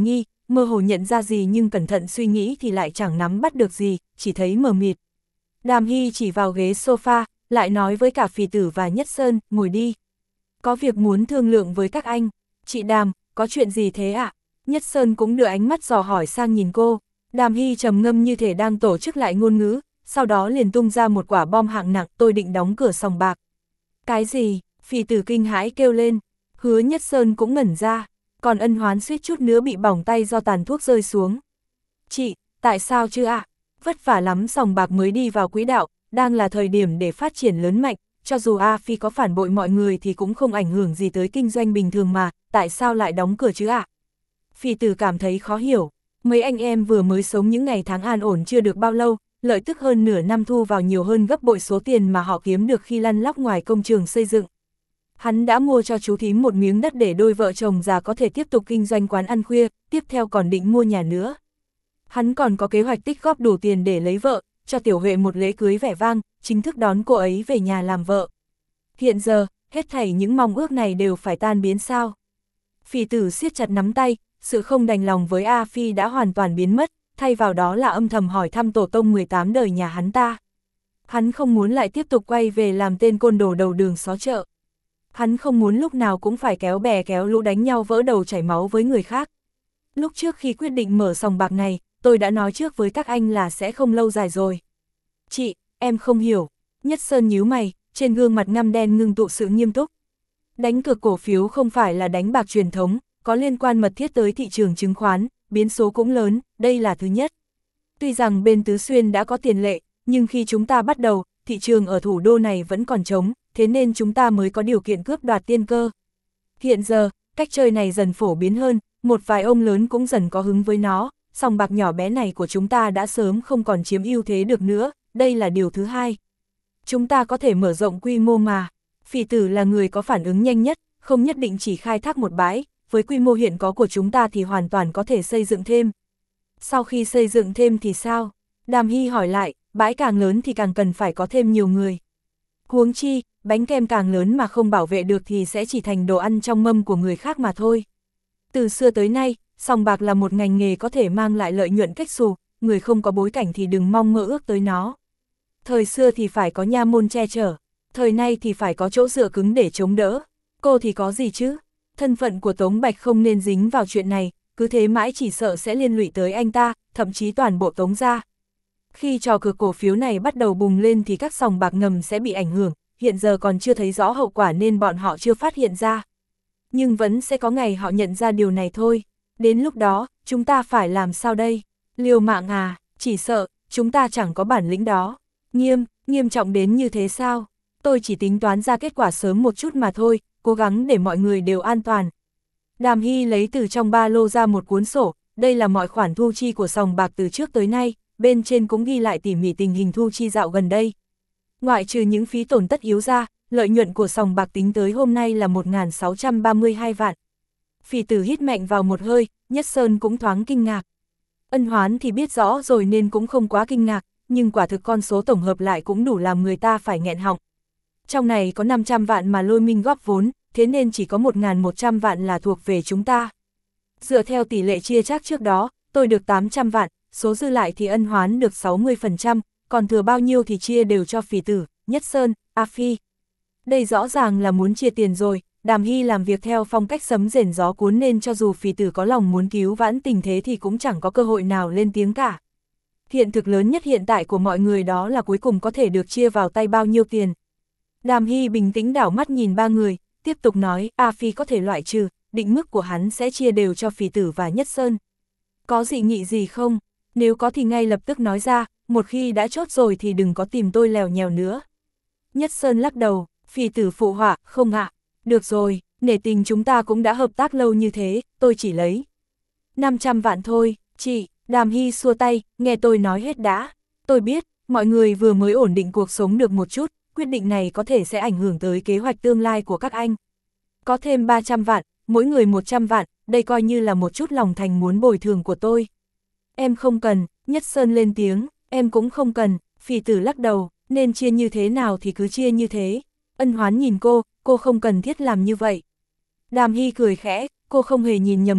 mơ hồ nhận ra gì nhưng cẩn thận suy nghĩ thì lại chẳng nắm bắt được gì, chỉ thấy mờ mịt. Đàm Hy chỉ vào ghế sofa, lại nói với cả Phì Tử và Nhất Sơn, ngồi đi. Có việc muốn thương lượng với các anh. Chị Đàm, có chuyện gì thế ạ? À? Nhất Sơn cũng đưa ánh mắt dò hỏi sang nhìn cô. Đàm Hy trầm ngâm như thể đang tổ chức lại ngôn ngữ, sau đó liền tung ra một quả bom hạng nặng, tôi định đóng cửa sòng bạc. Cái gì? Phì Tử kinh hãi kêu lên. Hứa Nhất Sơn cũng ngẩn ra, còn Ân Hoán suýt chút nữa bị bỏng tay do tàn thuốc rơi xuống. Chị, tại sao chứ ạ? À? Vất vả lắm sòng bạc mới đi vào quỹ đạo, đang là thời điểm để phát triển lớn mạnh, cho dù A Phi có phản bội mọi người thì cũng không ảnh hưởng gì tới kinh doanh bình thường mà, tại sao lại đóng cửa chứ ạ? À? Phì Tử cảm thấy khó hiểu, mấy anh em vừa mới sống những ngày tháng an ổn chưa được bao lâu, lợi tức hơn nửa năm thu vào nhiều hơn gấp bội số tiền mà họ kiếm được khi lăn lóc ngoài công trường xây dựng. Hắn đã mua cho chú thím một miếng đất để đôi vợ chồng già có thể tiếp tục kinh doanh quán ăn khuya, tiếp theo còn định mua nhà nữa. Hắn còn có kế hoạch tích góp đủ tiền để lấy vợ, cho Tiểu Huệ một lễ cưới vẻ vang, chính thức đón cô ấy về nhà làm vợ. Hiện giờ, hết thảy những mong ước này đều phải tan biến sao? Phì Tử siết chặt nắm tay, sự không đành lòng với A Phi đã hoàn toàn biến mất, thay vào đó là âm thầm hỏi thăm tổ tông mười tám đời nhà hắn ta. Hắn không muốn lại tiếp tục quay về làm tên côn đồ đầu đường xó chợ. Hắn không muốn lúc nào cũng phải kéo bè kéo lũ đánh nhau vỡ đầu chảy máu với người khác. Lúc trước khi quyết định mở sòng bạc này, tôi đã nói trước với các anh là sẽ không lâu dài rồi. Chị, em không hiểu. Nhất Sơn nhíu mày, trên gương mặt ngăm đen ngưng tụ sự nghiêm túc. Đánh cược cổ phiếu không phải là đánh bạc truyền thống, có liên quan mật thiết tới thị trường chứng khoán, biến số cũng lớn, đây là thứ nhất. Tuy rằng bên Tứ Xuyên đã có tiền lệ, nhưng khi chúng ta bắt đầu, thị trường ở thủ đô này vẫn còn trống, thế nên chúng ta mới có điều kiện cướp đoạt tiên cơ. Hiện giờ, cách chơi này dần phổ biến hơn, một vài ông lớn cũng dần có hứng với nó, sòng bạc nhỏ bé này của chúng ta đã sớm không còn chiếm ưu thế được nữa, đây là điều thứ hai. Chúng ta có thể mở rộng quy mô mà. Phì Tử là người có phản ứng nhanh nhất, không nhất định chỉ khai thác một bãi, với quy mô hiện có của chúng ta thì hoàn toàn có thể xây dựng thêm. Sau khi xây dựng thêm thì sao? Đàm Hy hỏi lại, bãi càng lớn thì càng cần phải có thêm nhiều người. Huống chi, bánh kem càng lớn mà không bảo vệ được thì sẽ chỉ thành đồ ăn trong mâm của người khác mà thôi. Từ xưa tới nay, sòng bạc là một ngành nghề có thể mang lại lợi nhuận cách xù, người không có bối cảnh thì đừng mong mơ ước tới nó. Thời xưa thì phải có nha môn che chở, thời nay thì phải có chỗ dựa cứng để chống đỡ. Cô thì có gì chứ? Thân phận của Tống Bạch không nên dính vào chuyện này, cứ thế mãi chỉ sợ sẽ liên lụy tới anh ta, thậm chí toàn bộ Tống gia. Khi trò cược cổ phiếu này bắt đầu bùng lên thì các sòng bạc ngầm sẽ bị ảnh hưởng, hiện giờ còn chưa thấy rõ hậu quả nên bọn họ chưa phát hiện ra. Nhưng vẫn sẽ có ngày họ nhận ra điều này thôi. Đến lúc đó, chúng ta phải làm sao đây? Liều mạng à, chỉ sợ, chúng ta chẳng có bản lĩnh đó. Nghiêm, nghiêm trọng đến như thế sao? Tôi chỉ tính toán ra kết quả sớm một chút mà thôi, cố gắng để mọi người đều an toàn. Đàm Hy lấy từ trong ba lô ra một cuốn sổ, đây là mọi khoản thu chi của sòng bạc từ trước tới nay, bên trên cũng ghi lại tỉ mỉ tình hình thu chi dạo gần đây. Ngoại trừ những phí tổn tất yếu ra, lợi nhuận của sòng bạc tính tới hôm nay là một nghìn sáu trăm ba mươi hai vạn. Phì Tử hít mạnh vào một hơi, Nhất Sơn cũng thoáng kinh ngạc. Ân Hoán thì biết rõ rồi nên cũng không quá kinh ngạc, nhưng quả thực con số tổng hợp lại cũng đủ làm người ta phải nghẹn họng. Trong này có năm trăm vạn mà Lôi Minh góp vốn, thế nên chỉ có một nghìn một trăm vạn là thuộc về chúng ta. Dựa theo tỷ lệ chia chác trước đó, tôi được tám trăm vạn, số dư lại thì Ân Hoán được sáu mươi phần trăm, còn thừa bao nhiêu thì chia đều cho Phì Tử, Nhất Sơn, A Phi. Đây rõ ràng là muốn chia tiền rồi. Đàm Hy làm việc theo phong cách sấm rền gió cuốn nên cho dù Phì Tử có lòng muốn cứu vãn tình thế thì cũng chẳng có cơ hội nào lên tiếng cả. Hiện thực lớn nhất hiện tại của mọi người đó là cuối cùng có thể được chia vào tay bao nhiêu tiền. Đàm Hy bình tĩnh đảo mắt nhìn ba người, tiếp tục nói, A Phi có thể loại trừ, định mức của hắn sẽ chia đều cho Phì Tử và Nhất Sơn. Có dị nghị gì không? Nếu có thì ngay lập tức nói ra, một khi đã chốt rồi thì đừng có tìm tôi lèo nhèo nữa. Nhất Sơn lắc đầu, Phì Tử phụ họa, không ạ. Được rồi, nể tình chúng ta cũng đã hợp tác lâu như thế, tôi chỉ lấy năm trăm vạn thôi, chị. Đàm Hy xua tay, nghe tôi nói hết đã. Tôi biết, mọi người vừa mới ổn định cuộc sống được một chút, quyết định này có thể sẽ ảnh hưởng tới kế hoạch tương lai của các anh. Có thêm ba trăm vạn, mỗi người một trăm vạn, đây coi như là một chút lòng thành muốn bồi thường của tôi. Em không cần, Nhất Sơn lên tiếng, em cũng không cần, Phì Tử lắc đầu, nên chia như thế nào thì cứ chia như thế. Ân Hoán nhìn cô, cô không cần thiết làm như vậy. Đàm Hy cười khẽ, cô không hề nhìn nhầm người,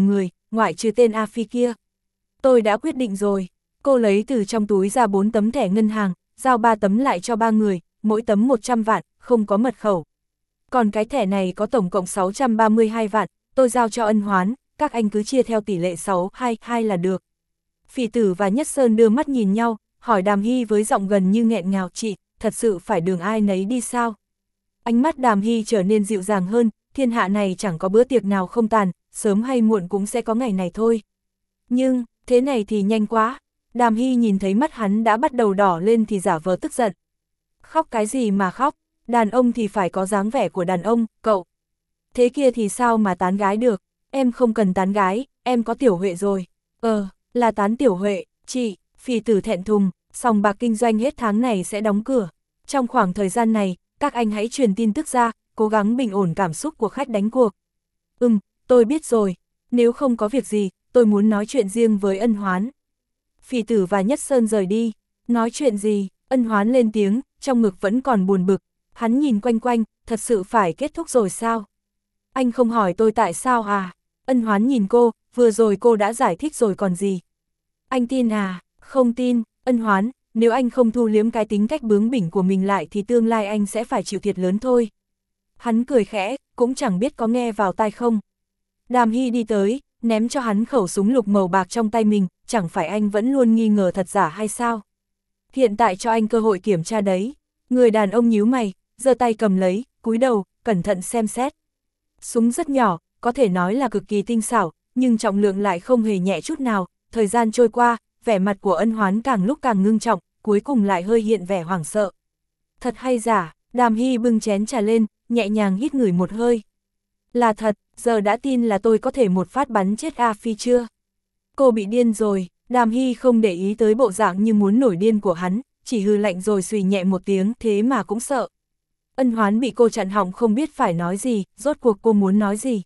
ngoại trừ tên A Phi kia. Tôi đã quyết định rồi. Cô lấy từ trong túi ra bốn tấm thẻ ngân hàng, giao ba tấm lại cho ba người, mỗi tấm một trăm vạn, không có mật khẩu. Còn cái thẻ này có tổng cộng sáu trăm ba mươi hai vạn, tôi giao cho Ân Hoán, các anh cứ chia theo tỷ lệ sáu hai hai là được. Phỉ Tử và Nhất Sơn đưa mắt nhìn nhau, hỏi Đàm Hy với giọng gần như nghẹn ngào, chị, thật sự phải đường ai nấy đi sao? Ánh mắt Đàm Hy trở nên dịu dàng hơn, thiên hạ này chẳng có bữa tiệc nào không tàn, sớm hay muộn cũng sẽ có ngày này thôi. Nhưng, thế này thì nhanh quá. Đàm Hy nhìn thấy mắt hắn đã bắt đầu đỏ lên thì giả vờ tức giận. Khóc cái gì mà khóc, đàn ông thì phải có dáng vẻ của đàn ông, cậu. Thế kia thì sao mà tán gái được, em không cần tán gái, em có Tiểu Huệ rồi. Ờ, là tán Tiểu Huệ, chị. Phỉ Tử thẹn thùng, sòng bạc kinh doanh hết tháng này sẽ đóng cửa. Trong khoảng thời gian này, các anh hãy truyền tin tức ra, cố gắng bình ổn cảm xúc của khách đánh cuộc. Ừm, tôi biết rồi, nếu không có việc gì, tôi muốn nói chuyện riêng với Ân Hoán. Phỉ Tử và Nhất Sơn rời đi. Nói chuyện gì? Ân Hoán lên tiếng, trong ngực vẫn còn buồn bực. Hắn nhìn quanh quanh, thật sự phải kết thúc rồi sao? Anh không hỏi tôi tại sao à? Ân Hoán nhìn cô, vừa rồi cô đã giải thích rồi còn gì? Anh tin à? Không tin. Ân Hoán, nếu anh không thu liếm cái tính cách bướng bỉnh của mình lại thì tương lai anh sẽ phải chịu thiệt lớn thôi. Hắn cười khẽ, cũng chẳng biết có nghe vào tai không. Đàm Hy đi tới, ném cho hắn khẩu súng lục màu bạc trong tay mình, chẳng phải anh vẫn luôn nghi ngờ thật giả hay sao? Hiện tại cho anh cơ hội kiểm tra đấy. Người đàn ông nhíu mày, giơ tay cầm lấy, cúi đầu, cẩn thận xem xét. Súng rất nhỏ, có thể nói là cực kỳ tinh xảo, nhưng trọng lượng lại không hề nhẹ chút nào. Thời gian trôi qua, vẻ mặt của Ân Hoán càng lúc càng ngưng trọng, cuối cùng lại hơi hiện vẻ hoảng sợ. Thật hay giả? Đàm Hy bưng chén trà lên, nhẹ nhàng hít ngửi một hơi. Là thật, giờ đã tin là tôi có thể một phát bắn chết A Phi chưa? Cô bị điên rồi. Đàm Hy không để ý tới bộ dạng như muốn nổi điên của hắn, chỉ hừ lạnh rồi xùy nhẹ một tiếng, thế mà cũng sợ. Ân Hoán bị cô chặn họng không biết phải nói gì, rốt cuộc cô muốn nói gì.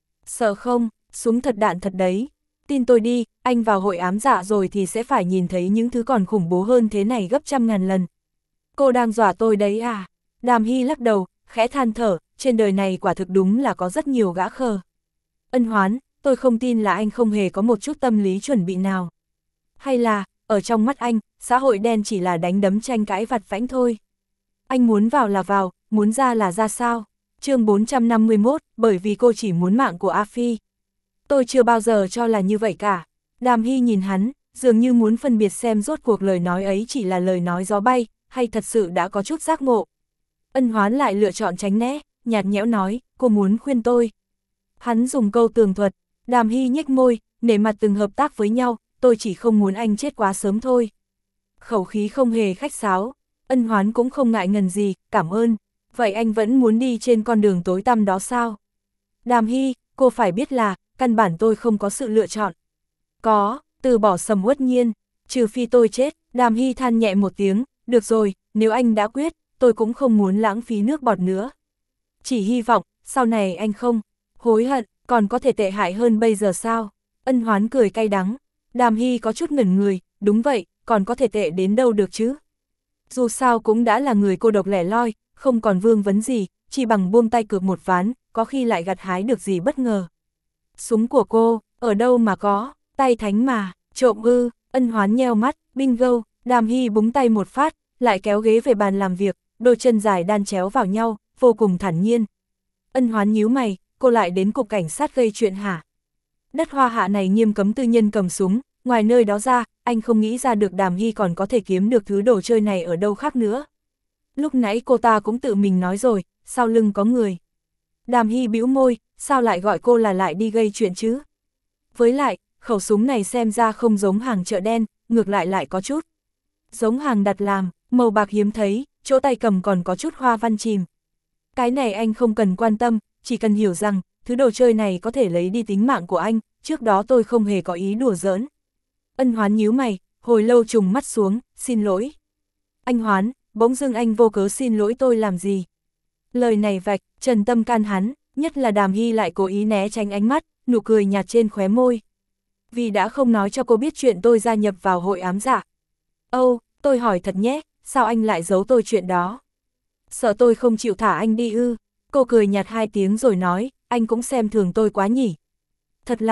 Sợ không, súng thật đạn thật đấy. Tin tôi đi, anh vào hội ám dạ rồi thì sẽ phải nhìn thấy những thứ còn khủng bố hơn thế này gấp trăm ngàn lần. Cô đang dọa tôi đấy à? Đàm Hy lắc đầu, khẽ than thở, trên đời này quả thực đúng là có rất nhiều gã khờ. Ân Hoán, tôi không tin là anh không hề có một chút tâm lý chuẩn bị nào. Hay là, ở trong mắt anh, xã hội đen chỉ là đánh đấm tranh cãi vặt vãnh thôi. Anh muốn vào là vào, muốn ra là ra sao? Chương bốn trăm năm mươi mốt, bởi vì cô chỉ muốn mạng của A Phi. Tôi chưa bao giờ cho là như vậy cả. Đàm Hy nhìn hắn, dường như muốn phân biệt xem rốt cuộc lời nói ấy chỉ là lời nói gió bay, hay thật sự đã có chút giác ngộ. Ân Hoán lại lựa chọn tránh né, nhạt nhẽo nói, cô muốn khuyên tôi. Hắn dùng câu tường thuật, Đàm Hy nhếch môi, nể mặt từng hợp tác với nhau, tôi chỉ không muốn anh chết quá sớm thôi. Khẩu khí không hề khách sáo, Ân Hoán cũng không ngại ngần gì, cảm ơn. Vậy anh vẫn muốn đi trên con đường tối tăm đó sao? Đàm Hy, cô phải biết là, căn bản tôi không có sự lựa chọn. Có, từ bỏ Sầm Uất Nhiên, trừ phi tôi chết. Đàm Hy than nhẹ một tiếng, được rồi, nếu anh đã quyết, tôi cũng không muốn lãng phí nước bọt nữa. Chỉ hy vọng, sau này anh không hối hận, còn có thể tệ hại hơn bây giờ sao? Ân Hoán cười cay đắng. Đàm Hy có chút ngẩn người, đúng vậy, còn có thể tệ đến đâu được chứ? Dù sao cũng đã là người cô độc lẻ loi, không còn vương vấn gì, chỉ bằng buông tay cược một ván, có khi lại gặt hái được gì bất ngờ. Súng của cô, ở đâu mà có, tay thánh mà, trộm ư? Ân Hoán nheo mắt, bingo. Đàm Hy búng tay một phát, lại kéo ghế về bàn làm việc, đôi chân dài đan chéo vào nhau, vô cùng thản nhiên. Ân Hoán nhíu mày, cô lại đến cục cảnh sát gây chuyện hả? Đất Hoa Hạ này nghiêm cấm tư nhân cầm súng, ngoài nơi đó ra, anh không nghĩ ra được Đàm Hy còn có thể kiếm được thứ đồ chơi này ở đâu khác nữa. Lúc nãy cô ta cũng tự mình nói rồi, sau lưng có người. Đàm Hy bĩu môi, sao lại gọi cô là lại đi gây chuyện chứ? Với lại, khẩu súng này xem ra không giống hàng chợ đen, ngược lại lại có chút giống hàng đặt làm, màu bạc hiếm thấy, chỗ tay cầm còn có chút hoa văn chìm. Cái này anh không cần quan tâm, chỉ cần hiểu rằng, thứ đồ chơi này có thể lấy đi tính mạng của anh, trước đó tôi không hề có ý đùa giỡn. Ân Hoán nhíu mày, hồi lâu trùng mắt xuống, xin lỗi. Anh Hoán, bỗng dưng anh vô cớ xin lỗi tôi làm gì? Lời này vạch, trần tâm can hắn, nhất là Đàm Hy lại cố ý né tránh ánh mắt, nụ cười nhạt trên khóe môi. Vì đã không nói cho cô biết chuyện tôi gia nhập vào hội ám dạ. Âu, tôi hỏi thật nhé, sao anh lại giấu tôi chuyện đó? Sợ tôi không chịu thả anh đi ư? Cô cười nhạt hai tiếng rồi nói, anh cũng xem thường tôi quá nhỉ. Thật lòng,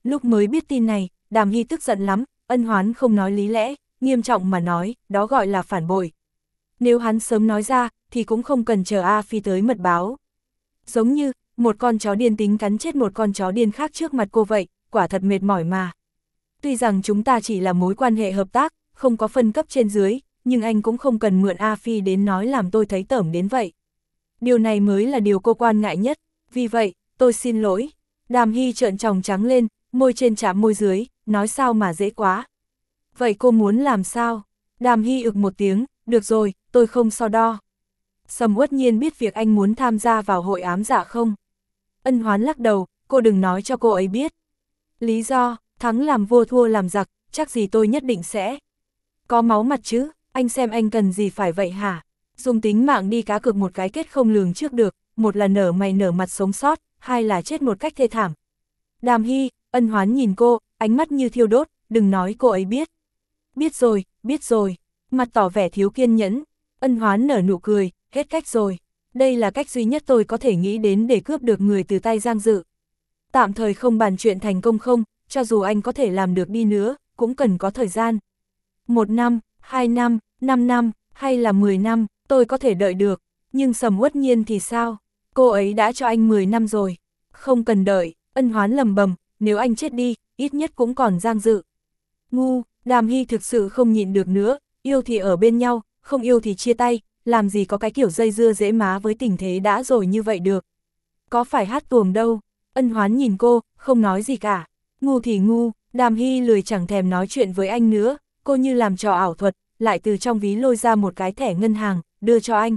Lúc mới biết tin này, Đàm Hy tức giận lắm, Ân Hoán không nói lý lẽ, nghiêm trọng mà nói, đó gọi là phản bội. Nếu hắn sớm nói ra, thì cũng không cần chờ A Phi tới mật báo. Giống như, một con chó điên tính cắn chết một con chó điên khác trước mặt cô vậy, quả thật mệt mỏi mà. Tuy rằng chúng ta chỉ là mối quan hệ hợp tác, không có phân cấp trên dưới, nhưng anh cũng không cần mượn A Phi đến nói làm tôi thấy tởm đến vậy. Điều này mới là điều cô quan ngại nhất, vì vậy, tôi xin lỗi. Đàm Hy trợn tròng trắng lên, môi trên chạm môi dưới, nói sao mà dễ quá. Vậy cô muốn làm sao? Đàm Hy ực một tiếng, được rồi, tôi không so đo. Sầm Uất Nhiên biết việc anh muốn tham gia vào hội ám dạ không? Ân Hoán lắc đầu, cô đừng nói cho cô ấy biết. Lý do, thắng làm vua thua làm giặc, chắc gì tôi nhất định sẽ. Có máu mặt chứ, anh xem anh cần gì phải vậy hả? Dùng tính mạng đi cá cược một cái kết không lường trước được, một là nở mày nở mặt sống sót, hai là chết một cách thê thảm. Đàm Hy, Ân Hoán nhìn cô, ánh mắt như thiêu đốt, đừng nói cô ấy biết. Biết rồi, biết rồi, mặt tỏ vẻ thiếu kiên nhẫn. Ân Hoán nở nụ cười, hết cách rồi. Đây là cách duy nhất tôi có thể nghĩ đến để cướp được người từ tay Giang Dự. Tạm thời không bàn chuyện thành công không, cho dù anh có thể làm được đi nữa, cũng cần có thời gian. Một năm, hai năm, năm năm, hay là mười năm, tôi có thể đợi được. Nhưng Sầm Uất Nhiên thì sao? Cô ấy đã cho anh mười năm rồi. Không cần đợi, Ân Hoán lầm bầm, nếu anh chết đi, ít nhất cũng còn Giang Dự. Ngu, Đàm Hy thực sự không nhịn được nữa, yêu thì ở bên nhau, không yêu thì chia tay, làm gì có cái kiểu dây dưa dễ má với tình thế đã rồi như vậy được. Có phải hát tuồng đâu? Ân Hoán nhìn cô, không nói gì cả. Ngu thì ngu, Đàm Hy lười chẳng thèm nói chuyện với anh nữa, cô như làm trò ảo thuật, lại từ trong ví lôi ra một cái thẻ ngân hàng, đưa cho anh.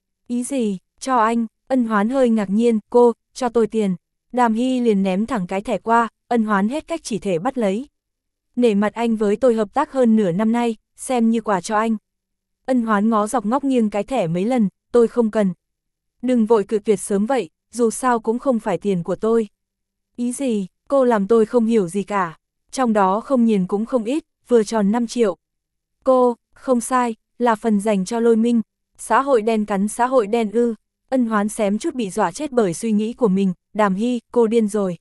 Ý gì, cho anh? Ân Hoán hơi ngạc nhiên, cô, cho tôi tiền. Đàm Hy liền ném thẳng cái thẻ qua, Ân Hoán hết cách chỉ thể bắt lấy. Nể mặt anh với tôi hợp tác hơn nửa năm nay, xem như quà cho anh. Ân Hoán ngó dọc ngóc nghiêng cái thẻ mấy lần, tôi không cần. Đừng vội cự tuyệt sớm vậy, dù sao cũng không phải tiền của tôi. Ý gì, cô làm tôi không hiểu gì cả. Trong đó không nhìn cũng không ít, vừa tròn năm triệu. Cô, không sai, là phần dành cho Lôi Minh. Xã hội đen cắn xã hội đen ư. Ân Hoán xém chút bị dọa chết bởi suy nghĩ của mình, Đàm Hy, cô điên rồi.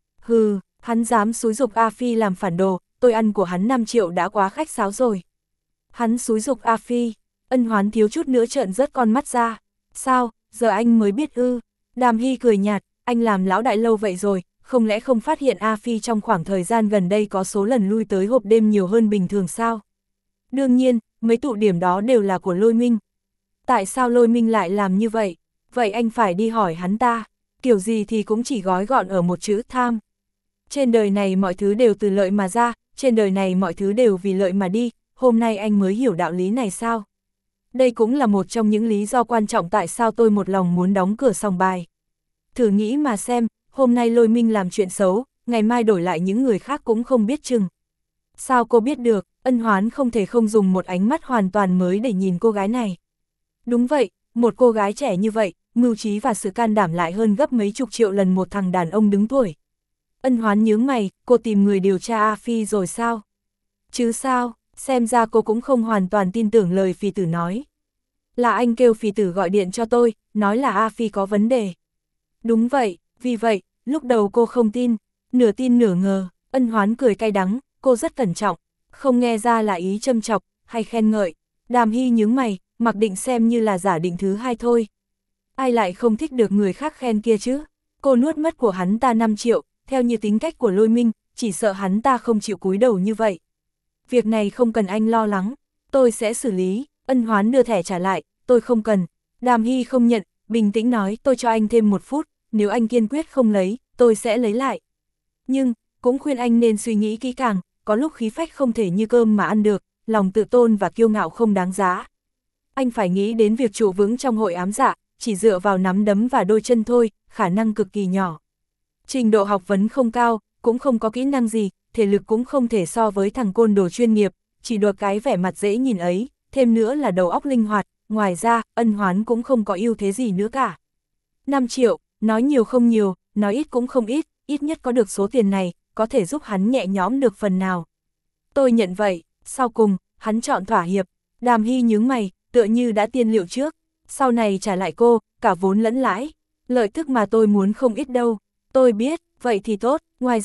Hừ, hắn dám xúi giục A Phi làm phản đồ, tôi ăn của hắn năm triệu đã quá khách sáo rồi. Hắn xúi giục A Phi, Ân Hoán thiếu chút nữa trợn rớt con mắt ra. Sao, giờ anh mới biết ư? Đàm Hy cười nhạt, anh làm lão đại lâu vậy rồi, không lẽ không phát hiện A Phi trong khoảng thời gian gần đây có số lần lui tới hộp đêm nhiều hơn bình thường sao? Đương nhiên, mấy tụ điểm đó đều là của Lôi Minh. Tại sao Lôi Minh lại làm như vậy? Vậy anh phải đi hỏi hắn ta, kiểu gì thì cũng chỉ gói gọn ở một chữ tham. Trên đời này mọi thứ đều từ lợi mà ra, trên đời này mọi thứ đều vì lợi mà đi, hôm nay anh mới hiểu đạo lý này sao? Đây cũng là một trong những lý do quan trọng tại sao tôi một lòng muốn đóng cửa sòng bài. Thử nghĩ mà xem, hôm nay Lôi Minh làm chuyện xấu, ngày mai đổi lại những người khác cũng không biết chừng. Sao cô biết được? Ân Hoán không thể không dùng một ánh mắt hoàn toàn mới để nhìn cô gái này. Đúng vậy, một cô gái trẻ như vậy, mưu trí và sự can đảm lại hơn gấp mấy chục triệu lần một thằng đàn ông đứng tuổi. Ân Hoán nhướng mày, cô tìm người điều tra A Phi rồi sao? Chứ sao, xem ra cô cũng không hoàn toàn tin tưởng lời Phì Tử nói. Là anh kêu Phì Tử gọi điện cho tôi, nói là A Phi có vấn đề. Đúng vậy, vì vậy, lúc đầu cô không tin, nửa tin nửa ngờ. Ân Hoán cười cay đắng, cô rất cẩn trọng, không nghe ra là ý châm chọc, hay khen ngợi. Đàm Hy nhướng mày, mặc định xem như là giả định thứ hai thôi. Ai lại không thích được người khác khen kia chứ? Cô nuốt mất của hắn ta năm triệu, theo như tính cách của Lôi Minh, chỉ sợ hắn ta không chịu cúi đầu như vậy. Việc này không cần anh lo lắng, tôi sẽ xử lý. Ân Hoán đưa thẻ trả lại, tôi không cần. Đàm Hy không nhận, bình tĩnh nói tôi cho anh thêm một phút, nếu anh kiên quyết không lấy, tôi sẽ lấy lại. Nhưng, cũng khuyên anh nên suy nghĩ kỹ càng, có lúc khí phách không thể như cơm mà ăn được, lòng tự tôn và kiêu ngạo không đáng giá. Anh phải nghĩ đến việc trụ vững trong hội ám dạ, chỉ dựa vào nắm đấm và đôi chân thôi, khả năng cực kỳ nhỏ. Trình độ học vấn không cao, cũng không có kỹ năng gì, thể lực cũng không thể so với thằng côn đồ chuyên nghiệp, chỉ được cái vẻ mặt dễ nhìn ấy, thêm nữa là đầu óc linh hoạt, ngoài ra, Ân Hoán cũng không có ưu thế gì nữa cả. năm triệu, nói nhiều không nhiều, nói ít cũng không ít, ít nhất có được số tiền này, có thể giúp hắn nhẹ nhõm được phần nào. Tôi nhận vậy, sau cùng, hắn chọn thỏa hiệp. Đàm Hy nhướng mày, tựa như đã tiên liệu trước, sau này trả lại cô, cả vốn lẫn lãi. Lợi tức mà tôi muốn không ít đâu. Tôi biết, vậy thì tốt, ngoài ra,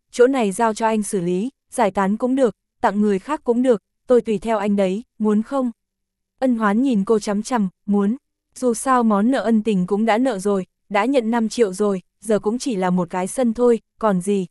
chỗ này giao cho anh xử lý, giải tán cũng được, tặng người khác cũng được, tôi tùy theo anh đấy, muốn không? Ân Hoán nhìn cô chằm chằm, muốn, dù sao món nợ ân tình cũng đã nợ rồi, đã nhận năm triệu rồi, giờ cũng chỉ là một cái sân thôi, còn gì?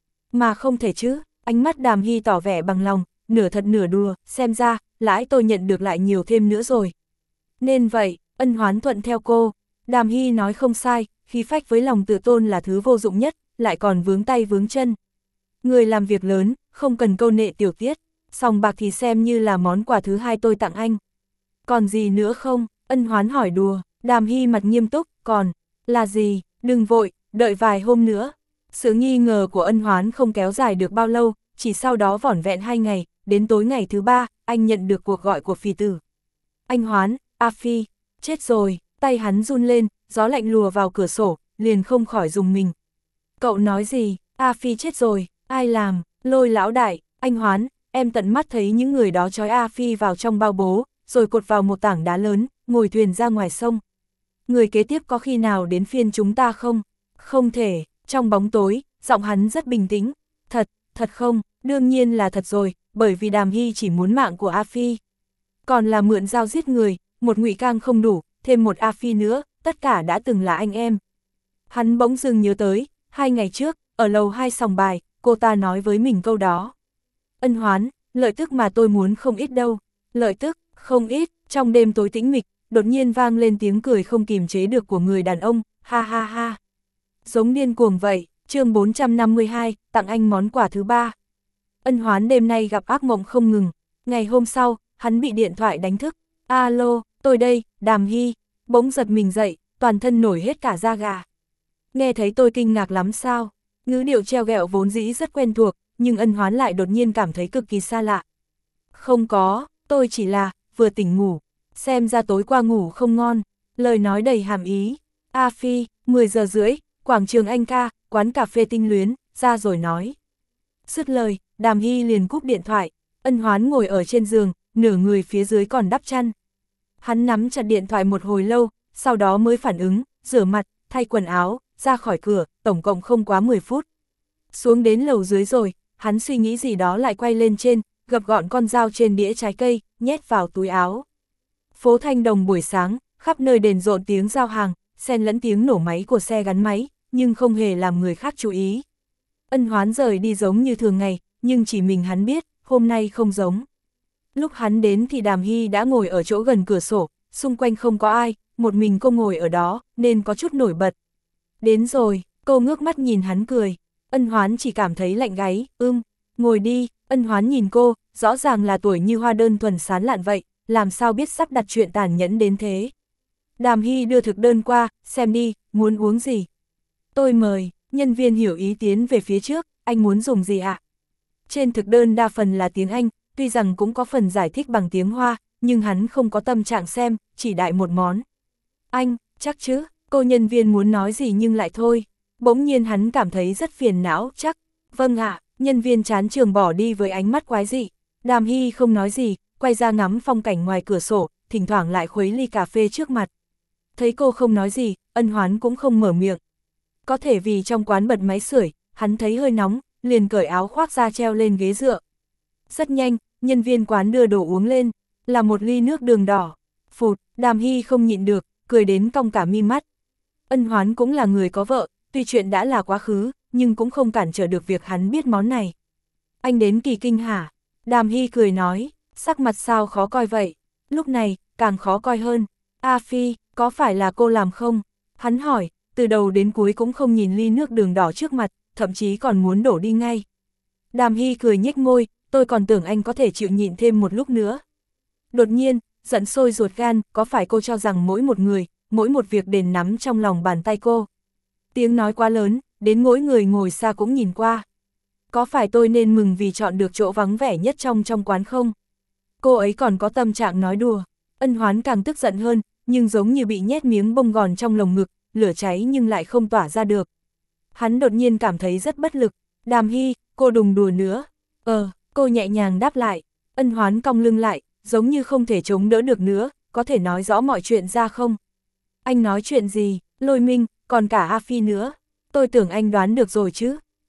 Mà không thể chứ, ánh mắt Đàm Hy tỏ vẻ bằng lòng, nửa thật nửa đùa, xem ra, lãi tôi nhận được lại nhiều thêm nữa rồi. Nên vậy, Ân Hoán thuận theo cô, Đàm Hy nói không sai, khí phách với lòng tự tôn là thứ vô dụng nhất, lại còn vướng tay vướng chân. Người làm việc lớn, không cần câu nệ tiểu tiết, sòng bạc thì xem như là món quà thứ hai tôi tặng anh. Còn gì nữa không? Ân Hoán hỏi đùa, Đàm Hy mặt nghiêm túc, còn, là gì, đừng vội, đợi vài hôm nữa. Sự nghi ngờ của Ân Hoán không kéo dài được bao lâu, chỉ sau đó vỏn vẹn hai ngày, đến tối ngày thứ ba, anh nhận được cuộc gọi của Phì Tử. Anh Hoán, A Phi, chết rồi, tay hắn run lên, gió lạnh lùa vào cửa sổ, liền không khỏi rùng mình. Cậu nói gì, A Phi chết rồi, ai làm, Lôi lão đại, anh Hoán, em tận mắt thấy những người đó trói A Phi vào trong bao bố, rồi cột vào một tảng đá lớn, ngồi thuyền ra ngoài sông. Người kế tiếp có khi nào đến phiên chúng ta không? Không thể, trong bóng tối, giọng hắn rất bình tĩnh. Thật, thật không, đương nhiên là thật rồi, bởi vì Đàm Hy chỉ muốn mạng của A Phi. Còn là mượn dao giết người, một ngụy cang không đủ, thêm một A Phi nữa, tất cả đã từng là anh em. Hắn bỗng dưng nhớ tới, hai ngày trước, ở lầu hai sòng bài, cô ta nói với mình câu đó. Ân Hoán, lợi tức mà tôi muốn không ít đâu. Lợi tức, không ít, trong đêm tối tĩnh mịch, đột nhiên vang lên tiếng cười không kìm chế được của người đàn ông, ha ha ha. Giống điên cuồng vậy, chương bốn trăm năm mươi hai, tặng anh món quà thứ ba. Ân Hoán đêm nay gặp ác mộng không ngừng, ngày hôm sau, hắn bị điện thoại đánh thức. Alo, tôi đây, Đàm Hy, bỗng giật mình dậy, toàn thân nổi hết cả da gà. Nghe thấy tôi kinh ngạc lắm sao, ngữ điệu treo ghẹo vốn dĩ rất quen thuộc, nhưng Ân Hoán lại đột nhiên cảm thấy cực kỳ xa lạ. Không có, tôi chỉ là, vừa tỉnh ngủ, xem ra tối qua ngủ không ngon, lời nói đầy hàm ý. A Phi, mười giờ rưỡi, quảng trường Anh Ca, quán cà phê Tinh Luyến, ra rồi nói. Dứt lời, Đàm Hy liền cúp điện thoại, Ân Hoán ngồi ở trên giường, nửa người phía dưới còn đắp chăn. Hắn nắm chặt điện thoại một hồi lâu, sau đó mới phản ứng, rửa mặt, thay quần áo, ra khỏi cửa, tổng cộng không quá mười phút. Xuống đến lầu dưới rồi, hắn suy nghĩ gì đó lại quay lên trên, gập gọn con dao trên đĩa trái cây, nhét vào túi áo. Phố Thanh Đồng buổi sáng, khắp nơi đền rộn tiếng giao hàng, xen lẫn tiếng nổ máy của xe gắn máy, nhưng không hề làm người khác chú ý. Ân Hoán rời đi giống như thường ngày, nhưng chỉ mình hắn biết, hôm nay không giống. Lúc hắn đến thì Đàm Hy đã ngồi ở chỗ gần cửa sổ, xung quanh không có ai, một mình cô ngồi ở đó, nên có chút nổi bật. Đến rồi, cô ngước mắt nhìn hắn cười. Ân Hoán chỉ cảm thấy lạnh gáy, ưm, ngồi đi. Ân Hoán nhìn cô, rõ ràng là tuổi như hoa đơn thuần sán lạn vậy, làm sao biết sắp đặt chuyện tàn nhẫn đến thế. Đàm Hy đưa thực đơn qua, xem đi, muốn uống gì? Tôi mời, nhân viên hiểu ý tiến về phía trước, anh muốn dùng gì ạ? Trên thực đơn đa phần là tiếng Anh, tuy rằng cũng có phần giải thích bằng tiếng Hoa, nhưng hắn không có tâm trạng xem, chỉ đại một món. Anh, chắc chứ, cô nhân viên muốn nói gì nhưng lại thôi. Bỗng nhiên hắn cảm thấy rất phiền não, chắc. Vâng ạ, nhân viên chán trường bỏ đi với ánh mắt quái dị. Đàm Hy không nói gì, quay ra ngắm phong cảnh ngoài cửa sổ, thỉnh thoảng lại khuấy ly cà phê trước mặt. Thấy cô không nói gì, Ân Hoán cũng không mở miệng. Có thể vì trong quán bật máy sưởi, hắn thấy hơi nóng, liền cởi áo khoác ra treo lên ghế dựa. Rất nhanh, nhân viên quán đưa đồ uống lên, là một ly nước đường đỏ. Phụt, Đàm Hy không nhịn được, cười đến cong cả mi mắt. Ân Hoán cũng là người có vợ, tuy chuyện đã là quá khứ, nhưng cũng không cản trở được việc hắn biết món này. Anh đến Kỳ Kinh hả? Đàm Hy cười nói, sắc mặt sao khó coi vậy? Lúc này, càng khó coi hơn. A Phi, có phải là cô làm không? Hắn hỏi, từ đầu đến cuối cũng không nhìn ly nước đường đỏ trước mặt, thậm chí còn muốn đổ đi ngay. Đàm Hy cười nhếch môi, tôi còn tưởng anh có thể chịu nhịn thêm một lúc nữa. Đột nhiên, giận sôi ruột gan, có phải cô cho rằng mỗi một người, mỗi một việc đều nắm trong lòng bàn tay cô? Tiếng nói quá lớn, đến mỗi người ngồi xa cũng nhìn qua. Có phải tôi nên mừng vì chọn được chỗ vắng vẻ nhất trong trong quán không? Cô ấy còn có tâm trạng nói đùa. Ân Hoán càng tức giận hơn, nhưng giống như bị nhét miếng bông gòn trong lồng ngực, lửa cháy nhưng lại không tỏa ra được. Hắn đột nhiên cảm thấy rất bất lực. Đàm Hy, cô đừng đùa nữa. Ờ, cô nhẹ nhàng đáp lại. Ân Hoán cong lưng lại, giống như không thể chống đỡ được nữa, có thể nói rõ mọi chuyện ra không? Anh nói chuyện gì? Lôi Minh, còn cả A Phi nữa. Tôi tưởng anh đoán được rồi chứ.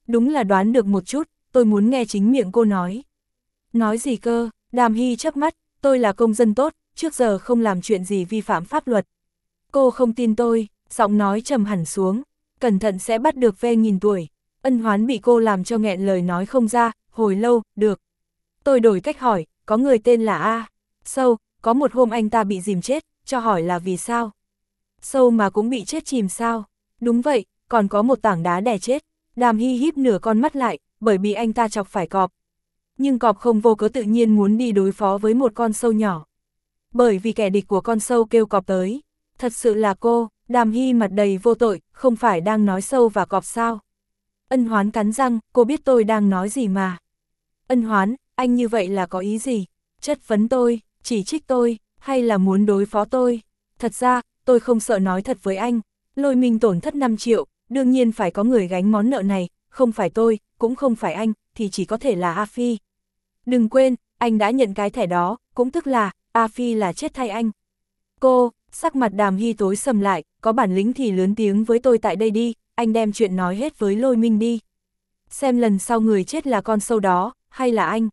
Đúng là đoán được một chút, tôi muốn nghe chính miệng cô nói. Nói gì cơ? Đàm Hy chớp mắt, tôi là công dân tốt, trước giờ không làm chuyện gì vi phạm pháp luật. Cô không tin tôi, giọng nói trầm hẳn xuống, cẩn thận sẽ bắt được ve nghìn tuổi. Ân Hoán bị cô làm cho nghẹn lời nói không ra, hồi lâu, được. Tôi đổi cách hỏi, có người tên là A. Sâu, có một hôm anh ta bị dìm chết, cho hỏi là vì sao? Sâu mà cũng bị chết chìm sao? Đúng vậy, còn có một tảng đá đè chết. Đàm Hy híp nửa con mắt lại, bởi vì anh ta chọc phải cọp. Nhưng cọp không vô cớ tự nhiên muốn đi đối phó với một con sâu nhỏ. Bởi vì kẻ địch của con sâu kêu cọp tới. Thật sự là cô, Đàm Hy mặt đầy vô tội, không phải đang nói sâu và cọp sao? Ân Hoán cắn răng, cô biết tôi đang nói gì mà. Ân Hoán, anh như vậy là có ý gì? Chất vấn tôi, chỉ trích tôi, hay là muốn đối phó tôi? Thật ra, tôi không sợ nói thật với anh. Lôi Minh tổn thất năm triệu, đương nhiên phải có người gánh món nợ này, không phải tôi, cũng không phải anh, thì chỉ có thể là A Phi. Đừng quên, anh đã nhận cái thẻ đó, cũng tức là, A Phi là chết thay anh. Cô, sắc mặt Đàm Hy tối sầm lại, có bản lĩnh thì lớn tiếng với tôi tại đây đi, anh đem chuyện nói hết với Lôi Minh đi. Xem lần sau người chết là con sâu đó, hay là anh.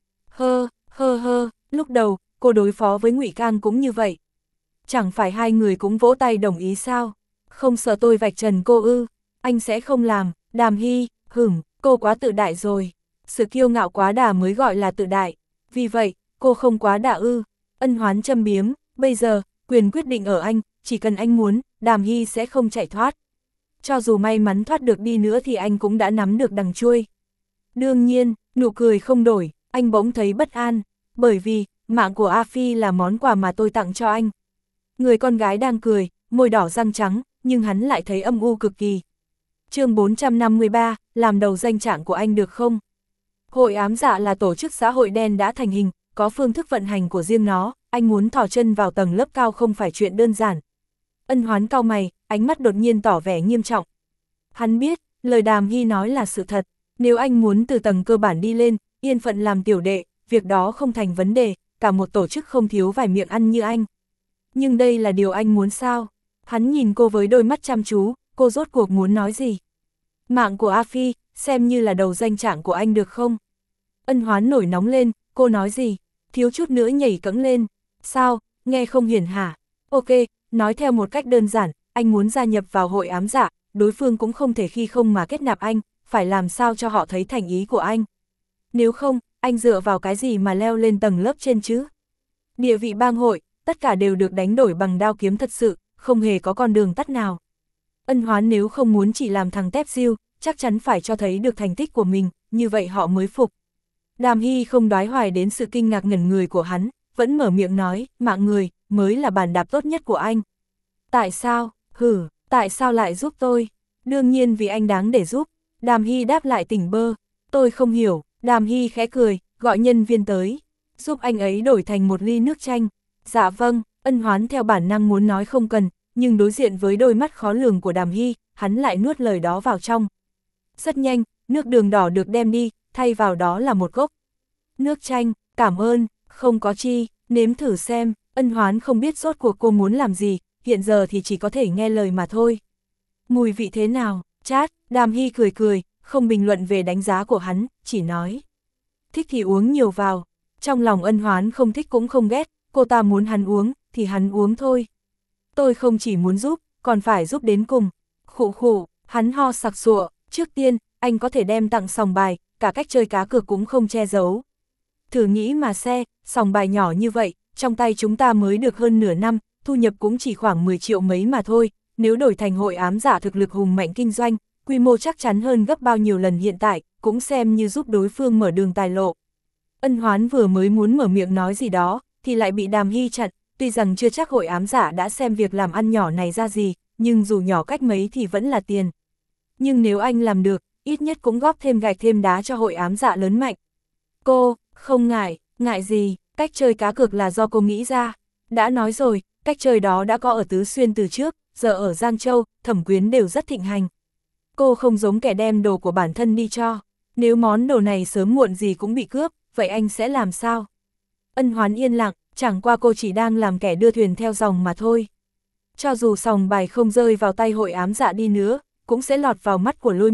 Hơ, hơ hơ, lúc đầu, cô đối phó với Ngụy Cang cũng như vậy. Chẳng phải hai người cũng vỗ tay đồng ý sao? Không sợ tôi vạch trần cô ư, anh sẽ không làm. Đàm Hy, hửng, cô quá tự đại rồi. Sự kiêu ngạo quá đà mới gọi là tự đại. Vì vậy, cô không quá đà ư. Ân Hoán châm biếm, bây giờ, quyền quyết định ở anh, chỉ cần anh muốn, Đàm Hy sẽ không chạy thoát. Cho dù may mắn thoát được đi nữa thì anh cũng đã nắm được đằng chuôi. Đương nhiên, nụ cười không đổi, anh bỗng thấy bất an, bởi vì, mạng của A Phi là món quà mà tôi tặng cho anh. Người con gái đang cười, môi đỏ răng trắng, nhưng hắn lại thấy âm u cực kỳ. Chương bốn trăm năm mươi ba, làm đầu danh trạng của anh được không? Hội ám dạ là tổ chức xã hội đen đã thành hình, có phương thức vận hành của riêng nó, anh muốn thò chân vào tầng lớp cao không phải chuyện đơn giản. Ân Hoán cau mày, ánh mắt đột nhiên tỏ vẻ nghiêm trọng. Hắn biết, lời Đàm Hy nói là sự thật, nếu anh muốn từ tầng cơ bản đi lên, yên phận làm tiểu đệ, việc đó không thành vấn đề, cả một tổ chức không thiếu vài miệng ăn như anh. Nhưng đây là điều anh muốn sao? Hắn nhìn cô với đôi mắt chăm chú, cô rốt cuộc muốn nói gì? Mạng của A Phi, xem như là đầu danh trạng của anh được không? Ân Hoán nổi nóng lên, cô nói gì? Thiếu chút nữa nhảy cẫng lên. Sao, nghe không hiền hả? Ok, nói theo một cách đơn giản, anh muốn gia nhập vào hội ám dạ, đối phương cũng không thể khi không mà kết nạp anh, phải làm sao cho họ thấy thành ý của anh. Nếu không, anh dựa vào cái gì mà leo lên tầng lớp trên chứ? Địa vị bang hội, tất cả đều được đánh đổi bằng đao kiếm thật sự, không hề có con đường tắt nào. Ân Hoán nếu không muốn chỉ làm thằng tép diêu, chắc chắn phải cho thấy được thành tích của mình, như vậy họ mới phục. Đàm Hy không đoái hoài đến sự kinh ngạc ngẩn người của hắn, vẫn mở miệng nói, mạng người, mới là bàn đạp tốt nhất của anh. Tại sao, hử, tại sao lại giúp tôi? Đương nhiên vì anh đáng để giúp. Đàm Hy đáp lại tỉnh bơ, tôi không hiểu. Đàm Hy khẽ cười, gọi nhân viên tới, giúp anh ấy đổi thành một ly nước chanh. Dạ vâng, Ân Hoán theo bản năng muốn nói không cần, nhưng đối diện với đôi mắt khó lường của Đàm Hy, hắn lại nuốt lời đó vào trong. Rất nhanh, nước đường đỏ được đem đi, thay vào đó là một cốc nước chanh. Cảm ơn, không có chi, nếm thử xem. Ân Hoán không biết rốt cuộc cô muốn làm gì, hiện giờ thì chỉ có thể nghe lời mà thôi. Mùi vị thế nào? Chát. Đàm Hy cười cười, không bình luận về đánh giá của hắn, chỉ nói. Thích thì uống nhiều vào. Trong lòng Ân Hoán không thích cũng không ghét, cô ta muốn hắn uống, thì hắn uống thôi. Tôi không chỉ muốn giúp, còn phải giúp đến cùng. Khụ khụ, hắn ho sặc sụa, trước tiên, anh có thể đem tặng sòng bài, cả cách chơi cá cược cũng không che giấu. Thử nghĩ mà xe, sòng bài nhỏ như vậy, trong tay chúng ta mới được hơn nửa năm, thu nhập cũng chỉ khoảng mười triệu mấy mà thôi, nếu đổi thành hội ám giả thực lực hùng mạnh kinh doanh, quy mô chắc chắn hơn gấp bao nhiêu lần hiện tại, cũng xem như giúp đối phương mở đường tài lộ. Ân Hoán vừa mới muốn mở miệng nói gì đó, thì lại bị Đàm Hy chặn, tuy rằng chưa chắc hội ám giả đã xem việc làm ăn nhỏ này ra gì, nhưng dù nhỏ cách mấy thì vẫn là tiền. Nhưng nếu anh làm được, ít nhất cũng góp thêm gạch thêm đá cho hội ám dạ lớn mạnh. Cô, không ngại, ngại gì, cách chơi cá cược là do cô nghĩ ra. Đã nói rồi, cách chơi đó đã có ở Tứ Xuyên từ trước, giờ ở Giang Châu, Thẩm Quyến đều rất thịnh hành. Cô không giống kẻ đem đồ của bản thân đi cho. Nếu món đồ này sớm muộn gì cũng bị cướp, vậy anh sẽ làm sao? Ân Hoán yên lặng, chẳng qua cô chỉ đang làm kẻ đưa thuyền theo dòng mà thôi. Cho dù sòng bài không rơi vào tay hội ám dạ đi nữa, cũng sẽ lọt vào mắt của Lôi Minh,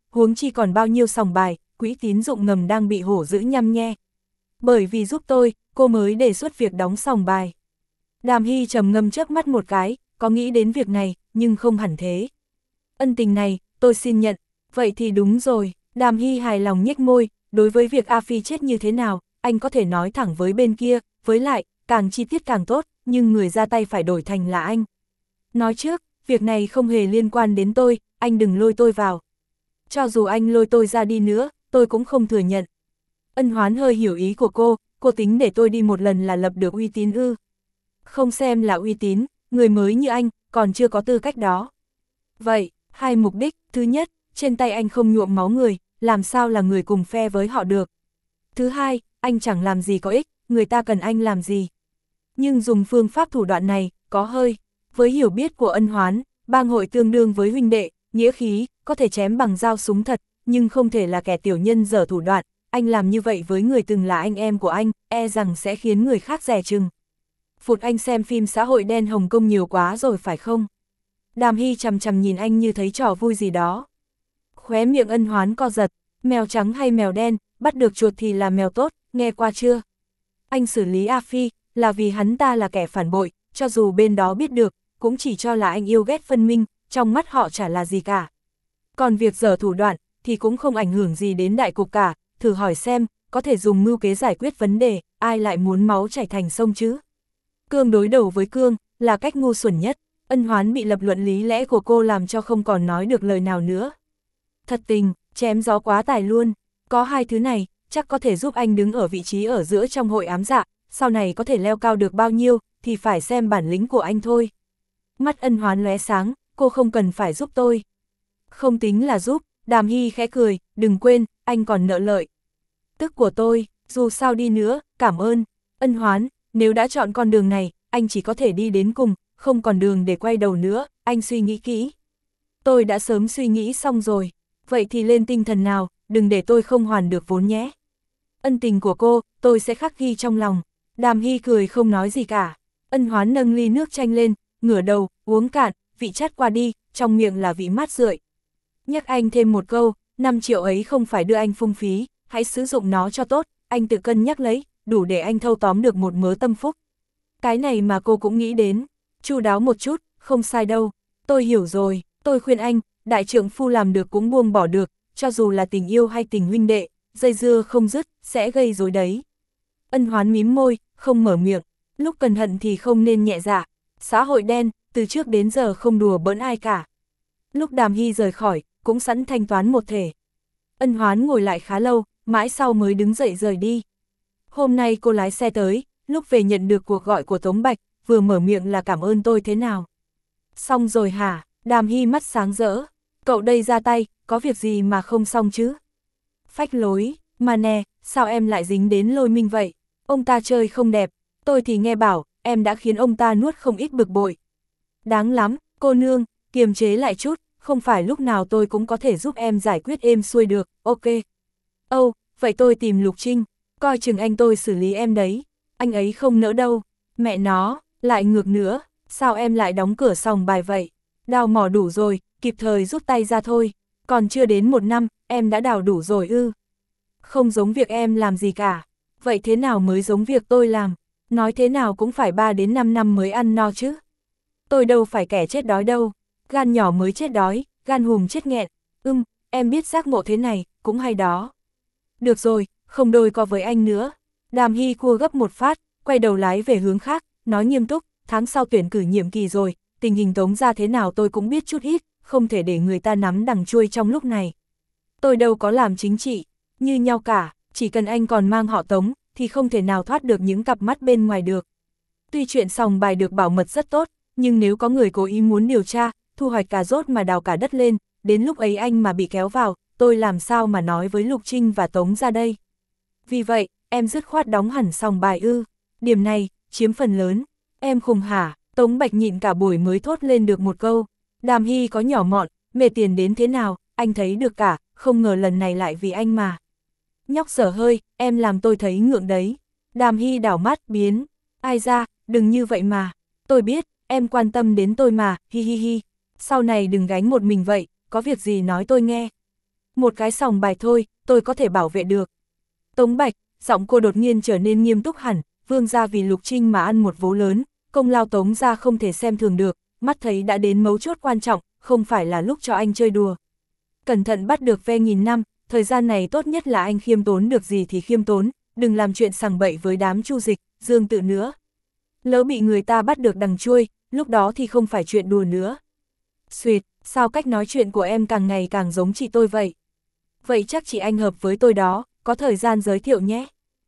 huống chi còn bao nhiêu sòng bài, quỹ tín dụng ngầm đang bị hổ dữ nhăm nhe. Bởi vì giúp tôi, cô mới đề xuất việc đóng sòng bài. Đàm Hy trầm ngâm chớp mắt một cái, có nghĩ đến việc này, nhưng không hẳn thế. Ân tình này, tôi xin nhận, vậy thì đúng rồi, Đàm Hy hài lòng nhếch môi, đối với việc A Phi chết như thế nào, anh có thể nói thẳng với bên kia, với lại, càng chi tiết càng tốt, nhưng người ra tay phải đổi thành là anh. Nói trước, việc này không hề liên quan đến tôi, anh đừng lôi tôi vào. Cho dù anh lôi tôi ra đi nữa, tôi cũng không thừa nhận. Ân Hoán hơi hiểu ý của cô, cô tính để tôi đi một lần là lập được uy tín ư. Không xem là uy tín, người mới như anh, còn chưa có tư cách đó. Vậy, hai mục đích, thứ nhất, trên tay anh không nhuộm máu người, làm sao là người cùng phe với họ được. Thứ hai, anh chẳng làm gì có ích, người ta cần anh làm gì. Nhưng dùng phương pháp thủ đoạn này, có hơi. Với hiểu biết của Ân Hoán, bang hội tương đương với huynh đệ, nghĩa khí, có thể chém bằng dao súng thật, nhưng không thể là kẻ tiểu nhân dở thủ đoạn. Anh làm như vậy với người từng là anh em của anh, e rằng sẽ khiến người khác dè chừng. Phụt, anh xem phim xã hội đen Hồng Kông nhiều quá rồi phải không? Đàm Hy chằm chằm nhìn anh như thấy trò vui gì đó. Khóe miệng Ân Hoán co giật, mèo trắng hay mèo đen, bắt được chuột thì là mèo tốt, nghe qua chưa? Anh xử lý A Phi, là vì hắn ta là kẻ phản bội, cho dù bên đó biết được, cũng chỉ cho là anh yêu ghét phân minh, trong mắt họ chả là gì cả. Còn việc dở thủ đoạn, thì cũng không ảnh hưởng gì đến đại cục cả, thử hỏi xem, có thể dùng mưu kế giải quyết vấn đề, ai lại muốn máu chảy thành sông chứ? Cương đối đầu với cương, là cách ngu xuẩn nhất. Ân Hoán bị lập luận lý lẽ của cô làm cho không còn nói được lời nào nữa. Thật tình, chém gió quá tài luôn, có hai thứ này, chắc có thể giúp anh đứng ở vị trí ở giữa trong hội ám dạ, sau này có thể leo cao được bao nhiêu, thì phải xem bản lĩnh của anh thôi. Mắt Ân Hoán lóe sáng, cô không cần phải giúp tôi. Không tính là giúp, Đàm Hy khẽ cười, đừng quên, anh còn nợ lợi. Tức của tôi, dù sao đi nữa, cảm ơn. Ân Hoán, nếu đã chọn con đường này, anh chỉ có thể đi đến cùng, không còn đường để quay đầu nữa, anh suy nghĩ kỹ. Tôi đã sớm suy nghĩ xong rồi, vậy thì lên tinh thần nào, đừng để tôi không hoàn được vốn nhé. Ân tình của cô, tôi sẽ khắc ghi trong lòng. Đàm Hy cười không nói gì cả. Ân Hoán nâng ly nước chanh lên, ngửa đầu, uống cạn, vị chát qua đi, trong miệng là vị mát rượi. Nhắc anh thêm một câu, năm triệu ấy không phải đưa anh phung phí, hãy sử dụng nó cho tốt, anh tự cân nhắc lấy, đủ để anh thâu tóm được một mớ tâm phúc. Cái này mà cô cũng nghĩ đến, chu đáo một chút, không sai đâu. Tôi hiểu rồi, tôi khuyên anh, đại trượng phu làm được cũng buông bỏ được, cho dù là tình yêu hay tình huynh đệ, dây dưa không dứt, sẽ gây rối đấy. Ân Hoán mím môi, không mở miệng, lúc cần hận thì không nên nhẹ dạ. Xã hội đen, từ trước đến giờ không đùa bỡn ai cả. Lúc Đàm Hy rời khỏi, cũng sẵn thanh toán một thể. Ân Hoán ngồi lại khá lâu, mãi sau mới đứng dậy rời đi. Hôm nay cô lái xe tới, lúc về nhận được cuộc gọi của Tống Bạch, vừa mở miệng là cảm ơn tôi thế nào. Xong rồi hả? Đàm Hy mắt sáng rỡ. Cậu đây ra tay, có việc gì mà không xong chứ? Phách lối, mà nè, sao em lại dính đến Lôi Minh vậy? Ông ta chơi không đẹp, tôi thì nghe bảo, em đã khiến ông ta nuốt không ít bực bội. Đáng lắm, cô nương, kiềm chế lại chút, không phải lúc nào tôi cũng có thể giúp em giải quyết êm xuôi được, ok. Âu, oh, vậy tôi tìm Lục Trinh, coi chừng anh tôi xử lý em đấy, anh ấy không nỡ đâu. Mẹ nó, lại ngược nữa, sao em lại đóng cửa sòng bài vậy? Đào mỏ đủ rồi, kịp thời rút tay ra thôi, còn chưa đến một năm, em đã đào đủ rồi ư. Không giống việc em làm gì cả, vậy thế nào mới giống việc tôi làm? Nói thế nào cũng phải ba đến năm năm mới ăn no chứ. Tôi đâu phải kẻ chết đói đâu, gan nhỏ mới chết đói, gan hùm chết nghẹn. Ưm, em biết giác ngộ thế này, cũng hay đó. Được rồi, không đôi co với anh nữa. Đàm Hy cua gấp một phát, quay đầu lái về hướng khác, nói nghiêm túc, tháng sau tuyển cử nhiệm kỳ rồi, tình hình Tống ra thế nào tôi cũng biết chút ít, không thể để người ta nắm đằng chuôi trong lúc này. Tôi đâu có làm chính trị, như nhau cả, chỉ cần anh còn mang họ Tống, thì không thể nào thoát được những cặp mắt bên ngoài được. Tuy chuyện sòng bài được bảo mật rất tốt, nhưng nếu có người cố ý muốn điều tra, thu hoạch cà rốt mà đào cả đất lên, đến lúc ấy anh mà bị kéo vào, tôi làm sao mà nói với Lục Trinh và Tống ra đây. Vì vậy, em dứt khoát đóng hẳn sòng bài ư, điểm này, chiếm phần lớn. Em khùng hả? Tống Bạch nhịn cả buổi mới thốt lên được một câu. Đàm Hy có nhỏ mọn, mề tiền đến thế nào, anh thấy được cả, không ngờ lần này lại vì anh mà. Nhóc dở hơi, em làm tôi thấy ngượng đấy. Đàm Hy đảo mắt, biến. Ai ra, đừng như vậy mà. Tôi biết, em quan tâm đến tôi mà, hi hi hi. Sau này đừng gánh một mình vậy, có việc gì nói tôi nghe. Một cái sòng bài thôi, tôi có thể bảo vệ được. Tống Bạch, giọng cô đột nhiên trở nên nghiêm túc hẳn, Vương gia vì Lục Trinh mà ăn một vố lớn, công lao Tống gia không thể xem thường được, mắt thấy đã đến mấu chốt quan trọng, không phải là lúc cho anh chơi đùa. Cẩn thận bắt được ve nghìn năm, thời gian này tốt nhất là anh khiêm tốn được gì thì khiêm tốn, đừng làm chuyện sằng bậy với đám Chu Dịch, Dương Tự nữa. Lỡ bị người ta bắt được đằng chuôi, lúc đó thì không phải chuyện đùa nữa. Xuyệt, sao cách nói chuyện của em càng ngày càng giống chị tôi vậy? Vậy chắc chị anh hợp với tôi đó, có thời gian giới thiệu nhé.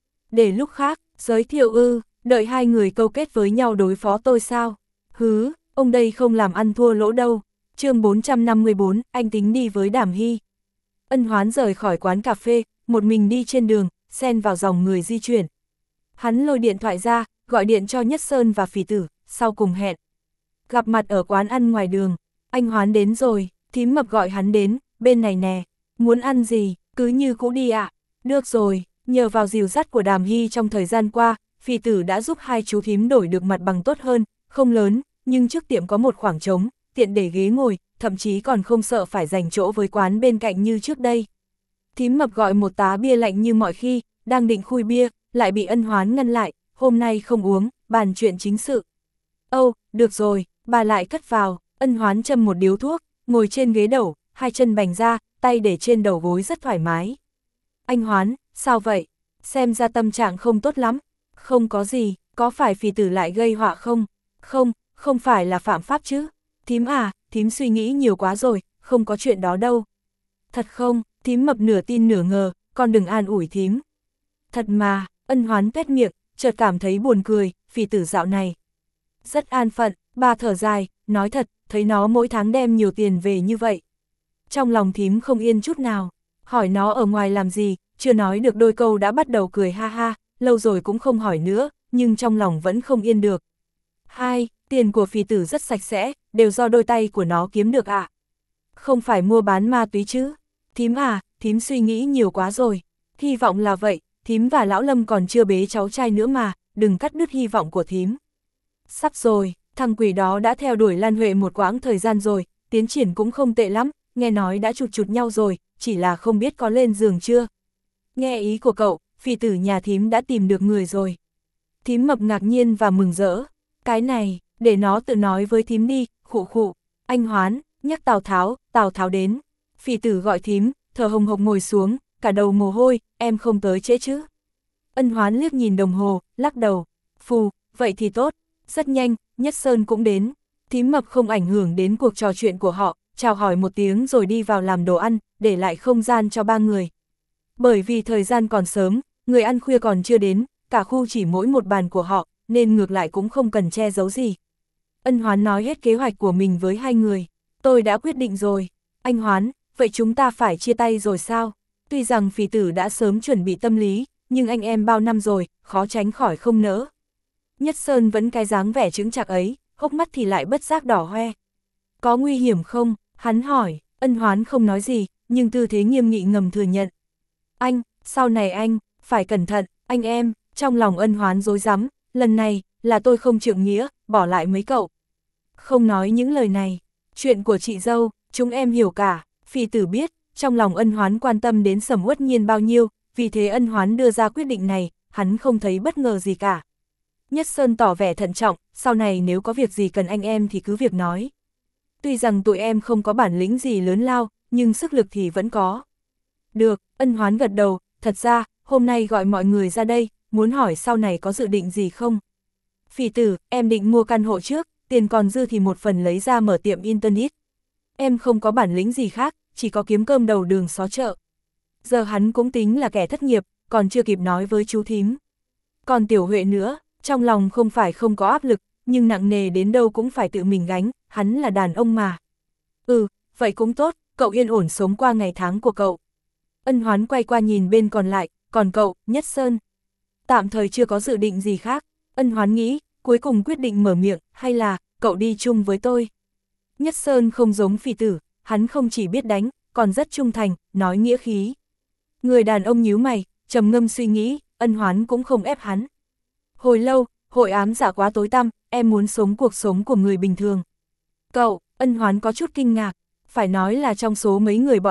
Để lúc khác, giới thiệu ư, đợi hai người câu kết với nhau đối phó tôi sao? Hứ, ông đây không làm ăn thua lỗ đâu. Chương bốn trăm năm mươi bốn, anh tính đi với Đàm Hy. Ân Hoán rời khỏi quán cà phê, một mình đi trên đường, xen vào dòng người di chuyển. Hắn lôi điện thoại ra, gọi điện cho Nhất Sơn và Phỉ Tử, sau cùng hẹn. Gặp mặt ở quán ăn ngoài đường, anh Hoán đến rồi, Thím Mập gọi hắn đến, bên này nè, muốn ăn gì, cứ như cũ đi ạ. À? Được rồi, nhờ vào dìu dắt của Đàm Hy trong thời gian qua, Phỉ Tử đã giúp hai chú thím đổi được mặt bằng tốt hơn, không lớn, nhưng trước tiệm có một khoảng trống, tiện để ghế ngồi, thậm chí còn không sợ phải giành chỗ với quán bên cạnh như trước đây. Thím Mập gọi một tá bia lạnh như mọi khi, đang định khui bia, lại bị Ân Hoán ngăn lại, hôm nay không uống, bàn chuyện chính sự. Âu, được rồi, bà lại cất vào, Ân Hoán châm một điếu thuốc, ngồi trên ghế đầu, hai chân bành ra, tay để trên đầu gối rất thoải mái. Anh Hoán, sao vậy? Xem ra tâm trạng không tốt lắm. Không có gì, có phải Phỉ Tử lại gây họa không? Không, không phải là phạm pháp chứ. Thím à, thím suy nghĩ nhiều quá rồi, không có chuyện đó đâu. Thật không? Thím Mập nửa tin nửa ngờ, con đừng an ủi thím. Thật mà, Ân Hoán tuét miệng, chợt cảm thấy buồn cười, Phỉ Tử dạo này rất an phận, bà thở dài, nói thật, thấy nó mỗi tháng đem nhiều tiền về như vậy. Trong lòng thím không yên chút nào, hỏi nó ở ngoài làm gì, chưa nói được đôi câu đã bắt đầu cười ha ha, lâu rồi cũng không hỏi nữa, nhưng trong lòng vẫn không yên được. Hai, tiền của Phỉ Tử rất sạch sẽ, đều do đôi tay của nó kiếm được ạ. À? Không phải mua bán ma túy chứ? Thím à, thím suy nghĩ nhiều quá rồi. Hy vọng là vậy, thím và Lão Lâm còn chưa bế cháu trai nữa mà, đừng cắt đứt hy vọng của thím. Sắp rồi, thằng quỷ đó đã theo đuổi Lan Huệ một quãng thời gian rồi, tiến triển cũng không tệ lắm, nghe nói đã chụt chụt nhau rồi, chỉ là không biết có lên giường chưa. Nghe ý của cậu, Phỉ Tử nhà thím đã tìm được người rồi. Thím Mập ngạc nhiên và mừng rỡ. Cái này, để nó tự nói với thím đi, khụ khụ. Anh Hoán, nhắc Tào Tháo, Tào Tháo đến. Phỉ Tử gọi thím, thở hồng hộc ngồi xuống, cả đầu mồ hôi, em không tới trễ chứ. Ân Hoán liếc nhìn đồng hồ, lắc đầu. Phù, vậy thì tốt. Rất nhanh, Nhất Sơn cũng đến. Thím Mập không ảnh hưởng đến cuộc trò chuyện của họ, chào hỏi một tiếng rồi đi vào làm đồ ăn, để lại không gian cho ba người. Bởi vì thời gian còn sớm, người ăn khuya còn chưa đến, cả khu chỉ mỗi một bàn của họ, nên ngược lại cũng không cần che giấu gì. Ân Hoán nói hết kế hoạch của mình với hai người. Tôi đã quyết định rồi. Anh Hoán, vậy chúng ta phải chia tay rồi sao? Tuy rằng Phỉ Tử đã sớm chuẩn bị tâm lý, nhưng anh em bao năm rồi, khó tránh khỏi không nỡ. Nhất Sơn vẫn cái dáng vẻ chững chạc ấy, hốc mắt thì lại bất giác đỏ hoe. Có nguy hiểm không? Hắn hỏi. Ân Hoán không nói gì, nhưng tư thế nghiêm nghị ngầm thừa nhận. Anh, sau này anh, phải cẩn thận, anh em. Trong lòng Ân Hoán rối rắm, lần này, là tôi không trượng nghĩa, bỏ lại mấy cậu. Không nói những lời này, chuyện của chị dâu, chúng em hiểu cả. Phỉ Tử biết, trong lòng Ân Hoán quan tâm đến Sầm Uất Nhiên bao nhiêu, vì thế Ân Hoán đưa ra quyết định này, hắn không thấy bất ngờ gì cả. Nhất Sơn tỏ vẻ thận trọng, sau này nếu có việc gì cần anh em thì cứ việc nói. Tuy rằng tụi em không có bản lĩnh gì lớn lao, nhưng sức lực thì vẫn có. Được, Ân Hoán gật đầu, thật ra, hôm nay gọi mọi người ra đây, muốn hỏi sau này có dự định gì không? Phỉ Tử, em định mua căn hộ trước, tiền còn dư thì một phần lấy ra mở tiệm internet. Em không có bản lĩnh gì khác, chỉ có kiếm cơm đầu đường xó chợ. Giờ hắn cũng tính là kẻ thất nghiệp, còn chưa kịp nói với chú thím. Còn Tiểu Huệ nữa, trong lòng không phải không có áp lực, nhưng nặng nề đến đâu cũng phải tự mình gánh, hắn là đàn ông mà. Ừ, vậy cũng tốt, cậu yên ổn sống qua ngày tháng của cậu. Ân Hoán quay qua nhìn bên còn lại, còn cậu, Nhất Sơn. Tạm thời chưa có dự định gì khác, Ân Hoán nghĩ, cuối cùng quyết định mở miệng, hay là, cậu đi chung với tôi. Nhất Sơn không giống Phỉ Tử, hắn không chỉ biết đánh, còn rất trung thành, nói nghĩa khí. Người đàn ông nhíu mày, trầm ngâm suy nghĩ, Ân Hoán cũng không ép hắn. Hồi lâu, hội ám dạ quá tối tăm, em muốn sống cuộc sống của người bình thường. Cậu, Ân Hoán có chút kinh ngạc, phải nói là trong số mấy người bọn họ,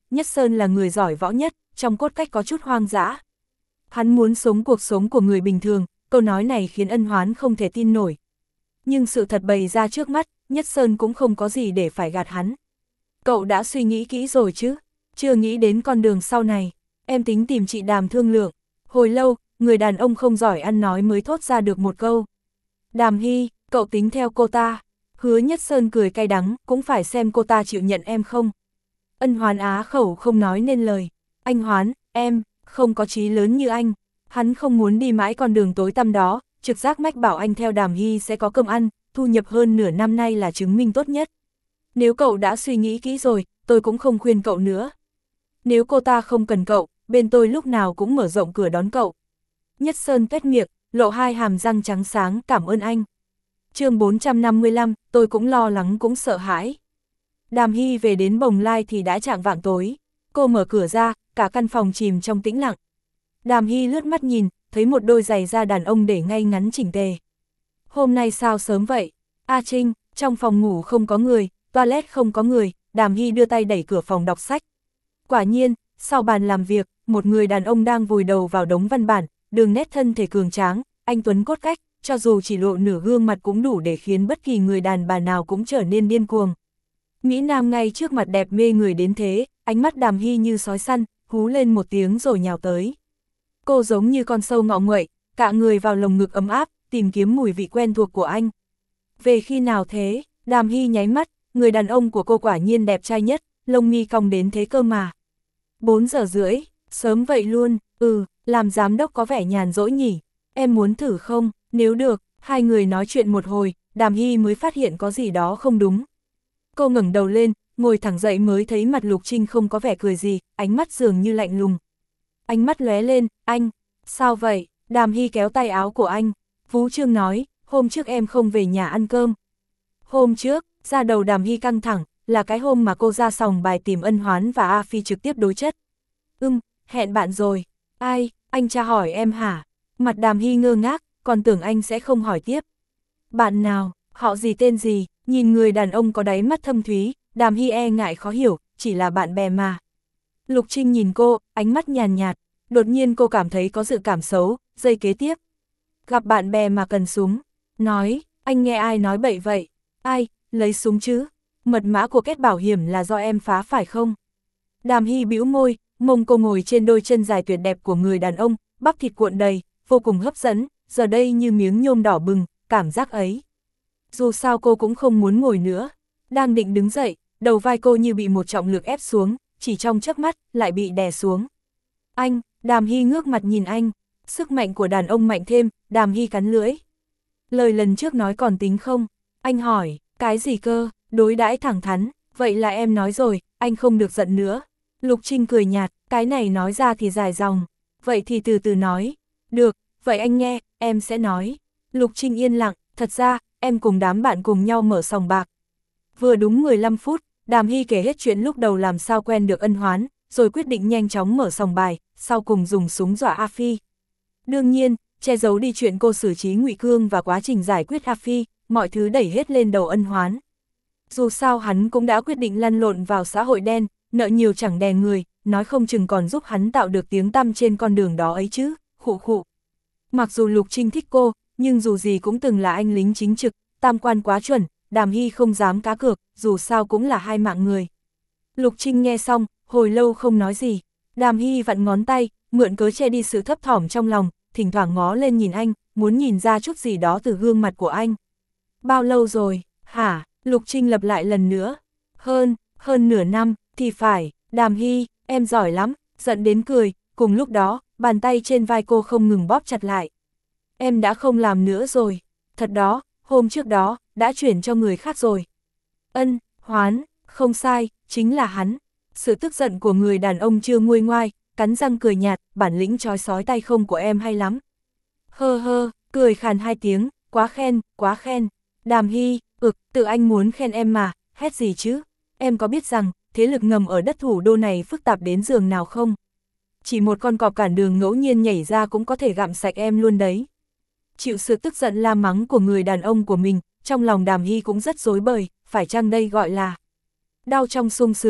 Nhất Sơn là người giỏi võ nhất, trong cốt cách có chút hoang dã. Hắn muốn sống cuộc sống của người bình thường, câu nói này khiến Ân Hoán không thể tin nổi. Nhưng sự thật bày ra trước mắt, Nhất Sơn cũng không có gì để phải gạt hắn. Cậu đã suy nghĩ kỹ rồi chứ? Chưa nghĩ đến con đường sau này. Em tính tìm chị Đàm thương lượng. Hồi lâu, người đàn ông không giỏi ăn nói mới thốt ra được một câu. Đàm Hy, cậu tính theo cô ta. Hứa Nhất Sơn cười cay đắng, cũng phải xem cô ta chịu nhận em không. Ân Hoán á khẩu không nói nên lời. Anh Hoán, em, không có chí lớn như anh. Hắn không muốn đi mãi con đường tối tăm đó, trực giác mách bảo anh theo Đàm Hy sẽ có cơm ăn, thu nhập hơn nửa năm nay là chứng minh tốt nhất. Nếu cậu đã suy nghĩ kỹ rồi, tôi cũng không khuyên cậu nữa. Nếu cô ta không cần cậu, bên tôi lúc nào cũng mở rộng cửa đón cậu. Nhất Sơn tuét miệng, lộ hai hàm răng trắng sáng, cảm ơn anh. chương bốn trăm năm mươi lăm, tôi cũng lo lắng cũng sợ hãi. Đàm Hy về đến Bồng Lai thì đã chạng vạng tối. Cô mở cửa ra, cả căn phòng chìm trong tĩnh lặng. Đàm Hy lướt mắt nhìn, thấy một đôi giày da đàn ông để ngay ngắn chỉnh tề. Hôm nay sao sớm vậy? A Trinh, trong phòng ngủ không có người, toilet không có người, Đàm Hy đưa tay đẩy cửa phòng đọc sách. Quả nhiên, sau bàn làm việc, một người đàn ông đang vùi đầu vào đống văn bản, đường nét thân thể cường tráng, anh tuấn cốt cách, cho dù chỉ lộ nửa gương mặt cũng đủ để khiến bất kỳ người đàn bà nào cũng trở nên điên cuồng. Mỹ Nam ngay trước mặt đẹp mê người đến thế, ánh mắt Đàm Hy như sói săn, hú lên một tiếng rồi nhào tới. Cô giống như con sâu ngọ nguậy, cả người vào lồng ngực ấm áp, tìm kiếm mùi vị quen thuộc của anh. Về khi nào thế? Đàm Hy nháy mắt, người đàn ông của cô quả nhiên đẹp trai nhất, lông mi cong đến thế cơ mà. bốn giờ rưỡi, sớm vậy luôn, ừ, làm giám đốc có vẻ nhàn rỗi nhỉ, em muốn thử không? Nếu được, hai người nói chuyện một hồi, Đàm Hy mới phát hiện có gì đó không đúng. Cô ngẩng đầu lên, ngồi thẳng dậy mới thấy mặt Lục Trinh không có vẻ cười gì, ánh mắt dường như lạnh lùng. Ánh mắt lóe lên, anh, sao vậy? Đàm Hy kéo tay áo của anh. Vũ Trương nói, hôm trước em không về nhà ăn cơm. Hôm trước, da đầu Đàm Hy căng thẳng, là cái hôm mà cô ra sòng bài tìm Ân Hoán và A Phi trực tiếp đối chất. Ừm, hẹn bạn rồi. Ai, anh tra hỏi em hả? Mặt Đàm Hy ngơ ngác, còn tưởng anh sẽ không hỏi tiếp. Bạn nào, họ gì tên gì? Nhìn người đàn ông có đáy mắt thâm thúy, Đàm Hy e ngại khó hiểu, chỉ là bạn bè mà. Lục Trinh nhìn cô, ánh mắt nhàn nhạt, đột nhiên cô cảm thấy có dự cảm xấu, giây kế tiếp. Gặp bạn bè mà cần súng. Nói, anh nghe ai nói bậy vậy? Ai, lấy súng chứ? Mật mã của kết bảo hiểm là do em phá phải không? Đàm Hy bĩu môi, mông cô ngồi trên đôi chân dài tuyệt đẹp của người đàn ông, bắp thịt cuộn đầy, vô cùng hấp dẫn, giờ đây như miếng nhôm đỏ bừng, cảm giác ấy. Dù sao cô cũng không muốn ngồi nữa. Đang định đứng dậy, đầu vai cô như bị một trọng lực ép xuống, chỉ trong chớp mắt, lại bị đè xuống. Anh, Đàm Hy ngước mặt nhìn anh, sức mạnh của đàn ông mạnh thêm, Đàm Hy cắn lưỡi. Lời lần trước nói còn tính không? Anh hỏi, cái gì cơ, đối đãi thẳng thắn, vậy là em nói rồi, anh không được giận nữa. Lục Trinh cười nhạt, cái này nói ra thì dài dòng, vậy thì từ từ nói. Được, vậy anh nghe, em sẽ nói. Lục Trinh yên lặng, thật ra, em cùng đám bạn cùng nhau mở sòng bạc. Vừa đúng mười lăm phút, Đàm Hy kể hết chuyện lúc đầu làm sao quen được Ân Hoán, rồi quyết định nhanh chóng mở sòng bài, sau cùng dùng súng dọa A Phi. Đương nhiên, che giấu đi chuyện cô xử trí Ngụy Cương và quá trình giải quyết A Phi, mọi thứ đẩy hết lên đầu Ân Hoán. Dù sao hắn cũng đã quyết định lăn lộn vào xã hội đen, nợ nhiều chẳng đè người, nói không chừng còn giúp hắn tạo được tiếng tăm trên con đường đó ấy chứ, khụ khụ. Mặc dù Lục Trinh thích cô, nhưng dù gì cũng từng là anh lính chính trực, tam quan quá chuẩn, Đàm Hy không dám cá cược, dù sao cũng là hai mạng người. Lục Trinh nghe xong, hồi lâu không nói gì, Đàm Hy vặn ngón tay, mượn cớ che đi sự thấp thỏm trong lòng, thỉnh thoảng ngó lên nhìn anh, muốn nhìn ra chút gì đó từ gương mặt của anh. Bao lâu rồi, hả? Lục Trinh lặp lại lần nữa. Hơn, hơn nửa năm, thì phải, Đàm Hy, em giỏi lắm, giận đến cười, cùng lúc đó, bàn tay trên vai cô không ngừng bóp chặt lại. Em đã không làm nữa rồi, thật đó, hôm trước đó, đã chuyển cho người khác rồi. Ân, Hoán, không sai, chính là hắn. Sự tức giận của người đàn ông chưa nguôi ngoai, cắn răng cười nhạt, bản lĩnh trói sói tay không của em hay lắm. Hơ hơ, cười khàn hai tiếng, quá khen, quá khen. Đàm Hy, ực, tự anh muốn khen em mà, hét gì chứ? Em có biết rằng, thế lực ngầm ở đất thủ đô này phức tạp đến giường nào không? Chỉ một con cọp cản đường ngẫu nhiên nhảy ra cũng có thể gặm sạch em luôn đấy. Chịu sự tức giận la mắng của người đàn ông của mình, trong lòng Đàm Hy cũng rất rối bời, phải chăng đây gọi là đau trong sung sướng,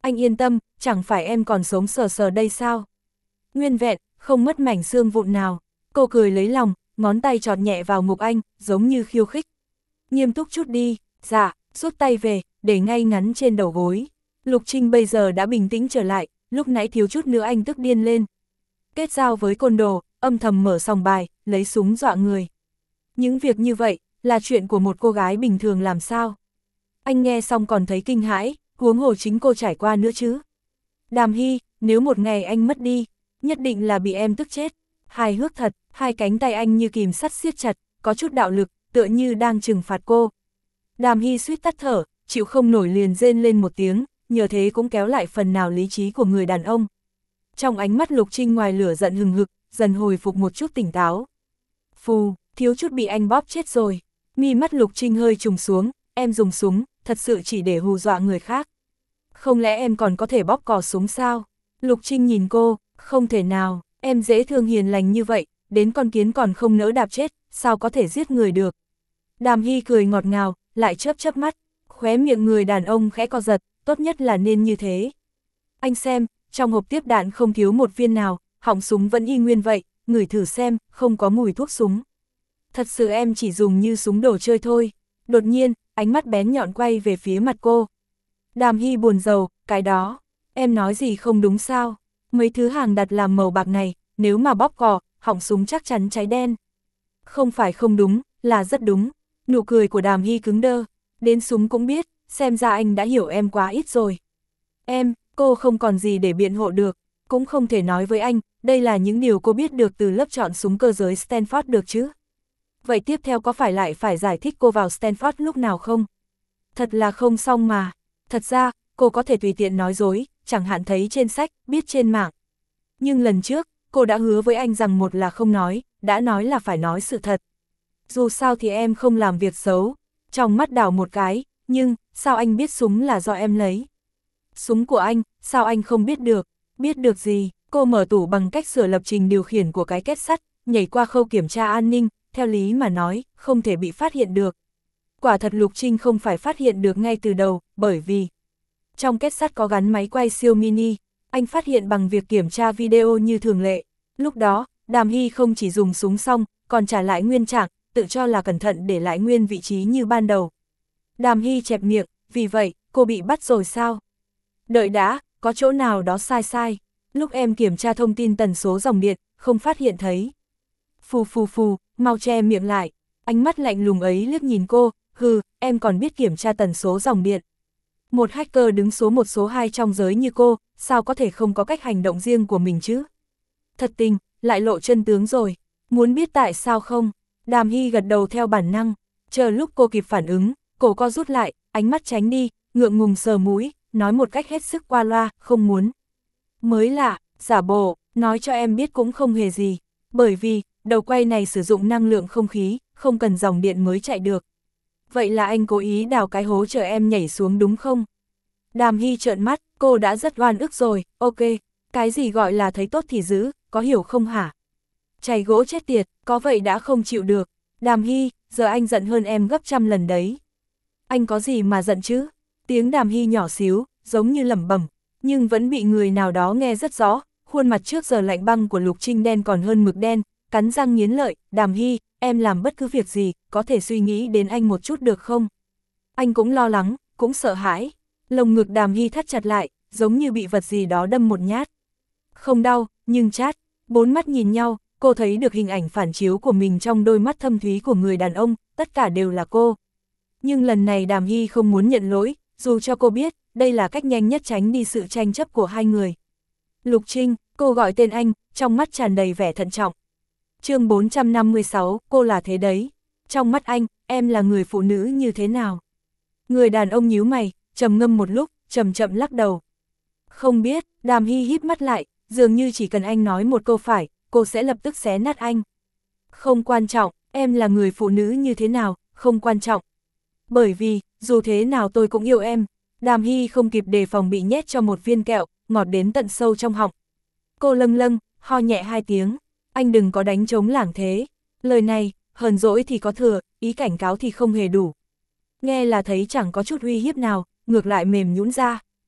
Anh yên tâm, chẳng phải em còn sống sờ sờ đây sao? Nguyên vẹn, không mất mảnh xương vụn nào. Cô cười lấy lòng, ngón tay chọt nhẹ vào ngực anh, giống như khiêu khích. Nghiêm túc chút đi, dạ, rút tay về, để ngay ngắn trên đầu gối. Lục Trinh bây giờ đã bình tĩnh trở lại, lúc nãy thiếu chút nữa anh tức điên lên. Kết giao với côn đồ, âm thầm mở sòng bài, lấy súng dọa người. Những việc như vậy, là chuyện của một cô gái bình thường làm sao? Anh nghe xong còn thấy kinh hãi, huống hồ chính cô trải qua nữa chứ. Đàm Hy, nếu một ngày anh mất đi, nhất định là bị em tức chết. Hài hước thật, hai cánh tay anh như kìm sắt siết chặt, có chút đạo lực, tựa như đang trừng phạt cô. Đàm Hy suýt tắt thở, chịu không nổi liền rên lên một tiếng, nhờ thế cũng kéo lại phần nào lý trí của người đàn ông. Trong ánh mắt Lục Trinh ngoài lửa giận hừng hực, dần hồi phục một chút tỉnh táo. Phù, thiếu chút bị anh bóp chết rồi. Mi mắt Lục Trinh hơi trùng xuống, em dùng súng, thật sự chỉ để hù dọa người khác. Không lẽ em còn có thể bóp cò súng sao? Lục Trinh nhìn cô, không thể nào, em dễ thương hiền lành như vậy, đến con kiến còn không nỡ đạp chết, sao có thể giết người được? Đàm Hy cười ngọt ngào, lại chớp chớp mắt, khóe miệng người đàn ông khẽ co giật, tốt nhất là nên như thế. Anh xem, trong hộp tiếp đạn không thiếu một viên nào, họng súng vẫn y nguyên vậy, ngửi thử xem, không có mùi thuốc súng. Thật sự em chỉ dùng như súng đồ chơi thôi. Đột nhiên, ánh mắt bén nhọn quay về phía mặt cô. Đàm Hy buồn rầu, cái đó, em nói gì không đúng sao? Mấy thứ hàng đặt làm màu bạc này, nếu mà bóp cò, họng súng chắc chắn cháy đen. Không phải không đúng, là rất đúng. Nụ cười của Đàm Hy cứng đơ, đến súng cũng biết, xem ra anh đã hiểu em quá ít rồi. Em, cô không còn gì để biện hộ được, cũng không thể nói với anh, đây là những điều cô biết được từ lớp chọn súng cơ giới Stanford được chứ. Vậy tiếp theo có phải lại phải giải thích cô vào Stanford lúc nào không? Thật là không xong mà. Thật ra, cô có thể tùy tiện nói dối, chẳng hạn thấy trên sách, biết trên mạng. Nhưng lần trước, cô đã hứa với anh rằng một là không nói, đã nói là phải nói sự thật. Dù sao thì em không làm việc xấu. Trong mắt đảo một cái, nhưng, sao anh biết súng là do em lấy? Súng của anh, sao anh không biết được? Biết được gì? Cô mở tủ bằng cách sửa lập trình điều khiển của cái kết sắt, nhảy qua khâu kiểm tra an ninh, theo lý mà nói, không thể bị phát hiện được. Quả thật Lục Trinh không phải phát hiện được ngay từ đầu, bởi vì trong kết sắt có gắn máy quay siêu mini, anh phát hiện bằng việc kiểm tra video như thường lệ. Lúc đó, Đàm Hy không chỉ dùng súng xong, còn trả lại nguyên trạng, tự cho là cẩn thận để lại nguyên vị trí như ban đầu. Đàm Hy chẹp miệng, vì vậy, cô bị bắt rồi sao? Đợi đã, có chỗ nào đó sai sai. Lúc em kiểm tra thông tin tần số dòng điện, không phát hiện thấy. Phù phù phù, mau che miệng lại. Ánh mắt lạnh lùng ấy liếc nhìn cô, hừ, em còn biết kiểm tra tần số dòng điện. Một hacker đứng số một số hai trong giới như cô, sao có thể không có cách hành động riêng của mình chứ? Thật tình, lại lộ chân tướng rồi. Muốn biết tại sao không? Đàm Hy gật đầu theo bản năng. Chờ lúc cô kịp phản ứng, cổ co rút lại, ánh mắt tránh đi, ngượng ngùng sờ mũi, nói một cách hết sức qua loa, không muốn. Mới lạ, giả bộ, nói cho em biết cũng không hề gì. Bởi vì, đầu quay này sử dụng năng lượng không khí, không cần dòng điện mới chạy được. Vậy là anh cố ý đào cái hố chờ em nhảy xuống đúng không? Đàm Hy trợn mắt, cô đã rất oan ức rồi, ok, cái gì gọi là thấy tốt thì giữ, có hiểu không hả? Chày gỗ chết tiệt, có vậy đã không chịu được. Đàm Hy, giờ anh giận hơn em gấp trăm lần đấy. Anh có gì mà giận chứ? Tiếng Đàm Hy nhỏ xíu, giống như lẩm bẩm, nhưng vẫn bị người nào đó nghe rất rõ. Khuôn mặt trước giờ lạnh băng của Lục Trinh đen còn hơn mực đen, cắn răng nghiến lợi. Đàm Hy, em làm bất cứ việc gì, có thể suy nghĩ đến anh một chút được không? Anh cũng lo lắng, cũng sợ hãi. Lồng ngực Đàm Hy thắt chặt lại, giống như bị vật gì đó đâm một nhát. Không đau, nhưng chát. Bốn mắt nhìn nhau, cô thấy được hình ảnh phản chiếu của mình trong đôi mắt thâm thúy của người đàn ông, tất cả đều là cô. Nhưng lần này Đàm Hy không muốn nhận lỗi, dù cho cô biết, đây là cách nhanh nhất tránh đi sự tranh chấp của hai người. Lục Trinh, cô gọi tên anh, trong mắt tràn đầy vẻ thận trọng. Chương bốn trăm năm mươi sáu, cô là thế đấy. Trong mắt anh, em là người phụ nữ như thế nào? Người đàn ông nhíu mày, trầm ngâm một lúc, chậm chậm lắc đầu. Không biết, Đàm Hy híp mắt lại, dường như chỉ cần anh nói một câu phải, cô sẽ lập tức xé nát anh. Không quan trọng, em là người phụ nữ như thế nào, không quan trọng. Bởi vì, dù thế nào tôi cũng yêu em. Đàm Hy không kịp đề phòng bị nhét cho một viên kẹo, ngọt đến tận sâu trong họng. Cô lâng lâng, ho nhẹ hai tiếng. Anh đừng có đánh trống lảng thế. Lời này, hờn dỗi thì có thừa, ý cảnh cáo thì không hề đủ. Nghe là thấy chẳng có chút uy hiếp nào, ngược lại mềm nhũn ra.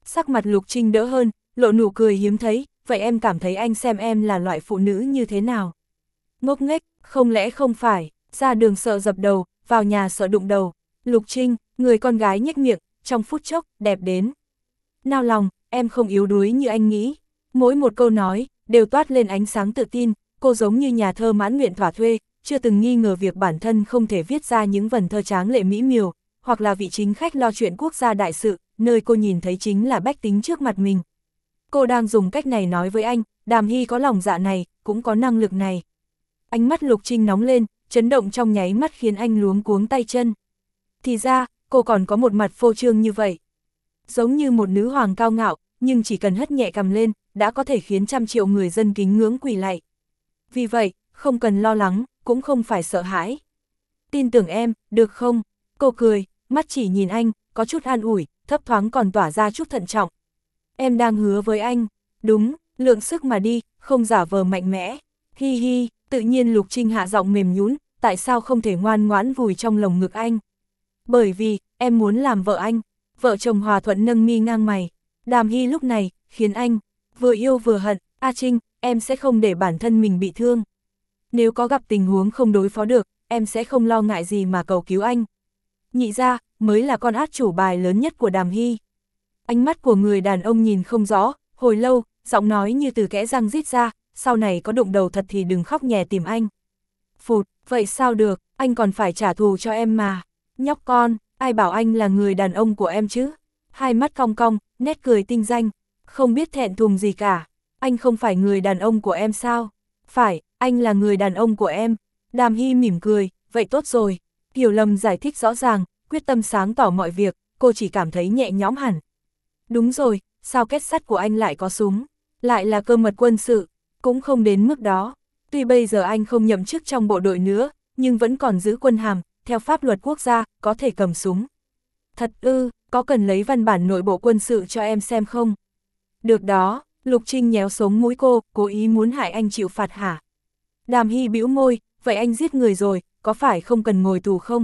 Sắc mặt Lục Trinh đỡ hơn, lộ nụ cười hiếm thấy, vậy em cảm thấy anh xem em là loại phụ nữ như thế nào? Ngốc nghếch, không lẽ không phải, ra đường sợ dập đầu, vào nhà sợ đụng đầu. Lục Trinh, người con gái nhếch miệng, trong phút chốc, đẹp đến. Nao lòng, em không yếu đuối như anh nghĩ. Mỗi một câu nói, đều toát lên ánh sáng tự tin, cô giống như nhà thơ mãn nguyện thỏa thuê, chưa từng nghi ngờ việc bản thân không thể viết ra những vần thơ tráng lệ mỹ miều, hoặc là vị chính khách lo chuyện quốc gia đại sự, nơi cô nhìn thấy chính là bách tính trước mặt mình. Cô đang dùng cách này nói với anh, Đàm Hy có lòng dạ này, cũng có năng lực này. Ánh mắt Lục Trinh nóng lên, chấn động trong nháy mắt khiến anh luống cuống tay chân. Thì ra, cô còn có một mặt phô trương như vậy. Giống như một nữ hoàng cao ngạo, nhưng chỉ cần hất nhẹ cằm lên, đã có thể khiến trăm triệu người dân kính ngưỡng quỳ lạy. Vì vậy, không cần lo lắng, cũng không phải sợ hãi. Tin tưởng em, được không? Cô cười, mắt chỉ nhìn anh, có chút an ủi, thấp thoáng còn tỏa ra chút thận trọng. Em đang hứa với anh, đúng, lượng sức mà đi, không giả vờ mạnh mẽ. Hi hi, tự nhiên Lục Trinh hạ giọng mềm nhũn, tại sao không thể ngoan ngoãn vùi trong lồng ngực anh? Bởi vì, em muốn làm vợ anh. Vợ chồng hòa thuận nâng mi ngang mày. Đàm Hy lúc này, khiến anh vừa yêu vừa hận. A Trinh, em sẽ không để bản thân mình bị thương. Nếu có gặp tình huống không đối phó được, em sẽ không lo ngại gì mà cầu cứu anh. Nhị ra, mới là con át chủ bài lớn nhất của Đàm Hy. Ánh mắt của người đàn ông nhìn không rõ, hồi lâu, giọng nói như từ kẽ răng rít ra, sau này có đụng đầu thật thì đừng khóc nhè tìm anh. Phụt, vậy sao được, anh còn phải trả thù cho em mà. Nhóc con, ai bảo anh là người đàn ông của em chứ? Hai mắt cong cong, nét cười tinh danh, không biết thẹn thùng gì cả. Anh không phải người đàn ông của em sao? Phải, anh là người đàn ông của em. Đàm Hy mỉm cười, vậy tốt rồi. Hiểu lầm giải thích rõ ràng, quyết tâm sáng tỏ mọi việc, cô chỉ cảm thấy nhẹ nhõm hẳn. Đúng rồi, sao kết sắt của anh lại có súng? Lại là cơ mật quân sự, cũng không đến mức đó. Tuy bây giờ anh không nhậm chức trong bộ đội nữa, nhưng vẫn còn giữ quân hàm, theo pháp luật quốc gia, có thể cầm súng. Thật ư, có cần lấy văn bản nội bộ quân sự cho em xem không? Được đó, Lục Trinh nhéo sống mũi cô, cố ý muốn hại anh chịu phạt hả? Đàm Hy bĩu môi, vậy anh giết người rồi, có phải không cần ngồi tù không?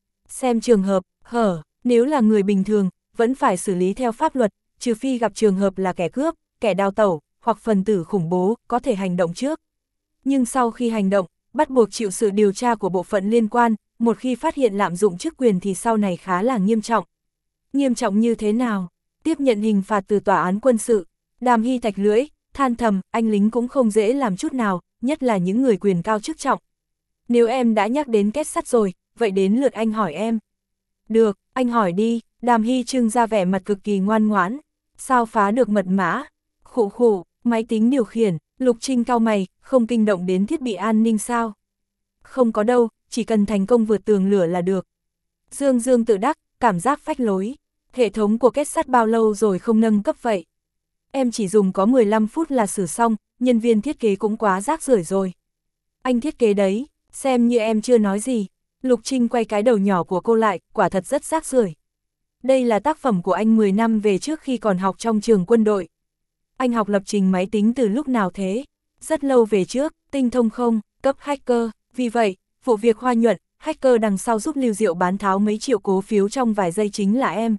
Xem trường hợp, hở, nếu là người bình thường, vẫn phải xử lý theo pháp luật, trừ phi gặp trường hợp là kẻ cướp, kẻ đào tẩu, hoặc phần tử khủng bố, có thể hành động trước. Nhưng sau khi hành động, bắt buộc chịu sự điều tra của bộ phận liên quan, một khi phát hiện lạm dụng chức quyền thì sau này khá là nghiêm trọng. Nghiêm trọng như thế nào? Tiếp nhận hình phạt từ tòa án quân sự. Đàm Hy thạch lưỡi, than thầm, anh lính cũng không dễ làm chút nào, nhất là những người quyền cao chức trọng. Nếu em đã nhắc đến kết sắt rồi, vậy đến lượt anh hỏi em. Được, anh hỏi đi. Đàm Hy trưng ra vẻ mặt cực kỳ ngoan ngoãn. Sao phá được mật mã? Khụ khụ, máy tính điều khiển. Lục Trinh cau mày, không kinh động đến thiết bị an ninh sao? Không có đâu, chỉ cần thành công vượt tường lửa là được. Dương Dương tự đắc, cảm giác phách lối. Hệ thống của kết sắt bao lâu rồi không nâng cấp vậy? Em chỉ dùng có mười lăm phút là xử xong, nhân viên thiết kế cũng quá rác rưởi rồi. Anh thiết kế đấy, xem như em chưa nói gì. Lục Trinh quay cái đầu nhỏ của cô lại, quả thật rất rác rưởi. Đây là tác phẩm của anh mười năm về trước khi còn học trong trường quân đội. Anh học lập trình máy tính từ lúc nào thế? Rất lâu về trước, tinh thông không, cấp hacker. Vì vậy, vụ việc hoa nhuận, hacker đằng sau giúp Lưu Diệu bán tháo mấy triệu cố phiếu trong vài giây chính là em.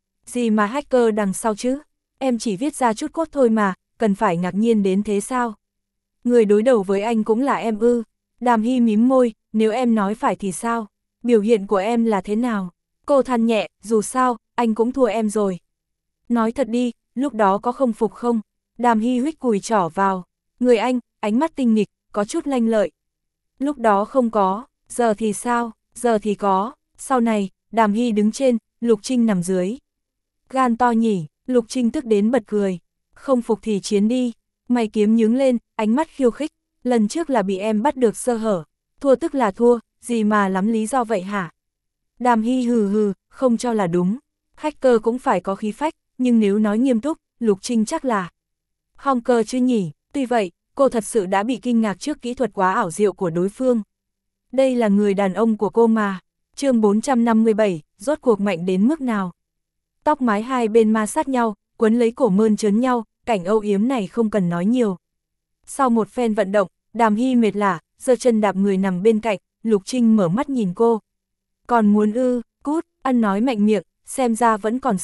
Gì mà hacker đằng sau chứ? Em chỉ viết ra chút cốt thôi mà, cần phải ngạc nhiên đến thế sao? Người đối đầu với anh cũng là em ư? Đàm Hy mím môi, nếu em nói phải thì sao? Biểu hiện của em là thế nào? Cô than nhẹ, dù sao, anh cũng thua em rồi. Nói thật đi, lúc đó có không phục không? Đàm Hy huých cùi trỏ vào. Người anh, ánh mắt tinh nghịch, có chút lanh lợi. Lúc đó không có, giờ thì sao? Giờ thì có. Sau này, Đàm Hy đứng trên, Lục Trinh nằm dưới. Gan to nhỉ, Lục Trinh tức đến bật cười. Không phục thì chiến đi. Mày kiếm nhướng lên, ánh mắt khiêu khích. Lần trước là bị em bắt được sơ hở. Thua tức là thua, gì mà lắm lý do vậy hả? Đàm Hy hừ hừ, không cho là đúng. Hacker cũng phải có khí phách, nhưng nếu nói nghiêm túc, Lục Trinh chắc là Honker chứ nhỉ. Tuy vậy, cô thật sự đã bị kinh ngạc trước kỹ thuật quá ảo diệu của đối phương. Đây là người đàn ông của cô mà. Chương bốn trăm năm mươi bảy, rốt cuộc mạnh đến mức nào? Tóc mái hai bên ma sát nhau, quấn lấy cổ mơn trớn nhau, cảnh âu yếm này không cần nói nhiều. Sau một phen vận động, Đàm Hy mệt lả, giơ chân đạp người nằm bên cạnh, Lục Trinh mở mắt nhìn cô. Còn muốn ư, cút, ăn nói mạnh miệng, xem ra vẫn còn sức.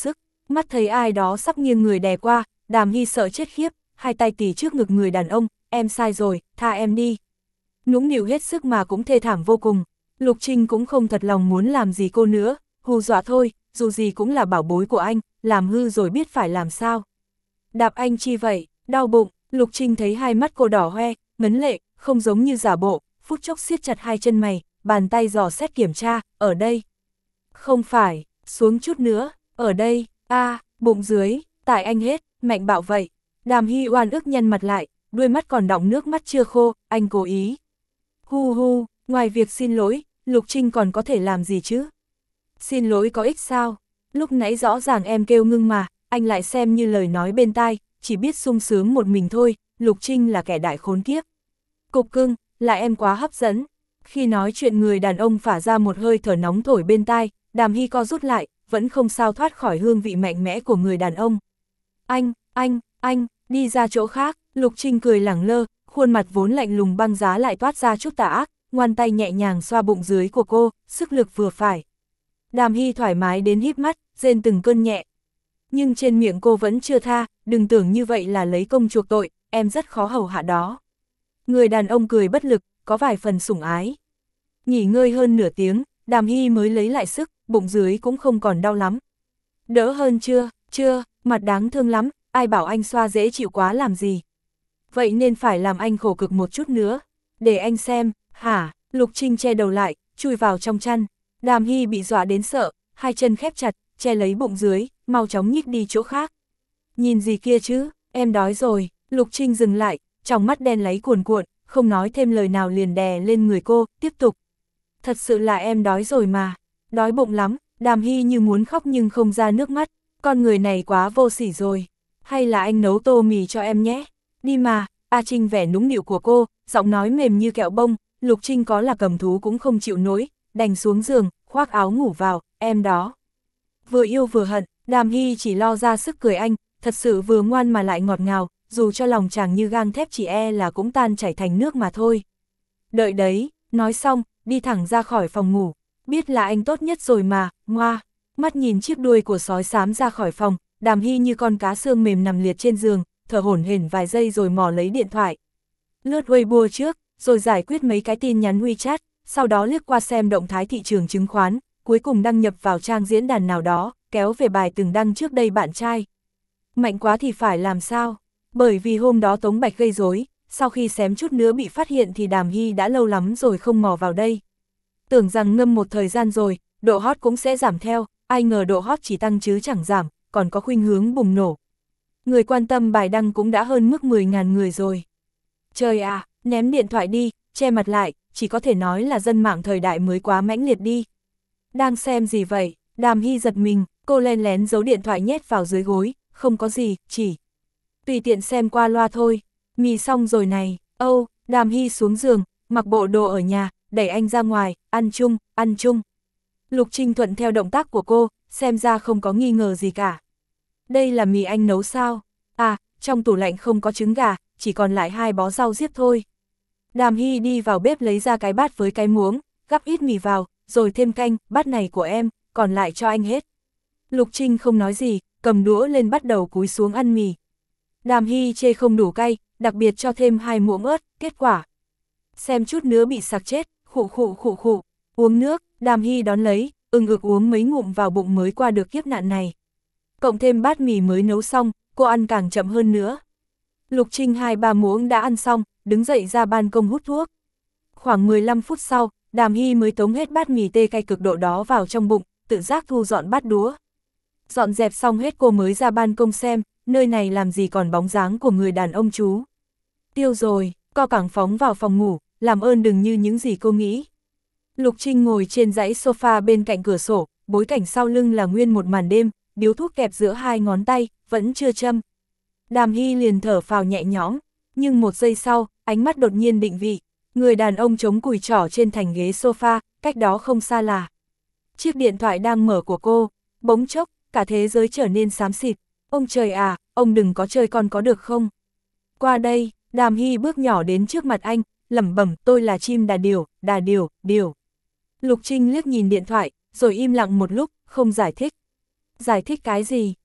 Mắt thấy ai đó sắp nghiêng người đè qua, Đàm Hy sợ chết khiếp, hai tay tì trước ngực người đàn ông, em sai rồi, tha em đi. Nũng nịu hết sức mà cũng thê thảm vô cùng. Lục Trinh cũng không thật lòng muốn làm gì cô nữa, hù dọa thôi, dù gì cũng là bảo bối của anh, làm hư rồi biết phải làm sao. Đạp anh chi vậy, đau bụng, Lục Trinh thấy hai mắt cô đỏ hoe, ngấn lệ, không giống như giả bộ, phút chốc siết chặt hai chân mày, bàn tay dò xét kiểm tra, ở đây. Không phải, xuống chút nữa, ở đây, a à, bụng dưới, tại anh hết, mạnh bạo vậy. Đàm Hy oan ức nhăn mặt lại, đuôi mắt còn đọng nước mắt chưa khô, anh cố ý. Hu hu, ngoài việc xin lỗi, Lục Trinh còn có thể làm gì chứ? Xin lỗi có ích sao? Lúc nãy rõ ràng em kêu ngưng mà, anh lại xem như lời nói bên tai, chỉ biết sung sướng một mình thôi, Lục Trinh là kẻ đại khốn kiếp. Cục cưng, là em quá hấp dẫn. Khi nói chuyện người đàn ông phả ra một hơi thở nóng thổi bên tai, Đàm Hy co rút lại, vẫn không sao thoát khỏi hương vị mạnh mẽ của người đàn ông. Anh, anh, anh, đi ra chỗ khác, Lục Trinh cười lẳng lơ, khuôn mặt vốn lạnh lùng băng giá lại toát ra chút tà ác, ngoan tay nhẹ nhàng xoa bụng dưới của cô, sức lực vừa phải. Đàm Hy thoải mái đến híp mắt, rên từng cơn nhẹ. Nhưng trên miệng cô vẫn chưa tha, đừng tưởng như vậy là lấy công chuộc tội, em rất khó hầu hạ đó. Người đàn ông cười bất lực, có vài phần sủng ái. Nghỉ ngơi hơn nửa tiếng, Đàm Hy mới lấy lại sức, bụng dưới cũng không còn đau lắm. Đỡ hơn chưa, chưa, mặt đáng thương lắm, ai bảo anh xoa dễ chịu quá làm gì. Vậy nên phải làm anh khổ cực một chút nữa. Để anh xem, hả, Lục Trinh che đầu lại, chui vào trong chăn. Đàm Hy bị dọa đến sợ, hai chân khép chặt, che lấy bụng dưới, mau chóng nhích đi chỗ khác. Nhìn gì kia chứ, em đói rồi. Lục Trinh dừng lại, trong mắt đen láy cuồn cuộn, không nói thêm lời nào liền đè lên người cô, tiếp tục. Thật sự là em đói rồi mà, đói bụng lắm. Đàm Hy như muốn khóc nhưng không ra nước mắt, con người này quá vô sỉ rồi. Hay là anh nấu tô mì cho em nhé, đi mà. A Trinh vẻ nũng nịu của cô, giọng nói mềm như kẹo bông, Lục Trinh có là cầm thú cũng không chịu nổi, đành xuống giường, khoác áo ngủ vào, em đó. Vừa yêu vừa hận, Đàm Hy chỉ lo ra sức cười anh, thật sự vừa ngoan mà lại ngọt ngào, dù cho lòng chàng như gang thép chỉ e là cũng tan chảy thành nước mà thôi. Đợi đấy, nói xong, đi thẳng ra khỏi phòng ngủ, biết là anh tốt nhất rồi mà, ngoa. Mắt nhìn chiếc đuôi của sói xám ra khỏi phòng, Đàm Hy như con cá xương mềm nằm liệt trên giường, thở hổn hển vài giây rồi mò lấy điện thoại. Lướt Weibo trước, rồi giải quyết mấy cái tin nhắn WeChat, sau đó liếc qua xem động thái thị trường chứng khoán, cuối cùng đăng nhập vào trang diễn đàn nào đó, kéo về bài từng đăng trước đây bạn trai. Mạnh quá thì phải làm sao? Bởi vì hôm đó Tống Bạch gây rối, sau khi xém chút nữa bị phát hiện thì Đàm Hy đã lâu lắm rồi không mò vào đây. Tưởng rằng ngâm một thời gian rồi, độ hot cũng sẽ giảm theo, ai ngờ độ hot chỉ tăng chứ chẳng giảm, còn có khuynh hướng bùng nổ. Người quan tâm bài đăng cũng đã hơn mức mười nghìn người rồi. Trời à, ném điện thoại đi, che mặt lại, chỉ có thể nói là dân mạng thời đại mới quá mãnh liệt đi. Đang xem gì vậy? Đàm Hy giật mình, cô len lén giấu điện thoại nhét vào dưới gối, không có gì, chỉ tùy tiện xem qua loa thôi. Mì xong rồi này, âu, oh, Đàm Hy xuống giường, mặc bộ đồ ở nhà, đẩy anh ra ngoài, ăn chung, ăn chung. Lục Trinh thuận theo động tác của cô, xem ra không có nghi ngờ gì cả. Đây là mì anh nấu sao? À, trong tủ lạnh không có trứng gà, chỉ còn lại hai bó rau diếp thôi. Đàm Hy đi vào bếp lấy ra cái bát với cái muỗng, gắp ít mì vào, rồi thêm canh, bát này của em, còn lại cho anh hết. Lục Trinh không nói gì, cầm đũa lên bắt đầu cúi xuống ăn mì. Đàm Hy chê không đủ cay, đặc biệt cho thêm hai muỗng ớt, kết quả. Xem chút nữa bị sặc chết, khụ khụ khụ khụ, uống nước, Đàm Hy đón lấy, ưng ực uống mấy ngụm vào bụng mới qua được kiếp nạn này. Cộng thêm bát mì mới nấu xong, cô ăn càng chậm hơn nữa. Lục Trinh hai ba muỗng đã ăn xong, đứng dậy ra ban công hút thuốc. Khoảng mười lăm phút sau, Đàm Hy mới tống hết bát mì tê cay cực độ đó vào trong bụng, tự giác thu dọn bát đũa. Dọn dẹp xong hết cô mới ra ban công xem, nơi này làm gì còn bóng dáng của người đàn ông chú. Tiêu rồi, co cẳng phóng vào phòng ngủ, làm ơn đừng như những gì cô nghĩ. Lục Trinh ngồi trên dãy sofa bên cạnh cửa sổ, bối cảnh sau lưng là nguyên một màn đêm, điếu thuốc kẹp giữa hai ngón tay, vẫn chưa châm. Đàm Hy liền thở phào nhẹ nhõm, nhưng một giây sau, ánh mắt đột nhiên định vị. Người đàn ông chống cùi trỏ trên thành ghế sofa, cách đó không xa là chiếc điện thoại đang mở của cô. Bỗng chốc, cả thế giới trở nên xám xịt. Ông trời à, ông đừng có chơi con có được không? Qua đây, Đàm Hy bước nhỏ đến trước mặt anh, lẩm bẩm, tôi là chim đà điểu, đà điểu, điểu. Lục Trinh liếc nhìn điện thoại, rồi im lặng một lúc, không giải thích. Giải thích cái gì?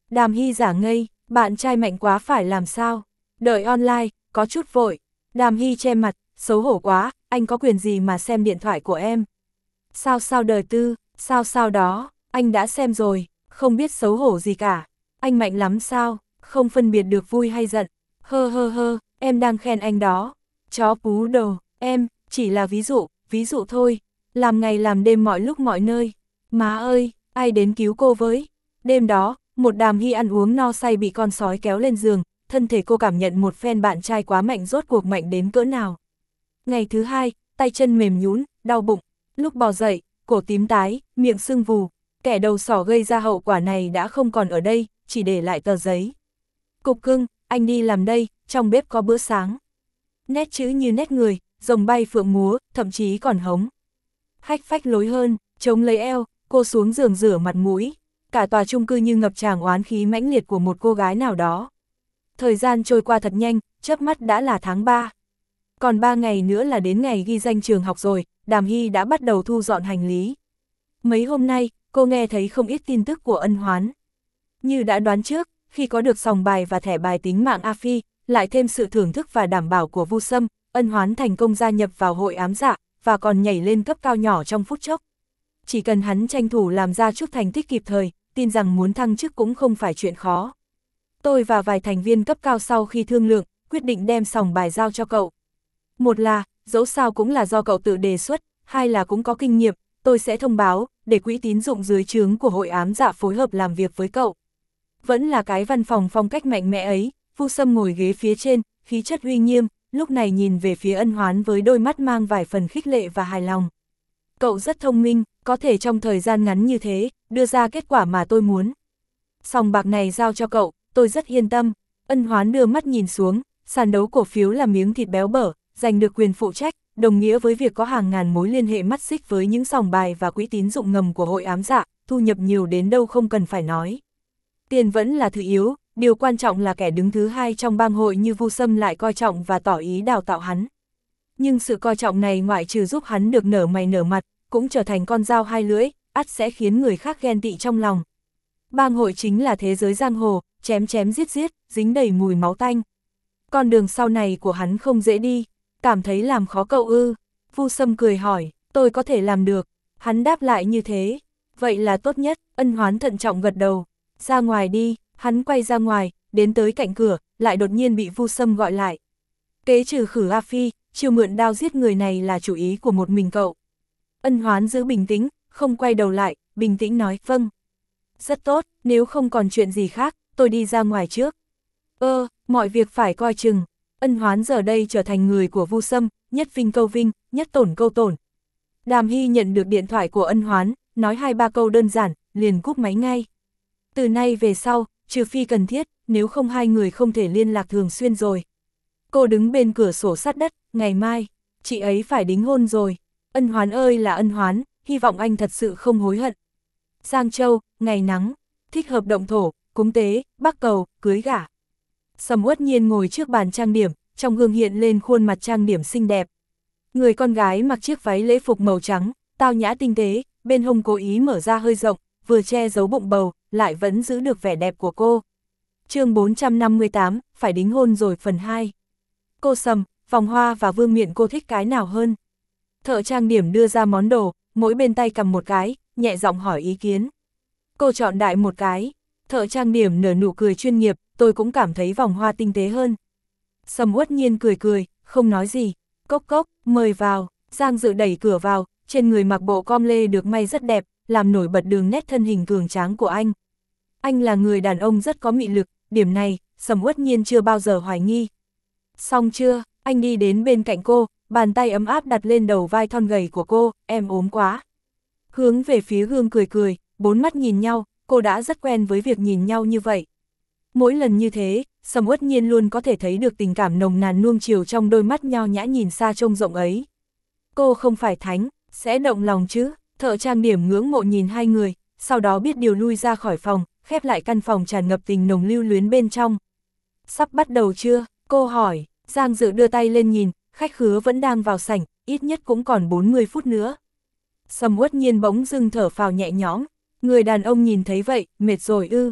Đàm Hy giả ngây, bạn trai mạnh quá phải làm sao? Đợi online, có chút vội. Đàm Hy che mặt, xấu hổ quá, anh có quyền gì mà xem điện thoại của em? Sao sao đời tư, sao sao đó, anh đã xem rồi, không biết xấu hổ gì cả. Anh mạnh lắm sao, không phân biệt được vui hay giận. Hơ hơ hơ, em đang khen anh đó. Chó pú đồ, em, chỉ là ví dụ, ví dụ thôi. Làm ngày làm đêm mọi lúc mọi nơi. Má ơi, ai đến cứu cô với? Đêm đó, một Đàm Hy ăn uống no say bị con sói kéo lên giường, thân thể cô cảm nhận một phen bạn trai quá mạnh rốt cuộc mạnh đến cỡ nào. Ngày thứ hai, tay chân mềm nhũn, đau bụng, lúc bò dậy, cổ tím tái, miệng sưng vù, kẻ đầu sỏ gây ra hậu quả này đã không còn ở đây, chỉ để lại tờ giấy. Cục cưng, anh đi làm đây, trong bếp có bữa sáng. Nét chữ như nét người, rồng bay phượng múa, thậm chí còn hống. Hách phách lối hơn, chống lấy eo, cô xuống giường rửa mặt mũi. Cả tòa chung cư như ngập tràn oán khí mãnh liệt của một cô gái nào đó. Thời gian trôi qua thật nhanh, chớp mắt đã là tháng ba. Còn ba ngày nữa là đến ngày ghi danh trường học rồi, Đàm Hy đã bắt đầu thu dọn hành lý. Mấy hôm nay, cô nghe thấy không ít tin tức của Ân Hoán. Như đã đoán trước, khi có được sòng bài và thẻ bài tính mạng A Phi, lại thêm sự thưởng thức và đảm bảo của Vu Sâm, Ân Hoán thành công gia nhập vào hội ám dạ, và còn nhảy lên cấp cao nhỏ trong phút chốc. Chỉ cần hắn tranh thủ làm ra chút thành tích kịp thời, tin rằng muốn thăng chức cũng không phải chuyện khó. Tôi và vài thành viên cấp cao sau khi thương lượng, quyết định đem sòng bài giao cho cậu. Một là, dẫu sao cũng là do cậu tự đề xuất, hai là cũng có kinh nghiệm, tôi sẽ thông báo, để quỹ tín dụng dưới trướng của hội ám dạ phối hợp làm việc với cậu. Vẫn là cái văn phòng phong cách mạnh mẽ ấy, Vu Sâm ngồi ghế phía trên, khí chất uy nghiêm, lúc này nhìn về phía Ân Hoán với đôi mắt mang vài phần khích lệ và hài lòng. Cậu rất thông minh, có thể trong thời gian ngắn như thế, đưa ra kết quả mà tôi muốn. Sòng bạc này giao cho cậu, tôi rất yên tâm. Ân Hoán đưa mắt nhìn xuống, sàn đấu cổ phiếu là miếng thịt béo bở, giành được quyền phụ trách, đồng nghĩa với việc có hàng ngàn mối liên hệ mắt xích với những sòng bài và quỹ tín dụng ngầm của hội ám dạ, thu nhập nhiều đến đâu không cần phải nói. Tiền vẫn là thứ yếu, điều quan trọng là kẻ đứng thứ hai trong bang hội như Vu Sâm lại coi trọng và tỏ ý đào tạo hắn. Nhưng sự coi trọng này ngoại trừ giúp hắn được nở mày nở mặt, cũng trở thành con dao hai lưỡi, ắt sẽ khiến người khác ghen tị trong lòng. Bang hội chính là thế giới giang hồ, chém chém giết giết, dính đầy mùi máu tanh. Con đường sau này của hắn không dễ đi, cảm thấy làm khó cậu ư? Vu Sâm cười hỏi, tôi có thể làm được. Hắn đáp lại như thế, vậy là tốt nhất. Ân Hoán thận trọng gật đầu, ra ngoài đi. Hắn quay ra ngoài, đến tới cạnh cửa, lại đột nhiên bị Vu Sâm gọi lại. Kế trừ khử A Phi, chiêu mượn đao giết người này là chủ ý của một mình cậu. Ân Hoán giữ bình tĩnh, không quay đầu lại, bình tĩnh nói, vâng. Rất tốt, nếu không còn chuyện gì khác, tôi đi ra ngoài trước. Ơ, mọi việc phải coi chừng. Ân Hoán giờ đây trở thành người của Vu Sâm, nhất vinh câu vinh, nhất tổn câu tổn. Đàm Hy nhận được điện thoại của Ân Hoán, nói hai ba câu đơn giản, liền cúp máy ngay. Từ nay về sau, trừ phi cần thiết, nếu không hai người không thể liên lạc thường xuyên rồi. Cô đứng bên cửa sổ sát đất, ngày mai, chị ấy phải đính hôn rồi. Ân Hoán ơi là Ân Hoán, hy vọng anh thật sự không hối hận. Giang Châu, ngày nắng, thích hợp động thổ, cúng tế, bắc cầu, cưới gả. Sầm Uất Nhiên ngồi trước bàn trang điểm, trong gương hiện lên khuôn mặt trang điểm xinh đẹp. Người con gái mặc chiếc váy lễ phục màu trắng, tao nhã tinh tế, bên hông cố ý mở ra hơi rộng, vừa che giấu bụng bầu, lại vẫn giữ được vẻ đẹp của cô. Chương bốn trăm năm mươi tám, phải đính hôn rồi phần hai. Cô Sầm, vòng hoa và vương miện cô thích cái nào hơn? Thợ trang điểm đưa ra món đồ, mỗi bên tay cầm một cái, nhẹ giọng hỏi ý kiến. Cô chọn đại một cái. Thợ trang điểm nở nụ cười chuyên nghiệp, tôi cũng cảm thấy vòng hoa tinh tế hơn. Sầm Uất Nhiên cười cười, không nói gì. Cốc cốc, mời vào. Giang Dự đẩy cửa vào, trên người mặc bộ com lê được may rất đẹp, làm nổi bật đường nét thân hình cường tráng của anh. Anh là người đàn ông rất có mị lực, điểm này, Sầm Uất Nhiên chưa bao giờ hoài nghi. Xong chưa, anh đi đến bên cạnh cô, bàn tay ấm áp đặt lên đầu vai thon gầy của cô, em ốm quá. Hướng về phía gương cười cười, bốn mắt nhìn nhau, cô đã rất quen với việc nhìn nhau như vậy. Mỗi lần như thế, Sầm Uất Nhiên luôn có thể thấy được tình cảm nồng nàn nuông chiều trong đôi mắt nho nhã nhìn xa trông rộng ấy. Cô không phải thánh, sẽ động lòng chứ? Thợ trang điểm ngưỡng mộ nhìn hai người, sau đó biết điều lui ra khỏi phòng, khép lại căn phòng tràn ngập tình nồng lưu luyến bên trong. Sắp bắt đầu chưa? Cô hỏi. Giang Dự đưa tay lên nhìn, khách khứa vẫn đang vào sảnh, ít nhất cũng còn bốn mươi phút nữa. Sầm Uất Nhiên bỗng dưng thở phào nhẹ nhõm, người đàn ông nhìn thấy vậy, mệt rồi ư?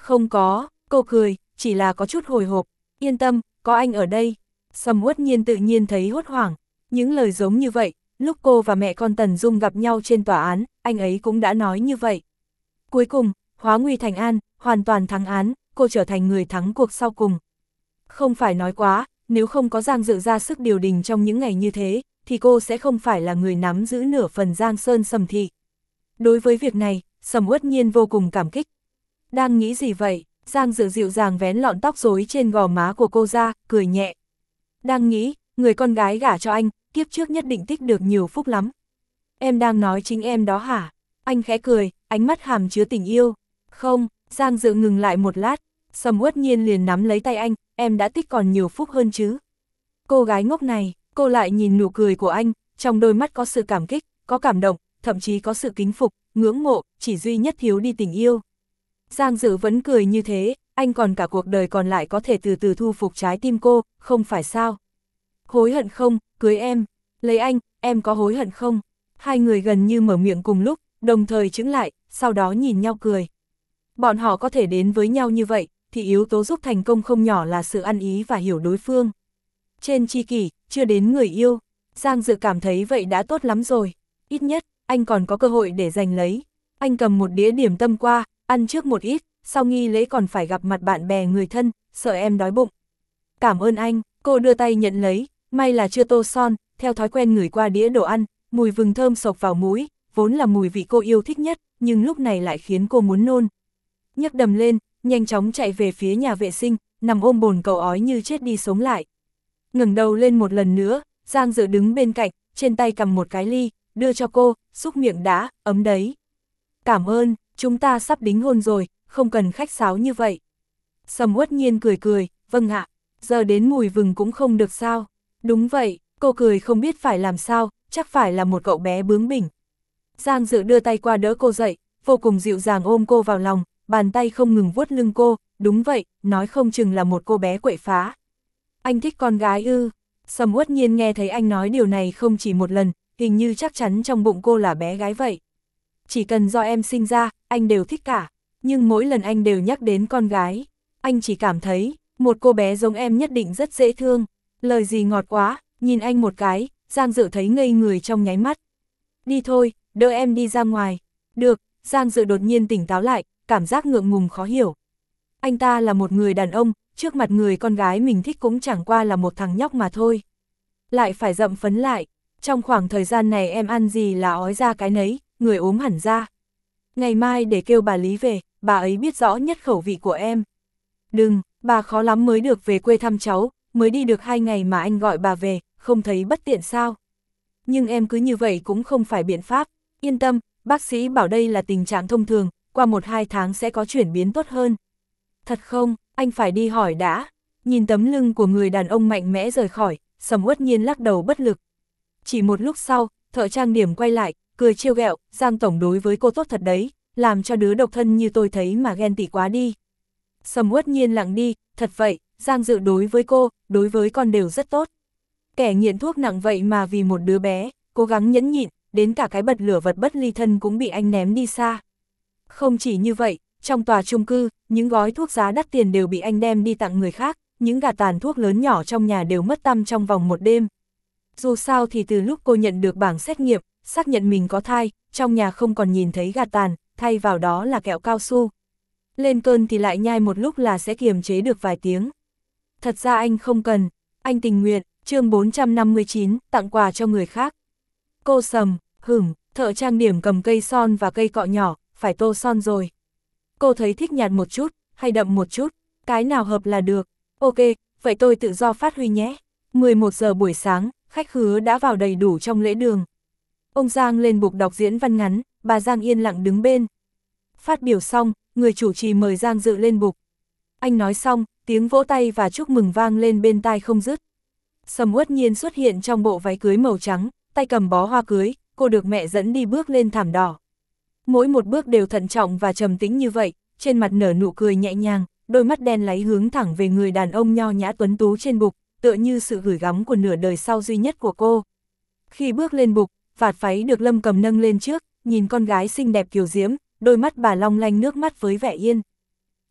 Không có, cô cười, chỉ là có chút hồi hộp, yên tâm, có anh ở đây. Sầm Uất Nhiên tự nhiên thấy hốt hoảng, những lời giống như vậy, lúc cô và mẹ con Tần Dung gặp nhau trên tòa án, anh ấy cũng đã nói như vậy. Cuối cùng, hóa nguy thành an, hoàn toàn thắng án, cô trở thành người thắng cuộc sau cùng. Không phải nói quá, nếu không có Giang Dự ra sức điều đình trong những ngày như thế, thì cô sẽ không phải là người nắm giữ nửa phần Giang Sơn Sầm Thị. Đối với việc này, Sầm Uất Nhiên vô cùng cảm kích. Đang nghĩ gì vậy? Giang Dự dịu dàng vén lọn tóc rối trên gò má của cô ra, cười nhẹ. Đang nghĩ, người con gái gả cho anh, kiếp trước nhất định tích được nhiều phúc lắm. Em đang nói chính em đó hả? Anh khẽ cười, ánh mắt hàm chứa tình yêu. Không, Giang Dự ngừng lại một lát, Sầm Uất Nhiên liền nắm lấy tay anh, em đã tích còn nhiều phúc hơn chứ. Cô gái ngốc này, cô lại nhìn nụ cười của anh, trong đôi mắt có sự cảm kích, có cảm động, thậm chí có sự kính phục, ngưỡng mộ, chỉ duy nhất thiếu đi tình yêu. Giang Dự vẫn cười như thế, anh còn cả cuộc đời còn lại có thể từ từ thu phục trái tim cô, không phải sao? Hối hận không, cưới em, lấy anh, em có hối hận không? Hai người gần như mở miệng cùng lúc, đồng thời chững lại, sau đó nhìn nhau cười. Bọn họ có thể đến với nhau như vậy, thì yếu tố giúp thành công không nhỏ là sự ăn ý và hiểu đối phương. Trên tri kỷ, chưa đến người yêu, Giang Dự cảm thấy vậy đã tốt lắm rồi. Ít nhất, anh còn có cơ hội để giành lấy. Anh cầm một đĩa điểm tâm qua, ăn trước một ít, sau nghi lễ còn phải gặp mặt bạn bè người thân, sợ em đói bụng. Cảm ơn anh, cô đưa tay nhận lấy, may là chưa tô son, theo thói quen ngửi qua đĩa đồ ăn, mùi vừng thơm sộc vào mũi, vốn là mùi vị cô yêu thích nhất, nhưng lúc này lại khiến cô muốn nôn. Nhấc đầm lên, nhanh chóng chạy về phía nhà vệ sinh, nằm ôm bồn cầu ói như chết đi sống lại. Ngẩng đầu lên một lần nữa, Giang Dự đứng bên cạnh, trên tay cầm một cái ly, đưa cho cô, xúc miệng đã, ấm đấy. Cảm ơn, chúng ta sắp đính hôn rồi, không cần khách sáo như vậy. Sầm Uất Nhiên cười cười, vâng ạ, giờ đến mùi vừng cũng không được sao. Đúng vậy, cô cười không biết phải làm sao, chắc phải là một cậu bé bướng bỉnh. Giang Dự đưa tay qua đỡ cô dậy, vô cùng dịu dàng ôm cô vào lòng, bàn tay không ngừng vuốt lưng cô, đúng vậy, nói không chừng là một cô bé quậy phá. Anh thích con gái ư? Sầm Uất Nhiên nghe thấy anh nói điều này không chỉ một lần, hình như chắc chắn trong bụng cô là bé gái vậy. Chỉ cần do em sinh ra, anh đều thích cả, nhưng mỗi lần anh đều nhắc đến con gái. Anh chỉ cảm thấy, một cô bé giống em nhất định rất dễ thương. Lời gì ngọt quá, nhìn anh một cái, Giang Dự thấy ngây người trong nháy mắt. Đi thôi, đỡ em đi ra ngoài. Được, Giang Dự đột nhiên tỉnh táo lại, cảm giác ngượng ngùng khó hiểu. Anh ta là một người đàn ông, trước mặt người con gái mình thích cũng chẳng qua là một thằng nhóc mà thôi. Lại phải dậm phấn lại, trong khoảng thời gian này em ăn gì là ói ra cái nấy, người ốm hẳn ra. Ngày mai để kêu bà Lý về, bà ấy biết rõ nhất khẩu vị của em. Đừng, bà khó lắm mới được về quê thăm cháu, mới đi được hai ngày mà anh gọi bà về, không thấy bất tiện sao. Nhưng em cứ như vậy cũng không phải biện pháp, yên tâm, bác sĩ bảo đây là tình trạng thông thường, qua một hai tháng sẽ có chuyển biến tốt hơn. Thật không, anh phải đi hỏi đã. Nhìn tấm lưng của người đàn ông mạnh mẽ rời khỏi, Sầm Uất Nhiên lắc đầu bất lực. Chỉ một lúc sau, thợ trang điểm quay lại, cười trêu ghẹo, Giang tổng đối với cô tốt thật đấy, làm cho đứa độc thân như tôi thấy mà ghen tị quá đi. Sầm Uất Nhiên lặng đi, thật vậy, Giang Dự đối với cô, đối với con đều rất tốt. Kẻ nghiện thuốc nặng vậy mà vì một đứa bé, cố gắng nhẫn nhịn, đến cả cái bật lửa vật bất ly thân cũng bị anh ném đi xa. Không chỉ như vậy, trong tòa chung cư, những gói thuốc giá đắt tiền đều bị anh đem đi tặng người khác, những gà tàn thuốc lớn nhỏ trong nhà đều mất tăm trong vòng một đêm. Dù sao thì từ lúc cô nhận được bảng xét nghiệm, xác nhận mình có thai, trong nhà không còn nhìn thấy gà tàn, thay vào đó là kẹo cao su. Lên cơn thì lại nhai một lúc là sẽ kiềm chế được vài tiếng. Thật ra anh không cần, anh tình nguyện, chương bốn trăm năm mươi chín, tặng quà cho người khác. Cô sầm, hửng, thợ trang điểm cầm cây son và cây cọ nhỏ, phải tô son rồi. Cô thấy thích nhạt một chút, hay đậm một chút, cái nào hợp là được. Ok, vậy tôi tự do phát huy nhé. mười một giờ buổi sáng, khách khứa đã vào đầy đủ trong lễ đường. Ông Giang lên bục đọc diễn văn ngắn, bà Giang yên lặng đứng bên. Phát biểu xong, người chủ trì mời Giang Dự lên bục. Anh nói xong, tiếng vỗ tay và chúc mừng vang lên bên tai không dứt. Sầm Uất Nhiên xuất hiện trong bộ váy cưới màu trắng, tay cầm bó hoa cưới, cô được mẹ dẫn đi bước lên thảm đỏ. Mỗi một bước đều thận trọng và trầm tĩnh như vậy, trên mặt nở nụ cười nhẹ nhàng, đôi mắt đen láy hướng thẳng về người đàn ông nho nhã tuấn tú trên bục, tựa như sự gửi gắm của nửa đời sau duy nhất của cô. Khi bước lên bục, vạt váy được Lâm Cầm nâng lên trước, nhìn con gái xinh đẹp kiều diễm, đôi mắt bà long lanh nước mắt với vẻ yên.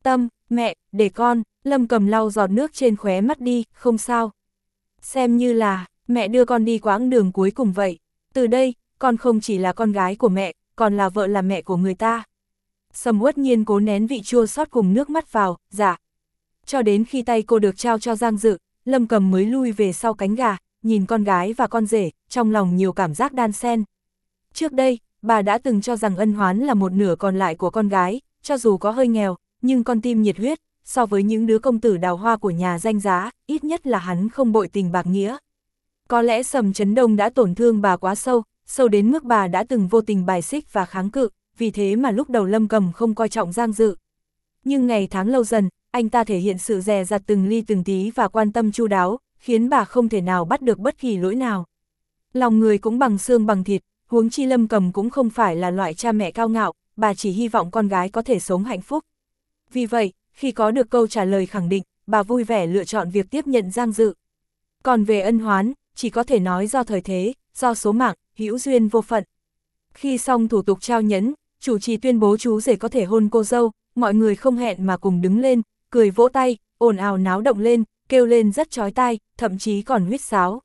Tâm, mẹ, để con, Lâm Cầm lau giọt nước trên khóe mắt đi, không sao. Xem như là, mẹ đưa con đi quãng đường cuối cùng vậy. Từ đây, con không chỉ là con gái của mẹ, còn là vợ là mẹ của người ta. Sầm Uất Nhiên cố nén vị chua xót cùng nước mắt vào, dạ. Cho đến khi tay cô được trao cho Giang Dự, Lâm Cầm mới lui về sau cánh gà, nhìn con gái và con rể, trong lòng nhiều cảm giác đan xen. Trước đây, bà đã từng cho rằng Ân Hoán là một nửa còn lại của con gái, cho dù có hơi nghèo, nhưng con tim nhiệt huyết, so với những đứa công tử đào hoa của nhà danh giá, ít nhất là hắn không bội tình bạc nghĩa. Có lẽ Sầm Trấn Đông đã tổn thương bà quá sâu, sâu đến mức bà đã từng vô tình bài xích và kháng cự, vì thế mà lúc đầu Lâm Cầm không coi trọng Giang Dự. Nhưng ngày tháng lâu dần, anh ta thể hiện sự dè dặt từng ly từng tí và quan tâm chu đáo, khiến bà không thể nào bắt được bất kỳ lỗi nào. Lòng người cũng bằng xương bằng thịt, huống chi Lâm Cầm cũng không phải là loại cha mẹ cao ngạo, bà chỉ hy vọng con gái có thể sống hạnh phúc. Vì vậy, khi có được câu trả lời khẳng định, bà vui vẻ lựa chọn việc tiếp nhận Giang Dự. Còn về Ân Hoán, chỉ có thể nói do thời thế, do số mạng, hữu duyên vô phận. Khi xong thủ tục trao nhẫn, chủ trì tuyên bố chú rể có thể hôn cô dâu, mọi người không hẹn mà cùng đứng lên, cười vỗ tay, ồn ào náo động lên, kêu lên rất chói tai, thậm chí còn huýt sáo.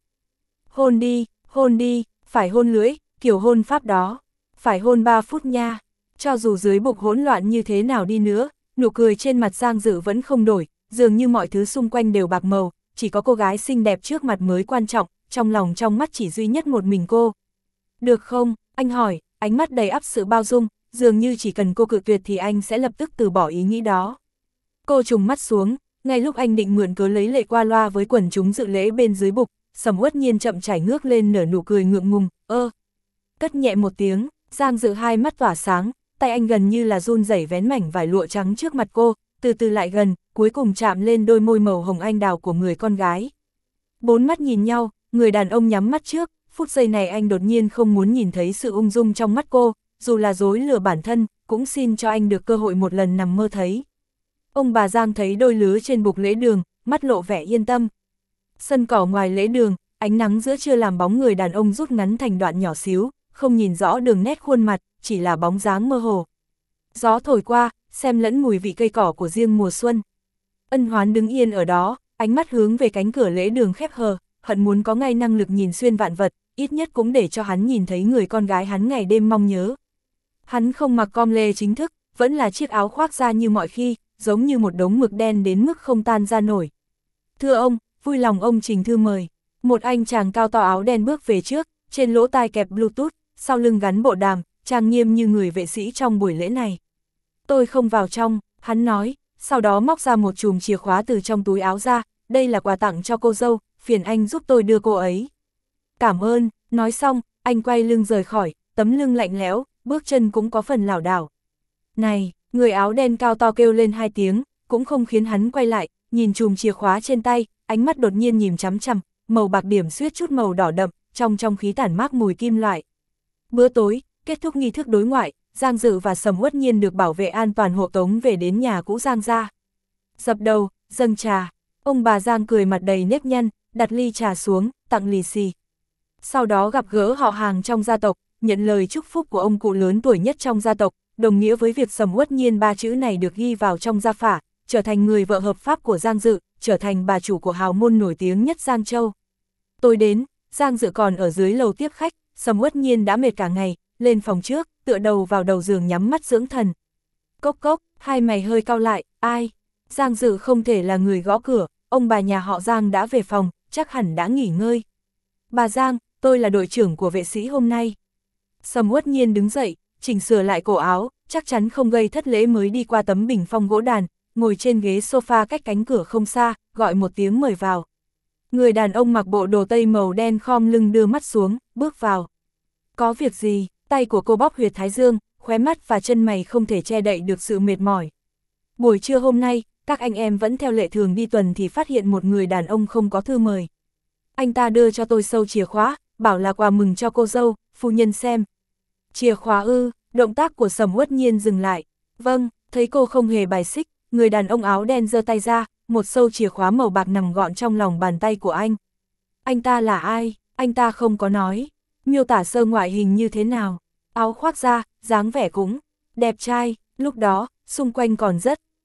Hôn đi, hôn đi, phải hôn lưỡi, kiểu hôn pháp đó, phải hôn ba phút nha. Cho dù dưới bục hỗn loạn như thế nào đi nữa, nụ cười trên mặt Giang Dự vẫn không đổi, dường như mọi thứ xung quanh đều bạc màu, chỉ có cô gái xinh đẹp trước mặt mới quan trọng, trong lòng trong mắt chỉ duy nhất một mình cô. Được không, anh hỏi, ánh mắt đầy ắp sự bao dung, dường như chỉ cần cô cự tuyệt thì anh sẽ lập tức từ bỏ ý nghĩ đó. Cô trùng mắt xuống, ngay lúc anh định mượn cớ lấy lệ qua loa với quần chúng dự lễ bên dưới bục, Sầm Uất Nhiên chậm chảy ngước lên nở nụ cười ngượng ngùng, ơ. Cất nhẹ một tiếng, Giang Dự hai mắt tỏa sáng, tay anh gần như là run rẩy vén mảnh vải lụa trắng trước mặt cô, từ từ lại gần, cuối cùng chạm lên đôi môi màu hồng anh đào của người con gái. Bốn mắt nhìn nhau, người đàn ông nhắm mắt trước, phút giây này anh đột nhiên không muốn nhìn thấy sự ung dung trong mắt cô, dù là dối lừa bản thân, cũng xin cho anh được cơ hội một lần nằm mơ thấy. Ông bà Giang thấy đôi lứa trên bục lễ đường, mắt lộ vẻ yên tâm. Sân cỏ ngoài lễ đường, ánh nắng giữa trưa làm bóng người đàn ông rút ngắn thành đoạn nhỏ xíu, không nhìn rõ đường nét khuôn mặt, chỉ là bóng dáng mơ hồ. Gió thổi qua, xem lẫn mùi vị cây cỏ của riêng mùa xuân. Ân Hoán đứng yên ở đó, ánh mắt hướng về cánh cửa lễ đường khép hờ, hận muốn có ngay năng lực nhìn xuyên vạn vật, ít nhất cũng để cho hắn nhìn thấy người con gái hắn ngày đêm mong nhớ. Hắn không mặc com lê chính thức, vẫn là chiếc áo khoác da như mọi khi, giống như một đống mực đen đến mức không tan ra nổi. Thưa ông, vui lòng ông trình thư mời. Một anh chàng cao to áo đen bước về trước, trên lỗ tai kẹp Bluetooth, sau lưng gắn bộ đàm, trang nghiêm như người vệ sĩ trong buổi lễ này. Tôi không vào trong, hắn nói, sau đó móc ra một chùm chìa khóa từ trong túi áo ra, đây là quà tặng cho cô dâu, phiền anh giúp tôi đưa cô ấy. Cảm ơn, nói xong, anh quay lưng rời khỏi, tấm lưng lạnh lẽo, bước chân cũng có phần lảo đảo. Này, người áo đen cao to kêu lên hai tiếng, cũng không khiến hắn quay lại, nhìn chùm chìa khóa trên tay, ánh mắt đột nhiên nhìn chằm chằm, màu bạc điểm xuyết chút màu đỏ đậm, trong trong khí tản mát mùi kim loại. Bữa tối, kết thúc nghi thức đối ngoại, Giang Dự và Sầm Uất Nhiên được bảo vệ an toàn hộ tống về đến nhà cũ Giang gia. Dập đầu, dâng trà, ông bà Giang cười mặt đầy nếp nhăn, đặt ly trà xuống, tặng lì xì. Sau đó gặp gỡ họ hàng trong gia tộc, nhận lời chúc phúc của ông cụ lớn tuổi nhất trong gia tộc, đồng nghĩa với việc Sầm Uất Nhiên ba chữ này được ghi vào trong gia phả, trở thành người vợ hợp pháp của Giang Dự, trở thành bà chủ của hào môn nổi tiếng nhất Giang Châu. Tối đến, Giang Dự còn ở dưới lầu tiếp khách, Sầm Uất Nhiên đã mệt cả ngày, lên phòng trước, tựa đầu vào đầu giường nhắm mắt dưỡng thần. Cốc cốc, hai mày hơi cau lại, ai? Giang Dự không thể là người gõ cửa, ông bà nhà họ Giang đã về phòng, chắc hẳn đã nghỉ ngơi. Bà Giang, tôi là đội trưởng của vệ sĩ hôm nay. Sầm Uất Nhiên đứng dậy, chỉnh sửa lại cổ áo, chắc chắn không gây thất lễ mới đi qua tấm bình phong gỗ đàn, ngồi trên ghế sofa cách cánh cửa không xa, gọi một tiếng mời vào. Người đàn ông mặc bộ đồ tây màu đen khom lưng đưa mắt xuống, bước vào. Có việc gì? Tay của cô bóp huyệt thái dương, khóe mắt và chân mày không thể che đậy được sự mệt mỏi. Buổi trưa hôm nay, các anh em vẫn theo lệ thường đi tuần thì phát hiện một người đàn ông không có thư mời. Anh ta đưa cho tôi sâu chìa khóa, bảo là quà mừng cho cô dâu, phu nhân xem. Chìa khóa ư? Động tác của Sầm Uất Nhiên dừng lại. Vâng, thấy cô không hề bài xích, người đàn ông áo đen giơ tay ra, một sâu chìa khóa màu bạc nằm gọn trong lòng bàn tay của anh. Anh ta là ai? Anh ta không có nói. Miêu tả sơ ngoại hình như thế nào? Áo khoác da, dáng vẻ cũng đẹp trai, lúc đó, xung quanh còn rất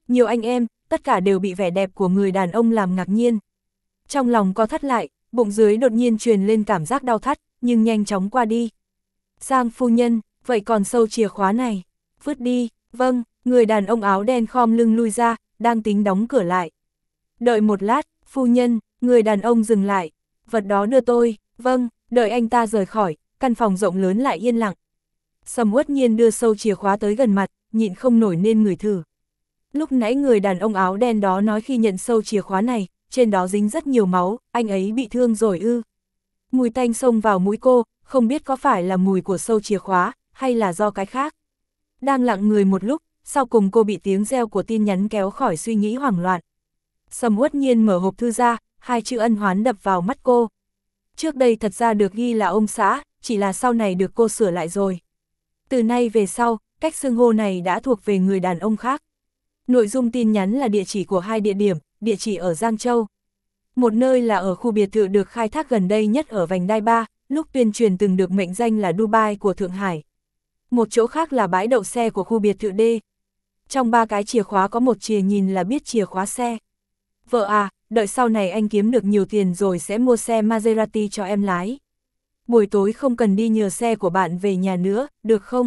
Nhiều anh em, tất cả đều bị vẻ đẹp của người đàn ông làm ngạc nhiên. Trong lòng co thắt lại, bụng dưới đột nhiên truyền lên cảm giác đau thắt, nhưng nhanh chóng qua đi. Giang phu nhân, vậy còn sâu chìa khóa này? Vứt đi, vâng, người đàn ông áo đen khom lưng lui ra, đang tính đóng cửa lại. Đợi một lát, phu nhân, người đàn ông dừng lại. Vật đó đưa tôi, vâng, đợi anh ta rời khỏi, căn phòng rộng lớn lại yên lặng. Sầm Uất Nhiên đưa sâu chìa khóa tới gần mặt, nhịn không nổi nên ngửi thử. Lúc nãy người đàn ông áo đen đó nói khi nhận sâu chìa khóa này, trên đó dính rất nhiều máu, anh ấy bị thương rồi ư. Mùi tanh xông vào mũi cô, không biết có phải là mùi của sâu chìa khóa, hay là do cái khác. Đang lặng người một lúc, sau cùng cô bị tiếng reo của tin nhắn kéo khỏi suy nghĩ hoảng loạn. Sầm Uất Nhiên mở hộp thư ra, hai chữ ân hoán đập vào mắt cô. Trước đây thật ra được ghi là ông xã, chỉ là sau này được cô sửa lại rồi. Từ nay về sau, cách xưng hô này đã thuộc về người đàn ông khác. Nội dung tin nhắn là địa chỉ của hai địa điểm, địa chỉ ở Giang Châu. Một nơi là ở khu biệt thự được khai thác gần đây nhất ở vành đai ba, lúc tuyên truyền từng được mệnh danh là Dubai của Thượng Hải. Một chỗ khác là bãi đậu xe của khu biệt thự D. Trong ba cái chìa khóa có một chìa nhìn là biết chìa khóa xe. Vợ à, đợi sau này anh kiếm được nhiều tiền rồi sẽ mua xe Maserati cho em lái. Buổi tối không cần đi nhờ xe của bạn về nhà nữa, được không?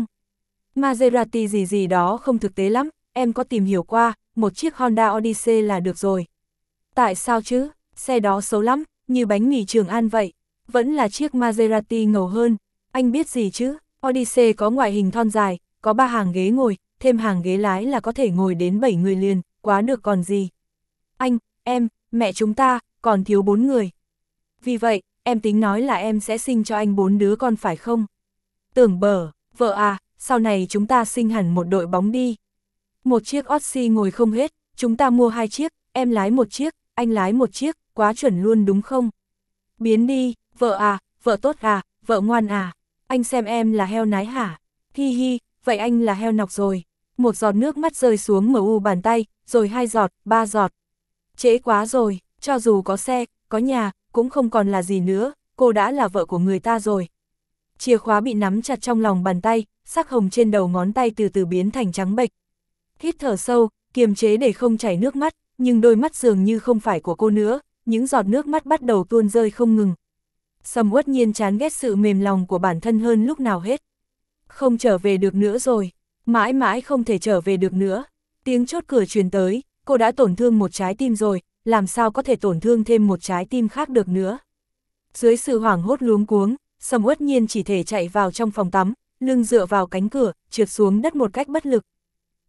Maserati gì gì đó không thực tế lắm, em có tìm hiểu qua, một chiếc Honda Odyssey là được rồi. Tại sao chứ, xe đó xấu lắm, như bánh mì Trường An vậy. Vẫn là chiếc Maserati ngầu hơn, anh biết gì chứ, Odyssey có ngoại hình thon dài, có ba hàng ghế ngồi, thêm hàng ghế lái là có thể ngồi đến bảy người liền, quá được còn gì. Anh, em, mẹ chúng ta, còn thiếu bốn người. Vì vậy, em tính nói là em sẽ sinh cho anh bốn đứa con phải không? Tưởng bở, vợ à, sau này chúng ta sinh hẳn một đội bóng đi. Một chiếc Odyssey ngồi không hết, chúng ta mua hai chiếc, em lái một chiếc, anh lái một chiếc, quá chuẩn luôn đúng không? Biến đi, vợ à, vợ tốt à, vợ ngoan à, anh xem em là heo nái hả? Hi hi, vậy anh là heo nọc rồi. Một giọt nước mắt rơi xuống mờ u bàn tay, rồi hai giọt, ba giọt. Trễ quá rồi, cho dù có xe, có nhà, cũng không còn là gì nữa, cô đã là vợ của người ta rồi. Chìa khóa bị nắm chặt trong lòng bàn tay, sắc hồng trên đầu ngón tay từ từ biến thành trắng bệch. Hít thở sâu, kiềm chế để không chảy nước mắt, nhưng đôi mắt dường như không phải của cô nữa, những giọt nước mắt bắt đầu tuôn rơi không ngừng. Sầm Uất Nhiên chán ghét sự mềm lòng của bản thân hơn lúc nào hết. Không trở về được nữa rồi, mãi mãi không thể trở về được nữa. Tiếng chốt cửa truyền tới, cô đã tổn thương một trái tim rồi, làm sao có thể tổn thương thêm một trái tim khác được nữa. Dưới sự hoảng hốt luống cuống, Sầm Uất Nhiên chỉ thể chạy vào trong phòng tắm, lưng dựa vào cánh cửa, trượt xuống đất một cách bất lực.